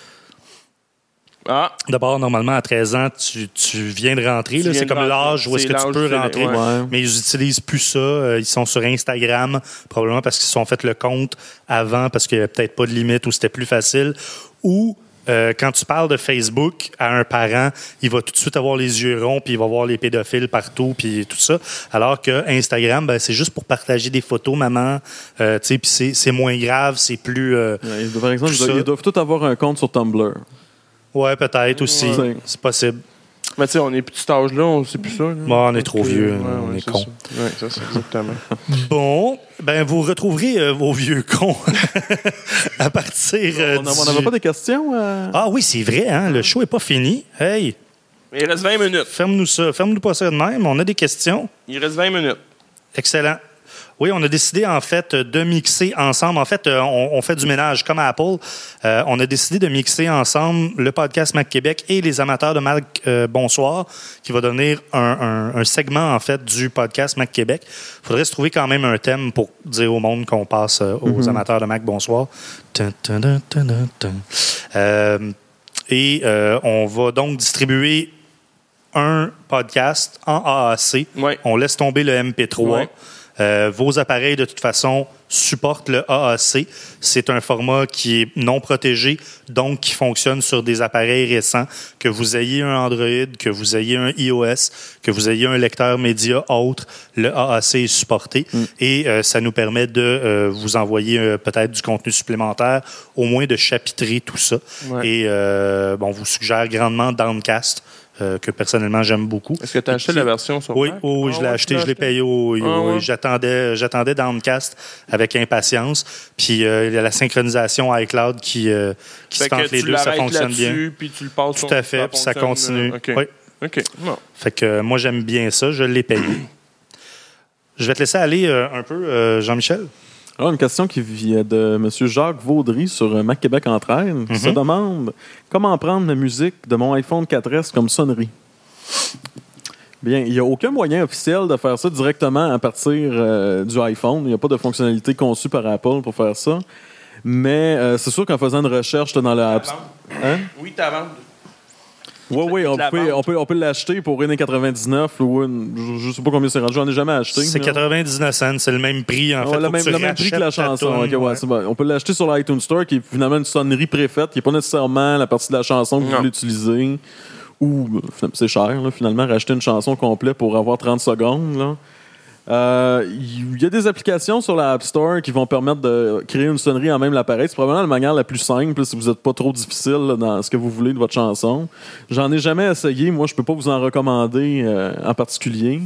Ah, D'abord, normalement, à treize ans, tu, tu viens de rentrer. Tu là. viens C'est de comme rentrer. l'âge où est-ce C'est que tu l'âge peux de- rentrer. ouais. Ouais. Mais ils n'utilisent plus ça. Euh, Ils sont sur Instagram, probablement parce qu'ils se sont fait le compte avant, parce qu'il n'y avait peut-être pas de limite ou c'était plus facile. Ou euh, quand tu parles de Facebook à un parent, il va tout de suite avoir les yeux ronds, puis il va voir les pédophiles partout, puis tout ça. Alors que Instagram, ben, c'est juste pour partager des photos, maman. Euh, tu sais, puis c'est, c'est moins grave, c'est plus. Euh, Ouais, par exemple, plus ils doivent, ça. ils doivent tous avoir un compte sur Tumblr. Ouais, peut-être aussi. Ouais. C'est possible. Mais tu sais, on est plus de cet âge-là, on sait plus ça. Là. Bon, on est trop Donc, vieux, euh, on est c'est cons. ça. Oui, ça, c'est exactement. Bon, ben vous retrouverez euh, vos vieux cons à partir euh, On n'avait du- pas des questions? euh? Ah oui, c'est vrai, hein, le show est pas fini. Hey, Mais il reste vingt minutes. ferme-nous ça, ferme-nous pas ça de même, on a des questions. Il reste vingt minutes. Excellent. Oui, on a décidé en fait de mixer ensemble. En fait, euh, on, on fait du ménage comme à Apple. Euh, on a décidé de mixer ensemble le podcast Mac Québec et les amateurs de Mac euh, Bonsoir, qui va devenir un, un- un segment en fait du podcast Mac Québec. Il faudrait se trouver quand même un thème pour dire au monde qu'on passe euh, aux amateurs de Mac Bonsoir. Tun, tun, tun, tun, tun, tun. Euh, et euh, on va donc distribuer un podcast en A A C. Ouais. On laisse tomber le M P trois. Ouais. Euh, vos appareils, de toute façon, supportent le A A C. C'est un format qui est non protégé, donc qui fonctionne sur des appareils récents. Que vous ayez un Android, que vous ayez un iOS, que vous ayez un lecteur média autre, le A A C est supporté. Mm. Et euh, ça nous permet de euh, vous envoyer euh, peut-être du contenu supplémentaire, au moins de chapitrer tout ça. Ouais. Et euh, bon, on vous suggère grandement Downcast, euh, que personnellement j'aime beaucoup. Est-ce que tu as acheté la version sur Oui, Mac? oui, oui, Ah je l'ai ouais, acheté, tu je l'as l'ai payé. Oui, Ah oui, ouais. J'attendais, j'attendais Downcast avec impatience. Puis euh, il y a la synchronisation iCloud qui, euh, qui se Fait fait que entre les tu deux, ça l'arrêtes fonctionne bien. là-dessus, puis tu le passes Tout sur- à fait, puis ça fonctionne, continue. euh, OK. Oui. OK. Non. Fait que euh, moi j'aime bien ça, je l'ai payé. Je vais te laisser aller euh, un peu, euh, Jean-Michel. Alors, une question qui vient de M. Jacques Vaudry sur euh, Mac Québec Entraîne, qui se demande comment prendre la musique de mon iPhone quatre S comme sonnerie. Bien, il n'y a aucun moyen officiel de faire ça directement à partir euh, du iPhone. Il n'y a pas de fonctionnalité conçue par Apple pour faire ça. Mais euh, c'est sûr qu'en faisant une recherche t'es dans le App Store. Hein? Oui, tu vendre. Oui, oui, on la peut, vente. on peut, on peut l'acheter pour un quatre-vingt-dix-neuf ou une, je ne sais pas combien c'est rendu, j'en ai jamais acheté. C'est là. quatre-vingt-dix-neuf cents, c'est le même prix en Ouais, fait. le Faut même, que tu le même prix que la rachètes ta chanson. toune, Ok, ouais, ouais. c'est bon. On peut l'acheter sur l'iTunes Store, qui est finalement une sonnerie préfaite, qui n'est pas nécessairement la partie de la chanson que vous Non. voulez utiliser. Ou euh, c'est cher, là, finalement, racheter une chanson complète pour avoir trente secondes. Là. Euh, Il y a des applications sur la App Store qui vont permettre de créer une sonnerie en même l'appareil. C'est probablement la manière la plus simple là, si vous n'êtes pas trop difficile là, dans ce que vous voulez de votre chanson. J'en ai jamais essayé. Moi, je peux pas vous en recommander euh, en particulier.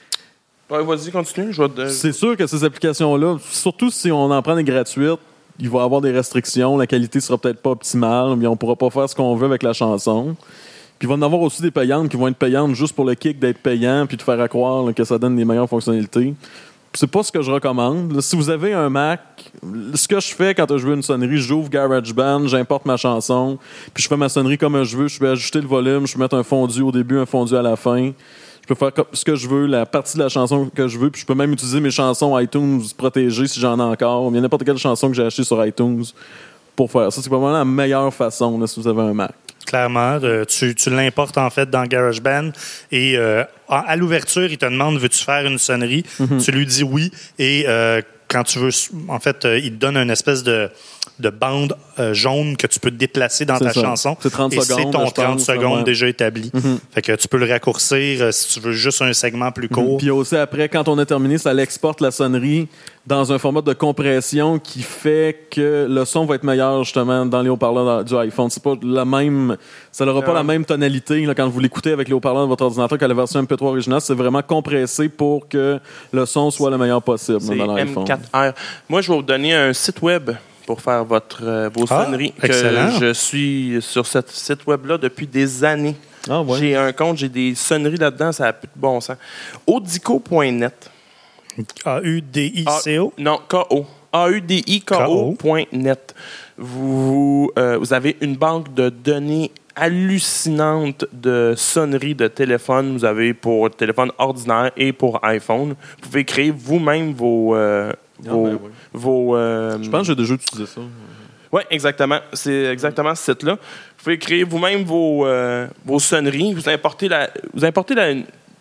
Ouais, vas-y, continue. Je vais te- C'est sûr que ces applications-là, surtout si on en prend des gratuites, il va y avoir des restrictions, la qualité sera peut-être pas optimale, mais on pourra pas faire ce qu'on veut avec la chanson. Puis il va y en avoir aussi des payantes qui vont être payantes juste pour le kick d'être payant puis de faire à croire là, que ça donne les meilleures fonctionnalités. C'est pas ce que je recommande. Là, si vous avez un Mac, ce que je fais quand je veux une sonnerie, j'ouvre GarageBand, j'importe ma chanson, puis je fais ma sonnerie comme je veux, je peux ajuster le volume, je peux mettre un fondu au début, un fondu à la fin. Je peux faire ce que je veux, la partie de la chanson que je veux, puis je peux même utiliser mes chansons iTunes protégées si j'en ai encore. Il y a n'importe quelle chanson que j'ai achetée sur iTunes pour faire ça. C'est probablement la meilleure façon là, si vous avez un Mac. Clairement, euh, tu, tu l'importes en fait dans GarageBand et euh, à, à l'ouverture, il te demande veux-tu faire une sonnerie. Mm-hmm. Tu lui dis oui et euh, quand tu veux, en fait, euh, il te donne une espèce de, de bande euh, jaune que tu peux déplacer dans C'est ta ça. chanson. C'est trente et secondes, c'est ton je trente pense, secondes ouais. déjà établi. Mm-hmm. Fait que tu peux le raccourcir euh, si tu veux juste un segment plus court. Puis aussi, après, quand on a terminé, ça l'exporte la sonnerie dans un format de compression qui fait que le son va être meilleur, justement, dans les haut-parleurs du iPhone. C'est pas la même... Ça n'aura pas Non. la même tonalité là, quand vous l'écoutez avec les haut-parleurs de votre ordinateur que la version M P trois originale. C'est vraiment compressé pour que le son soit le meilleur possible C'est là, dans M l'iPhone. quatre R. Moi, je vais vous donner un site web pour faire votre, euh, vos Ah, sonneries. Que excellent. je suis sur ce site web-là depuis des années. Ah, ouais. J'ai un compte, j'ai des sonneries là-dedans, ça n'a plus de bon sens. audico point net. A U D I C O. Ah, non, K O. A U D I K O point net. Vous, euh, vous avez une banque de données hallucinante de sonneries de téléphone. Vous avez pour téléphone ordinaire et pour iPhone. Vous pouvez créer vous-même vos... euh, vos, ben oui. vos, euh, Je pense que j'ai déjà utilisé ça. Oui, exactement. C'est exactement ce site-là. Vous pouvez créer vous-même vos, euh, vos sonneries. Vous importez la, vous importez la,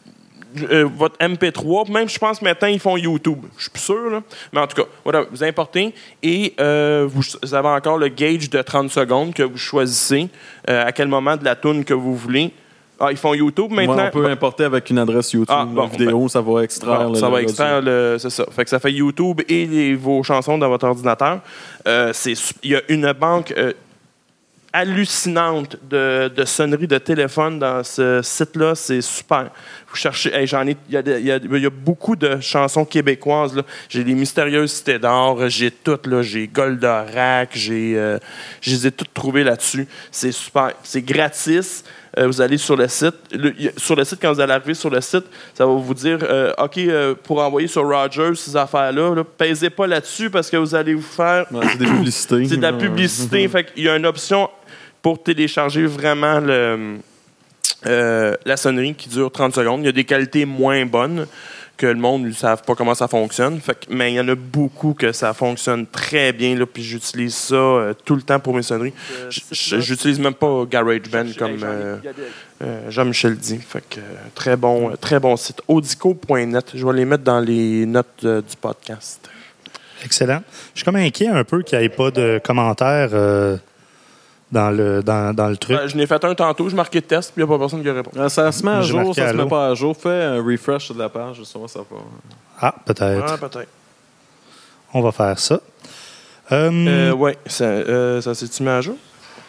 euh, votre M P trois. Même, je pense que maintenant, ils font YouTube. Je suis plus sûr, là. Mais en tout cas, voilà, vous importez et euh, vous, vous avez encore le gauge de trente secondes que vous choisissez euh, à quel moment de la toune que vous voulez. Ah, ils font YouTube maintenant. Ouais, on peut importer avec une adresse YouTube. Ah, bon, la vidéo, ben, ça va extraire. bon, le, ça le va audio. extraire le. C'est ça. Fait que ça fait YouTube et les, vos chansons dans votre ordinateur. Euh, c'est, il y a une banque euh, hallucinante de, de sonneries de téléphone dans ce site-là. C'est super. Vous cherchez. Hey, j'en ai. Il y a, il y a, il y a beaucoup de chansons québécoises. Là. J'ai les Mystérieuses Cités d'Or. J'ai toutes. Là. J'ai Goldorak. J'ai. Euh, je les ai toutes trouvées là-dessus. C'est super. C'est gratis. Euh, vous allez sur le site. Le, y, sur le site, quand vous allez arriver sur le site, ça va vous dire euh, OK, euh, pour envoyer sur Rogers ces affaires-là, là, pèsez pas là-dessus parce que vous allez vous faire. Ouais, c'est des publicités. C'est de la publicité. Fait qu'il y a une option pour télécharger vraiment le, euh, la sonnerie qui dure trente secondes. Il y a des qualités moins bonnes que le monde ne savent pas comment ça fonctionne. Fait que, mais il y en a beaucoup que ça fonctionne très bien. Là, puis j'utilise ça euh, tout le temps pour mes sonneries. Euh, j'utilise même pas GarageBand comme euh, euh, Jean-Michel dit. Fait que, euh, très, bon, euh, très bon site. audico point net. Je vais les mettre dans les notes euh, du podcast. Excellent. Je suis comme inquiet un peu qu'il n'y ait pas de commentaires euh, dans, le, dans, dans le truc. Euh, je n'ai fait un tantôt, je marquais test, puis il n'y a pas personne qui répond. Euh, ça se met à J'ai jour, marqué ça se allô. met pas à jour. Fais un refresh de la page, justement, ça va. Ah, peut-être. Ah, peut-être. On va faire ça. Euh, Euh, oui, ça, euh, ça s'est-tu mis à jour?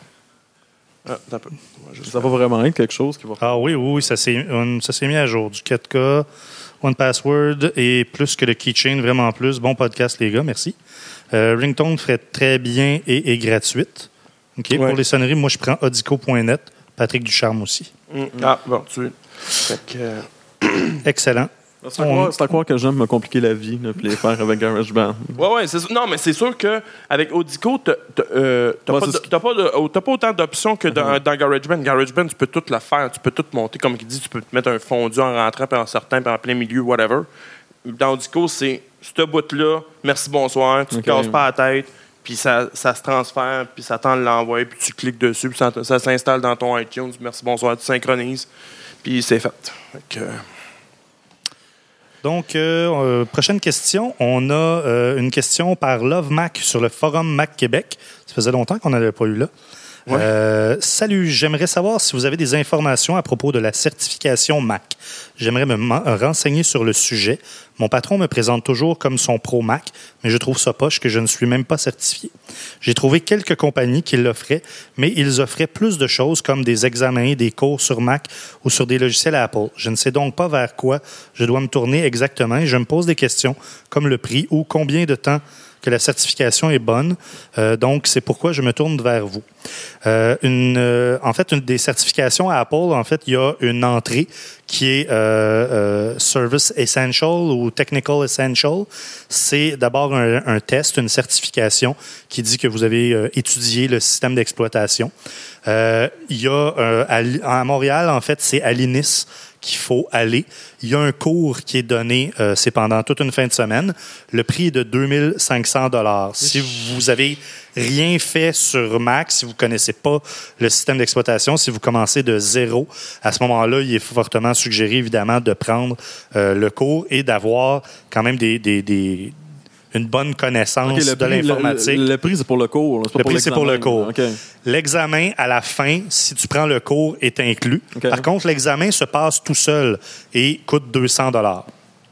Ah, attends un peu. Ça va vraiment être quelque chose qui va faire. Ah oui, oui, oui, ça s'est, on- ça s'est mis à jour. Du quatre K, one password et plus que le keychain, vraiment plus. Bon podcast, les gars, merci. Euh, Ringtone ferait très bien et est gratuite. OK, Ouais. pour les sonneries, moi, je prends audico point net. Patrick Ducharme aussi. Mm. Ah, bon, tu Fait que, euh, Excellent. C'est à croire- c'est à croire que j'aime me compliquer la vie, là, puis les faire avec GarageBand. ouais, ouais, c'est, non, mais c'est sûr qu'avec Audico, t'as, t'as, euh, t'as Ouais, pas, c'est de- ce- t'as pas, de- t'as pas autant d'options que dans, dans GarageBand. GarageBand, tu peux tout le faire, tu peux tout monter, comme il dit, tu peux te mettre un fondu en rentrant, puis en sortant, puis en plein milieu, whatever. Dans Audico, c'est ce bout-là, merci, bonsoir, tu Ok. te casses pas la tête, puis ça, ça se transfère, puis ça t'en l'envoie, puis tu cliques dessus, puis ça, ça s'installe dans ton iTunes, merci, bonsoir, tu synchronises, puis c'est fait. Fait que, Donc, euh, euh, prochaine question. On a euh, une question par Love Mac sur le forum Mac Québec. Ça faisait longtemps qu'on n'avait pas eu là. Ouais. Euh, salut, j'aimerais savoir si vous avez des informations à propos de la certification Mac. J'aimerais me man- renseigner sur le sujet. Mon patron me présente toujours comme son pro Mac, mais je trouve ça poche que je ne suis même pas certifié. J'ai trouvé quelques compagnies qui l'offraient, mais ils offraient plus de choses comme des examens, des cours sur Mac ou sur des logiciels Apple. Je ne sais donc pas vers quoi je dois me tourner exactement et je me pose des questions comme le prix ou combien de temps que la certification est bonne. Euh, donc, c'est pourquoi je me tourne vers vous. Euh, une, euh, en fait, une des certifications à Apple, en fait, il y a une entrée qui est euh, euh, Service Essential ou Technical Essential. C'est d'abord un, un test, une certification qui dit que vous avez euh, étudié le système d'exploitation. Euh, il y a euh, à, L- à Montréal, en fait, c'est à l'I N I S qu'il faut aller. Il y a un cours qui est donné, euh, c'est pendant toute une fin de semaine. Le prix est de deux mille cinq cents dollars. Si vous avez rien fait sur Mac, si vous connaissez pas le système d'exploitation, si vous commencez de zéro, à ce moment-là, il est fortement suggéré, évidemment, de prendre euh, le cours et d'avoir quand même des, des, des une bonne connaissance Ok, le de prix- l'informatique. Le, le prix, c'est pour le cours. là, c'est pas Le pour prix, c'est pour le l'examen, cours. là. OK. L'examen, à la fin, si tu prends le cours, est inclus. OK. Par contre, l'examen se passe tout seul et coûte deux cents dollars.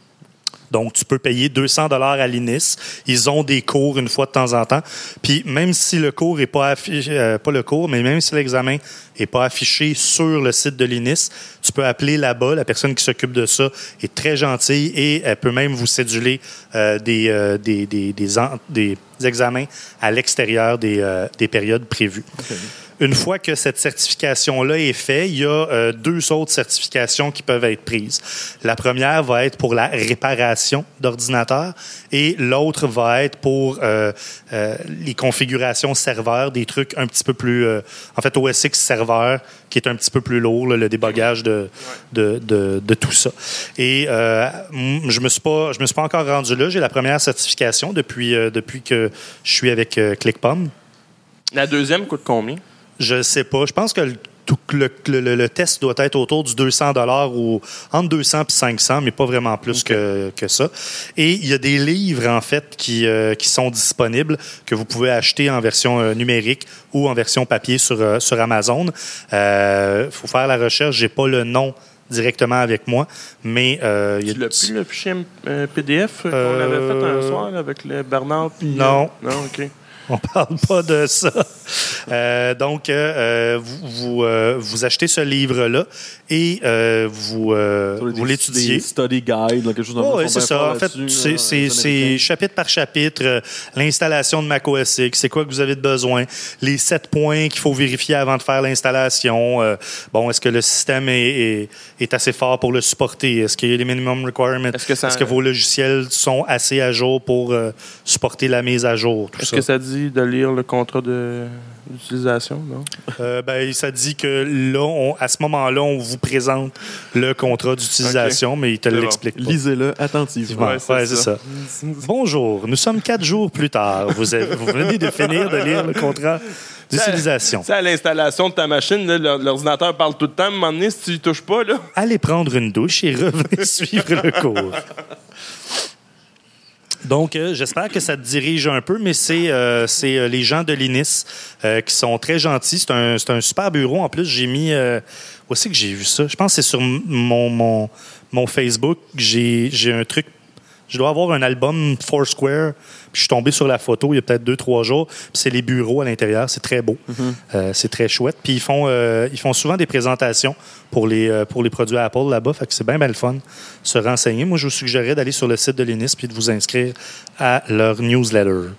Donc, tu peux payer deux cents dollars à l'I N I S. Ils ont des cours une fois de temps en temps. Puis, même si le cours n'est pas affiché, euh, pas le cours, mais même si l'examen n'est pas affiché sur le site de l'I N I S, tu peux appeler là-bas. La personne qui s'occupe de ça est très gentille et elle peut même vous céduler euh, des, euh, des, des, des, en- des examens à l'extérieur des, euh, des périodes prévues. Okay. Une fois que cette certification-là est faite, il y a euh, deux autres certifications qui peuvent être prises. La première va être pour la réparation d'ordinateur et l'autre va être pour euh, euh, les configurations serveurs, des trucs un petit peu plus... Euh, en fait, O S X serveur, qui est un petit peu plus lourd, là, le débogage de, de, de, de tout ça. Et euh, je me suis pas, je me suis pas encore rendu là. J'ai la première certification depuis, euh, depuis que je suis avec euh, ClickPom. la deuxième coûte combien? Je sais pas. Je pense que le tout le, le, le test doit être autour du deux cents dollars ou entre deux cents et cinq cents, mais pas vraiment plus okay. que, que ça. Et il y a des livres, en fait, qui, euh, qui sont disponibles, que vous pouvez acheter en version euh, numérique ou en version papier sur, euh, sur Amazon. Il euh, faut faire la recherche. J'ai pas le nom directement avec moi, mais... Euh, tu l'as plus, le fichier euh, P D F qu'on euh, avait fait un soir là, avec le Bernard? Puis, non. Euh, non, OK. On parle pas de ça. Euh, donc, euh, vous, vous, euh, vous achetez ce livre-là et euh, vous, euh, vous des, l'étudiez. Des study guide, quelque chose comme oh, ça. Oui, c'est ça. En fait, c'est, c'est, c'est chapitre par chapitre, euh, l'installation de macOS X, c'est quoi que vous avez de besoin, les sept points qu'il faut vérifier avant de faire l'installation. Euh, bon, est-ce que le système est, est, est assez fort pour le supporter? Est-ce qu'il y a les minimum requirements? Est-ce que, ça... est-ce que vos logiciels sont assez à jour pour euh, supporter la mise à jour? Tout est-ce ça. que ça dit de lire le contrat de, d'utilisation, non? Euh, ben, ça dit que là, on, à ce moment-là, on vous présente le contrat d'utilisation, okay. mais il te c'est l'explique bon. pas. Lisez-le attentivement. Ouais, c'est, ouais, c'est ça. ça. Bonjour, nous sommes quatre jours plus tard. Vous, avez, vous venez de finir de lire le contrat d'utilisation. C'est à l'installation de ta machine, là, l'ordinateur parle tout le temps. À un moment donné, si tu y touches pas, là... Allez prendre une douche et revenez suivre le cours. Donc, euh, j'espère que ça te dirige un peu, mais c'est, euh, c'est euh, les gens de l'I N I S euh, qui sont très gentils. C'est un, c'est un super bureau. En plus, j'ai mis... Euh, où est-ce que j'ai vu ça? Je pense que c'est sur mon, mon, mon Facebook. J'ai, j'ai un truc... Je dois avoir un album Foursquare. Puis je suis tombé sur la photo il y a peut-être deux, trois jours. Puis c'est les bureaux à l'intérieur. C'est très beau. Mm-hmm. Euh, c'est très chouette. Puis ils font, euh, ils font souvent des présentations pour les, euh, pour les produits Apple là-bas. Fait que c'est bien, bien le fun de se renseigner. Moi, je vous suggérerais d'aller sur le site de l'I N I S puis de vous inscrire à leur newsletter.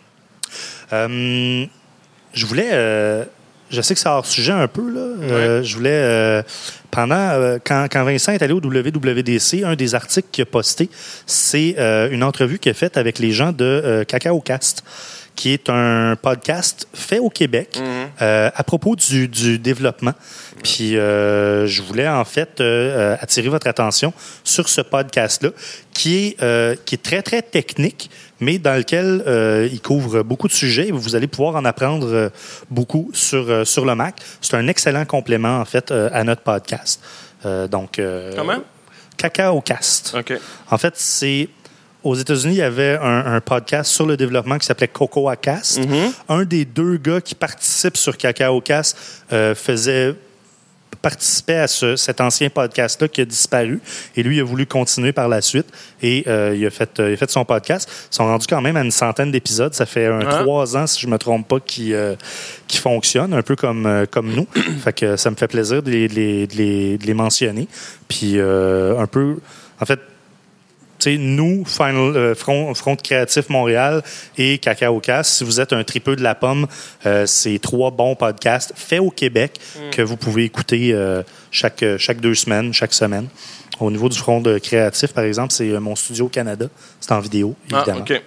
Euh, je voulais... Euh, je sais que c'est hors sujet un peu, là. Ouais. Euh, je voulais... Euh, pendant... Euh, quand, quand Vincent est allé au W W D C, un des articles qu'il a posté, c'est euh, une entrevue qu'il a faite avec les gens de euh, CacaoCast, qui est un podcast fait au Québec mm-hmm. euh, à propos du, du développement. Mm-hmm. Puis euh, je voulais en fait euh, attirer votre attention sur ce podcast-là, qui est, euh, qui est très, très technique, mais dans lequel euh, il couvre beaucoup de sujets et vous allez pouvoir en apprendre euh, beaucoup sur, euh, sur le Mac. C'est un excellent complément, en fait, euh, à notre podcast. Euh, donc, euh, Comment? CacaoCast. OK. En fait, c'est... Aux États-Unis, il y avait un, un podcast sur le développement qui s'appelait CocoaCast. Mm-hmm. Un des deux gars qui participent sur CacaoCast euh, faisait... participait à ce, cet ancien podcast-là qui a disparu. Et lui, il a voulu continuer par la suite. Et euh, il, a fait, euh, il a fait son podcast. Ils sont rendus quand même à une centaine d'épisodes. Ça fait un, ah. trois ans, si je ne me trompe pas, qui euh, qui fonctionne, un peu comme, euh, comme nous. Fait que ça me fait plaisir de les, de les, de les, de les mentionner. Puis euh, un peu... En fait, tu sais, nous, Final, euh, Front, Front Créatif Montréal et CacaoCast, si vous êtes un tripeux de la pomme, euh, c'est trois bons podcasts faits au Québec mm. que vous pouvez écouter euh, chaque, chaque deux semaines, chaque semaine. Au niveau du Front de Créatif, par exemple, c'est euh, Mon Studio Canada. C'est en vidéo, évidemment. Ah, OK.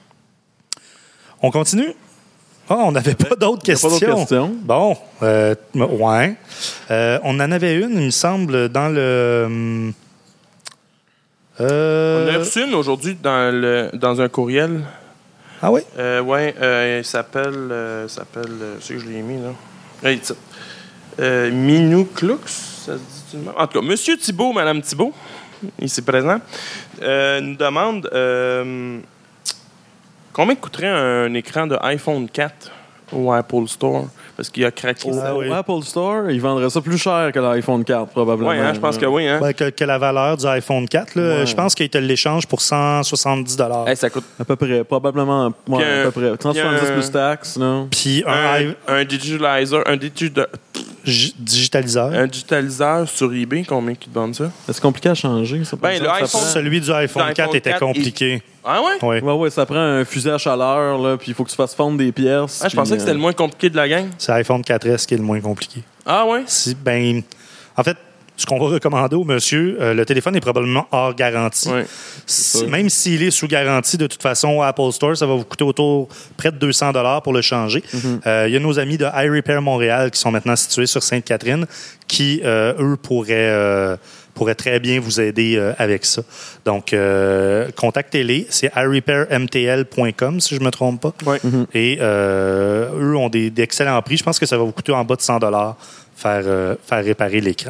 On continue? Ah, oh, on n'avait pas d'autres questions. Pas d'autres questions. Bon, euh, ouais. Euh, on en avait une, il me semble, dans le... Hum, Euh... On a reçu une aujourd'hui dans, le, dans un courriel. Ah oui? Euh, oui, euh, il s'appelle... Euh, s'appelle euh, je sais que je l'ai mis, là. Euh, euh, Minou Clux, ça se dit-tu? En tout cas, Monsieur Thibault, Madame Thibault, ici présent, euh, nous demande euh, combien coûterait un écran de iPhone quatre au Apple Store? Parce qu'il a craqué. Ah, oui. Apple Store, il vendrait ça plus cher que l'iPhone quatre, probablement. Oui, hein, je pense que oui. Hein? Ben, que, que la valeur du iPhone quatre. Là, ouais. Je pense qu'il te l'échange pour cent soixante-dix dollars. Hey, ça coûte... À peu près, probablement. Ouais, un, à peu près. cent soixante-dix un, plus taxes, non? Puis un, un, un digitalizer, un digitalizer. digitaliseur. Un digitaliseur sur eBay, combien qu'ils te vendent ça? C'est compliqué à changer, ça? Ben, le iPhone, celui du iPhone quatre était compliqué. Il... Ah ouais? Oui. Ouais, ouais, ça prend un fusil à chaleur, là, puis il faut que tu fasses fondre des pièces. Ah, je pensais euh... que c'était le moins compliqué de la gang. C'est l'iPhone quatre S qui est le moins compliqué. Ah ouais? Si, ben, en fait, ce qu'on va recommander au monsieur, euh, le téléphone est probablement hors garantie. Oui, si, même s'il est sous garantie, de toute façon, au Apple Store, ça va vous coûter autour près de deux cents dollars pour le changer. Il mm-hmm. euh, y a nos amis de iRepair Montréal qui sont maintenant situés sur Sainte-Catherine qui, euh, eux, pourraient... Euh, pourrait très bien vous aider euh, avec ça. Donc, euh, contactez-les. C'est i repair m t l point com, si je ne me trompe pas. Ouais. Mm-hmm. Et euh, eux ont des, d'excellents prix. Je pense que ça va vous coûter en bas de cent dollars faire, euh, faire réparer l'écran.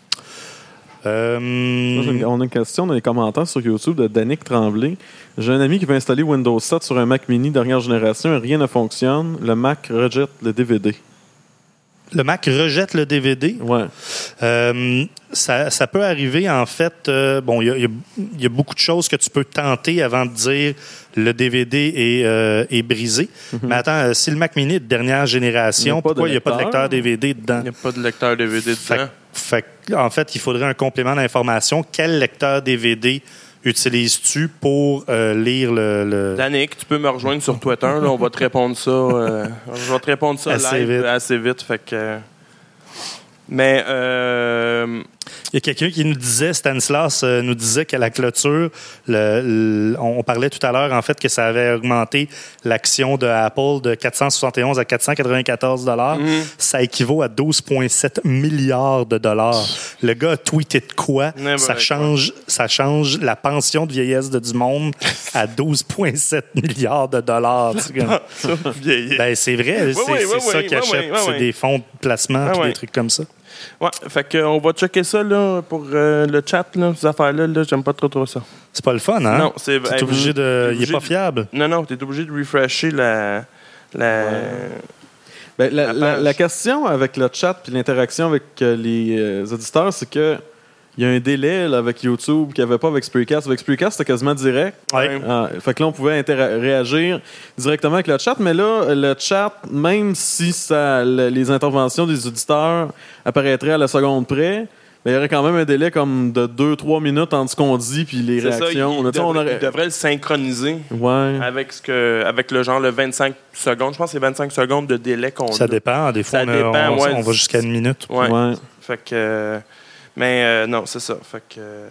Euh, On a une question dans les commentaires sur YouTube de Danick Tremblay. J'ai un ami qui veut installer Windows sept sur un Mac mini dernière génération et rien ne fonctionne. Le Mac rejette le D V D. Le Mac rejette le D V D. Ouais. Euh, ça, ça peut arriver, en fait. Euh, bon, il y, y, y a beaucoup de choses que tu peux tenter avant de dire le D V D est, euh, est brisé. Mm-hmm. Mais attends, euh, si le Mac mini est de dernière génération, pourquoi il n'y a pas de lecteur D V D dedans? Il n'y a pas de lecteur D V D dedans. Fait, fait, en fait, il faudrait un complément d'information. Quel lecteur D V D utilises-tu pour euh, lire le, le... Danick, tu peux me rejoindre sur Twitter. Là, on va te répondre ça. Euh, je vais te répondre ça assez live vite. assez vite. Fait que... Mais... Euh... Il y a quelqu'un qui nous disait, Stanislas euh, nous disait qu'à la clôture, le, le, on parlait tout à l'heure, en fait, que ça avait augmenté l'action de Apple de quatre cent soixante et onze à quatre cent quatre-vingt-quatorze dollars. Mm. Ça équivaut à douze virgule sept milliards de dollars. Le gars a tweeté de quoi? Ouais, ça, ouais, change, ouais. ça change la pension de vieillesse de du monde à douze virgule sept milliards de dollars. Ben, c'est vrai, ouais, c'est, ouais, c'est ouais, ça ouais, qu'ils achètent. ouais, ouais, c'est ouais. des fonds de placement et ouais. des trucs comme ça. Ouais, fait que, on va checker ça là, pour euh, le chat, là, ces affaires-là. Là, j'aime pas trop trop ça. C'est pas le fun, hein? Non, c'est... T'es obligé de... Il est pas fiable. Non, non, t'es obligé de refresher la... la... Ouais. Ben, la, la, la question avec le chat et l'interaction avec euh, les euh, auditeurs, c'est que il y a un délai là, avec YouTube qu'il n'y avait pas avec Spreecast. Avec Spreecast, c'était quasiment direct. Ouais. Ah, fait que là, on pouvait intéra- réagir directement avec le chat. Mais là, le chat, même si ça, le, les interventions des auditeurs apparaîtraient à la seconde près, ben, il y aurait quand même un délai comme de deux trois minutes entre ce qu'on dit puis les c'est réactions. Ça, il, là, devrait, on aurait... il devrait le synchroniser ouais. avec, ce que, avec le genre le vingt-cinq secondes. Je pense que c'est vingt-cinq secondes de délai qu'on Ça a. dépend. Des fois, ça on, a, dépend, on, ouais, on va jusqu'à une minute. Ouais. ouais. Fait que... Euh, mais euh, non, c'est ça. Fait que... Euh,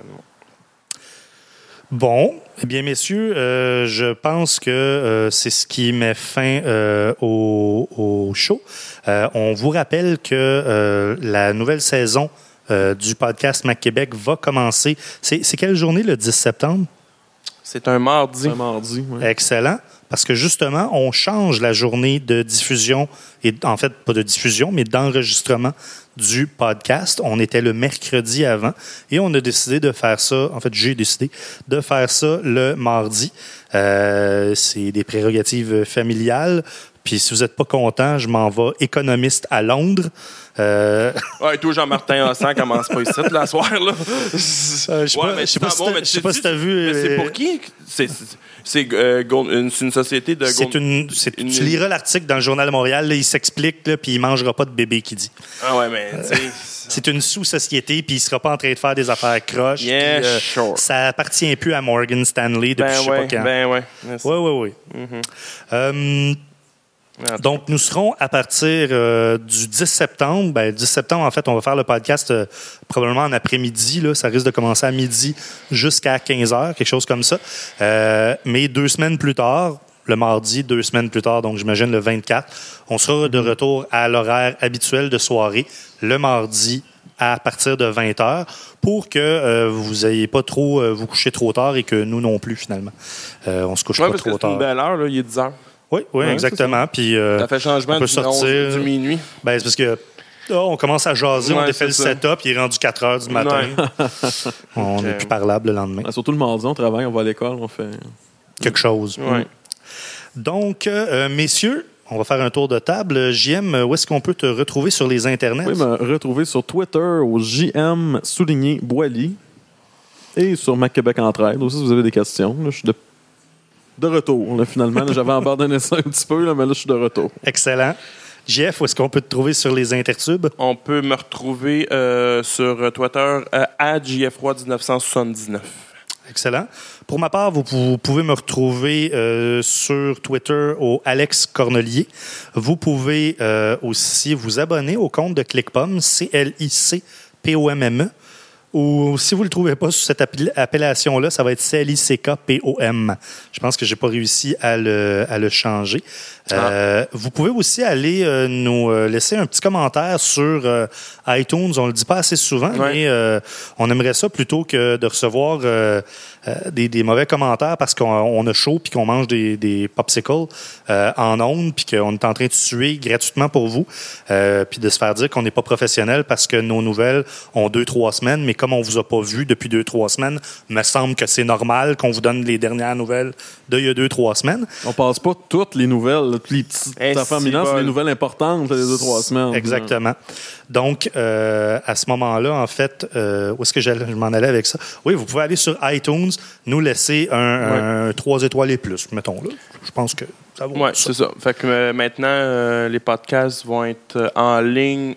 Bon, eh bien, messieurs, euh, je pense que euh, c'est ce qui met fin euh, au, au show. Euh, on vous rappelle que euh, la nouvelle saison euh, du podcast Mac Québec va commencer. C'est, c'est quelle journée, le dix septembre? C'est un mardi. Un mardi, ouais. Excellent. Parce que justement, on change la journée de diffusion, et en fait, pas de diffusion, mais d'enregistrement du podcast. On était le mercredi avant et on a décidé de faire ça, en fait, j'ai décidé de faire ça le mardi. Euh, c'est des prérogatives familiales. Puis si vous n'êtes pas content, je m'en vais économiste à Londres. Euh... Ouais, toi, Jean-Martin Hassan commence pas ici, la soirée, là. Euh, je sais ouais, pas, mais je sais pas, bon, si mais je sais pas si t'as vu. Mais c'est euh, pour qui? C'est, c'est, c'est, euh, Gold- une, c'est une société de... C'est Gold- une, c'est, une- Tu liras l'article dans le Journal de Montréal, là, il s'explique, là, puis il ne mangera pas de bébé qui dit. Ah ouais, mais tu sais... C'est une sous-société, puis il ne sera pas en train de faire des affaires croches. Yeah, puis, euh, sure. Ça appartient plus à Morgan Stanley depuis Ben je sais ouais, pas quand. ben ouais. Oui, oui, oui. Mhm. Euh, Ah, donc, nous serons à partir euh, du dix septembre. Ben, dix septembre, en fait, on va faire le podcast euh, probablement en après-midi. Là. Ça risque de commencer à midi jusqu'à quinze heures, quelque chose comme ça. Euh, mais deux semaines plus tard, le mardi, deux semaines plus tard, donc j'imagine le vingt-quatre, on sera de retour à l'horaire habituel de soirée, le mardi à partir de vingt heures, pour que euh, vous n'ayez pas trop euh, vous coucher trop tard et que nous non plus, finalement. Euh, on se couche ouais, pas parce que trop c'est une tard. belle heure, là, il est dix heures. Oui, oui, Ouais, exactement. Puis, euh, Ça fait changement on peut du, sortir. onze, du minuit. Ben, c'est parce que là, on commence à jaser, on Ouais, défait le c'est ça. setup, il est rendu quatre heures du matin. Ouais. On Ok. n'est plus parlable le lendemain. Ah, surtout le mardi, on travaille, on va à l'école, on fait... Quelque chose. Ouais. Donc, euh, messieurs, on va faire un tour de table. J M, où est-ce qu'on peut te retrouver sur les internets? Vous pouvez me retrouver sur Twitter au J M souligné Boily et sur Mac Québec Entraide aussi si vous avez des questions. Là, je suis de, de retour, là, finalement. Là, j'avais abandonné ça un petit peu, là, mais là, je suis de retour. Excellent. J F, où est-ce qu'on peut te trouver sur les intertubes? On peut me retrouver euh, sur Twitter euh, à J F Roy dix-neuf cent soixante-dix-neuf. Excellent. Pour ma part, vous, vous pouvez me retrouver euh, sur Twitter au Alex Cornelier. Vous pouvez euh, aussi vous abonner au compte de ClickPom, C L I C P O M M E. Ou si vous ne le trouvez pas sous cette appel- appellation-là, ça va être C L I C K P O M. Je pense que je n'ai pas réussi à le, à le changer. Ah. Euh, vous pouvez aussi aller euh, nous euh, laisser un petit commentaire sur euh, iTunes. On ne le dit pas assez souvent, ouais. mais euh, on aimerait ça plutôt que de recevoir euh, euh, des, des mauvais commentaires parce qu'on on a chaud puis qu'on mange des, des popsicles euh, en ondes puis qu'on est en train de tuer gratuitement pour vous euh, puis de se faire dire qu'on n'est pas professionnel parce que nos nouvelles ont deux, trois semaines, mais comme on vous a pas vu depuis deux, trois semaines, me semble que c'est normal qu'on vous donne les dernières nouvelles d'il y a deux, trois semaines. On passe pas toutes les nouvelles, toutes les petites hey, affaires minantes, c'est les nouvelles importantes les deux, trois semaines. Exactement. Donc, euh, à ce moment-là, en fait, euh, où est-ce que je m'en allais avec ça? Oui, vous pouvez aller sur iTunes, nous laisser un, ouais. trois étoiles et plus, mettons là. Je pense que ça vaut Oui, ça. c'est ça. Fait que euh, maintenant, euh, les podcasts vont être euh, en ligne.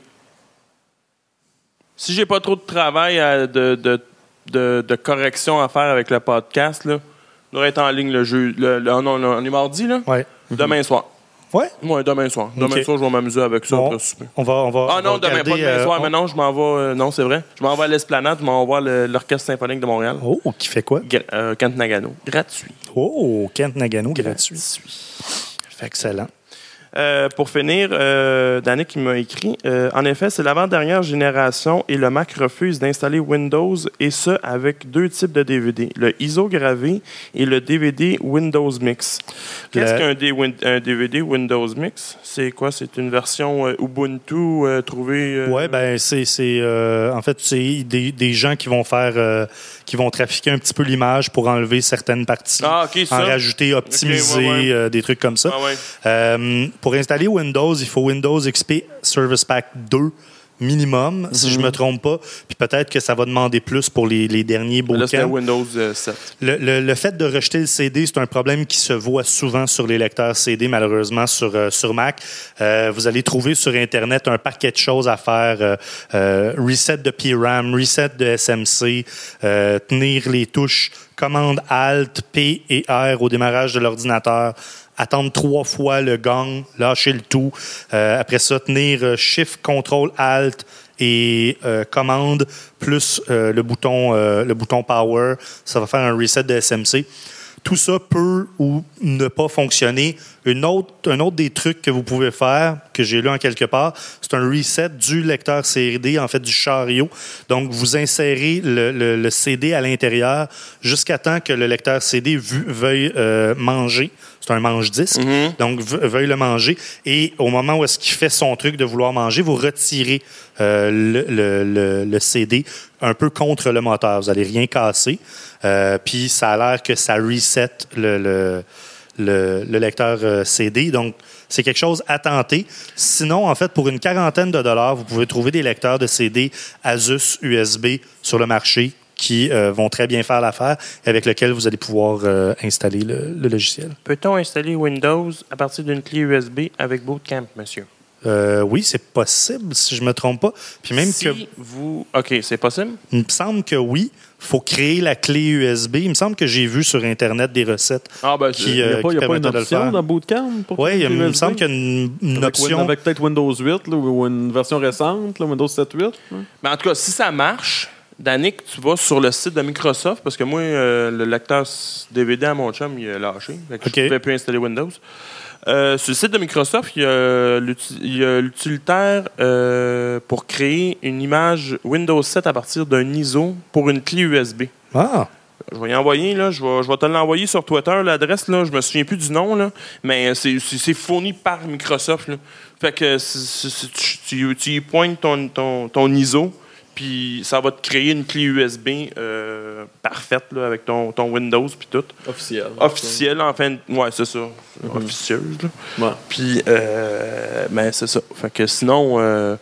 Si j'ai pas trop de travail à, de, de, de, de correction à faire avec le podcast, là, il devrait être en ligne le jeu. Le, le, non, on est mardi, là? Oui. Demain soir. Oui? Oui, demain soir. Demain okay. soir, je vais m'amuser avec ça. Bon, on va, on va, ah non, on va demain, regarder, pas demain soir, euh, mais non, je m'en vais. Euh, non, c'est vrai. Je m'en vais à l'Esplanade, je m'en vais voir le, l'Orchestre symphonique de Montréal. Oh, qui fait quoi? Gra- euh, Kent Nagano. Gratuit. Oh, Kent Nagano, gratuit. gratuit. Fait excellent. Euh, pour finir, euh, Danick qui m'a écrit euh, en effet, c'est l'avant-dernière génération et le Mac refuse d'installer Windows, et ce avec deux types de D V D, le I S O gravé et le D V D Windows Mix. Qu'est-ce le... qu'un D- win- un D V D Windows Mix? C'est quoi? C'est une version euh, Ubuntu euh, trouvée... Euh... Oui, ben c'est, c'est euh, en fait, c'est des, des gens qui vont faire, euh, qui vont trafiquer un petit peu l'image pour enlever certaines parties, ah, okay, en rajouter, optimiser, okay, ouais, ouais. Euh, des trucs comme ça. Ah, ouais. euh, Pour installer Windows, il faut Windows X P Service Pack deux minimum, mm-hmm. si je ne me trompe pas. Puis peut-être que ça va demander plus pour les, les derniers bootcamps. Là, c'est Windows sept. Le, le, le fait de rejeter le C D, c'est un problème qui se voit souvent sur les lecteurs C D, malheureusement, sur, euh, sur Mac. Euh, vous allez trouver sur Internet un paquet de choses à faire. Euh, euh, reset de P RAM, reset de S M C, euh, tenir les touches commande Alt, P et R au démarrage de l'ordinateur, attendre trois fois le gong, lâcher le tout. Euh, après ça, tenir euh, Shift, Control, Alt et euh, commande plus euh, le bouton euh, le bouton Power. Ça va faire un reset de S M C. Tout ça peut ou ne pas fonctionner. Une autre, un autre des trucs que vous pouvez faire, que j'ai lu en quelque part, c'est un reset du lecteur C D, en fait du chariot. Donc, vous insérez le, le, le C D à l'intérieur jusqu'à temps que le lecteur C D vu, veuille euh, manger. C'est un mange-disque. Mm-hmm. Donc, ve- veuille le manger. Et au moment où est-ce qu'il fait son truc de vouloir manger, vous retirez euh, le, le, le, le C D un peu contre le moteur. Vous n'allez rien casser. Euh, puis, ça a l'air que ça reset le... le Le, le lecteur euh, C D. Donc, c'est quelque chose à tenter. Sinon, en fait, pour une quarantaine de dollars, vous pouvez trouver des lecteurs de C D Asus U S B sur le marché qui euh, vont très bien faire l'affaire et avec lesquels vous allez pouvoir euh, installer le, le logiciel. Peut-on installer Windows à partir d'une clé U S B avec Bootcamp, monsieur? Euh, oui, c'est possible, si je ne me trompe pas. Puis même si que vous... OK, c'est possible? Il me semble que oui. Il faut créer la clé U S B. Il me semble que j'ai vu sur Internet des recettes ah ben, qui, il n'y a pas, euh, y a pas une option dans Bootcamp? Oui, il me semble qu'il y a une, une avec, option. Avec peut-être Windows huit là, ou une version récente, là, Windows sept huit. Ouais. Mais en tout cas, si ça marche, Danick, tu vas sur le site de Microsoft, parce que moi, euh, le lecteur D V D à mon chum, il a lâché. Fait que okay. Je ne pouvais plus installer Windows. Euh, sur le site de Microsoft, il y a, l'uti- il y a l'utilitaire euh, pour créer une image Windows sept à partir d'un I S O pour une clé U S B. Ah! Je vais y envoyer, là, je, vais, je vais te l'envoyer sur Twitter, l'adresse, là, je me souviens plus du nom, là, mais c'est, c'est, c'est fourni par Microsoft. Là. Fait que c'est, c'est, tu, tu, tu y pointes ton, ton, ton I S O, puis ça va te créer une clé U S B euh, parfaite là, avec ton, ton Windows puis tout. Officiel. Officiel, enfin, ouais, c'est ça. Mm-hmm. Officieuse. Là. Ouais. Puis, euh, ben, c'est ça. Fait que sinon, euh,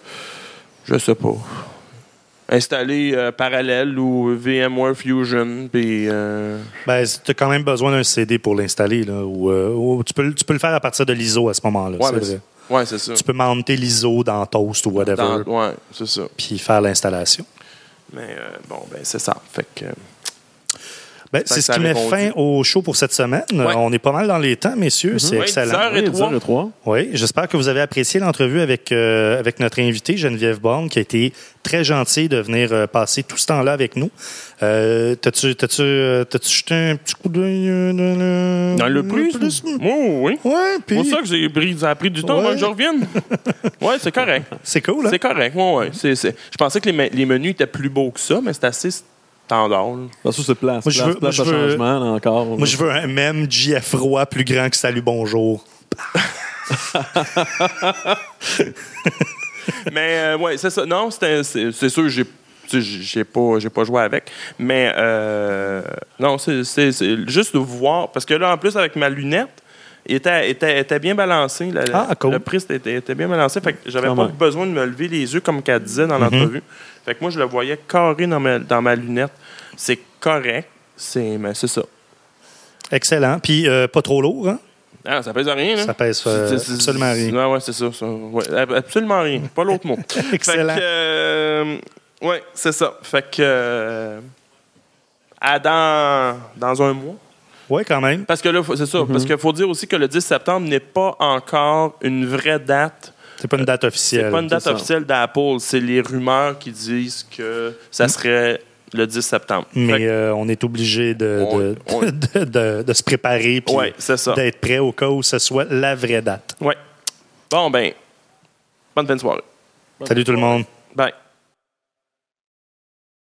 je sais pas. Installer euh, Parallel ou VMware Fusion, puis... Euh... Ben, tu as quand même besoin d'un C D pour l'installer, là, ou, euh, ou tu, peux, tu peux le faire à partir de l'I S O à ce moment-là, ouais, c'est vrai. Oui, c'est ça. Tu peux monter l'I S O dans Toast ou whatever. Oui, c'est ça. Puis faire l'installation. Mais euh, bon, ben c'est ça. Fait que... Ben, Tant c'est que ce ça qui a met répondu. fin au show pour cette semaine. Ouais. On est pas mal dans les temps, messieurs. C'est Oui, excellent. dix heures et Oui, trois. dix heures et trois. Oui, j'espère que vous avez apprécié l'entrevue avec, euh, avec notre invité, Geneviève Borne, qui a été très gentille de venir euh, passer tout ce temps-là avec nous. Euh, t'as-tu, t'as-tu, euh, t'as-tu jeté un petit coup d'œil euh, dans le... Dans le prix? Oh, oui. Ouais, puis... C'est pour ça que j'ai pris, ça a pris du temps avant Ouais. que je revienne. Oui, c'est correct. C'est cool, hein? C'est correct, oui, oui. C'est, c'est... Je pensais que les, me- les menus étaient plus beaux que ça, mais c'est assez standard. là. Parce que c'est place. Moi, je place, veux- place moi, à je veux- changement, là, encore. Moi, je veux un même J F Roy plus grand que Salut Bonjour. Mais euh, ouais, c'est ça. Non, c'était, c'est, c'est sûr, j'ai, tu sais, j'ai pas, j'ai pas joué avec. Mais euh, non, c'est, c'est, c'est juste de voir. Parce que là, en plus, avec ma lunette, il était, était, était bien balancé. La- Ah, cool. Le prisme était, était bien balancé. Fait que j'avais Quand pas même. besoin de me lever les yeux comme qu'elle disait dans l'entrevue. Fait que moi, je le voyais carré dans ma, dans ma lunette. C'est correct. C'est, mais c'est ça. Excellent. Puis euh, pas trop lourd, hein? Ah, ça pèse rien, là. Ça pèse euh, C'est- c'est- absolument rien. Ouais, ouais, c'est ça. ça. Ouais, absolument rien. Pas l'autre mot. Excellent. Fait que, euh, ouais, c'est ça. Fait que. euh, à dans, dans un mois. Oui, quand même. Parce que là, faut- c'est ça. Parce qu'il faut dire aussi que le dix septembre n'est pas encore une vraie date. C'est pas une date C'est officielle. pas une date c'est ça. officielle d'Apple. C'est les rumeurs qui disent que ça serait le dix septembre. Mais Fait que- euh, on est obligé de, On- de, on- de, de- de se préparer puis ouais, c'est ça. d'être prêt au cas où ce soit la vraie date. Ouais. Bon, ben, bonne fin de soirée. Salut tout le monde. Bye.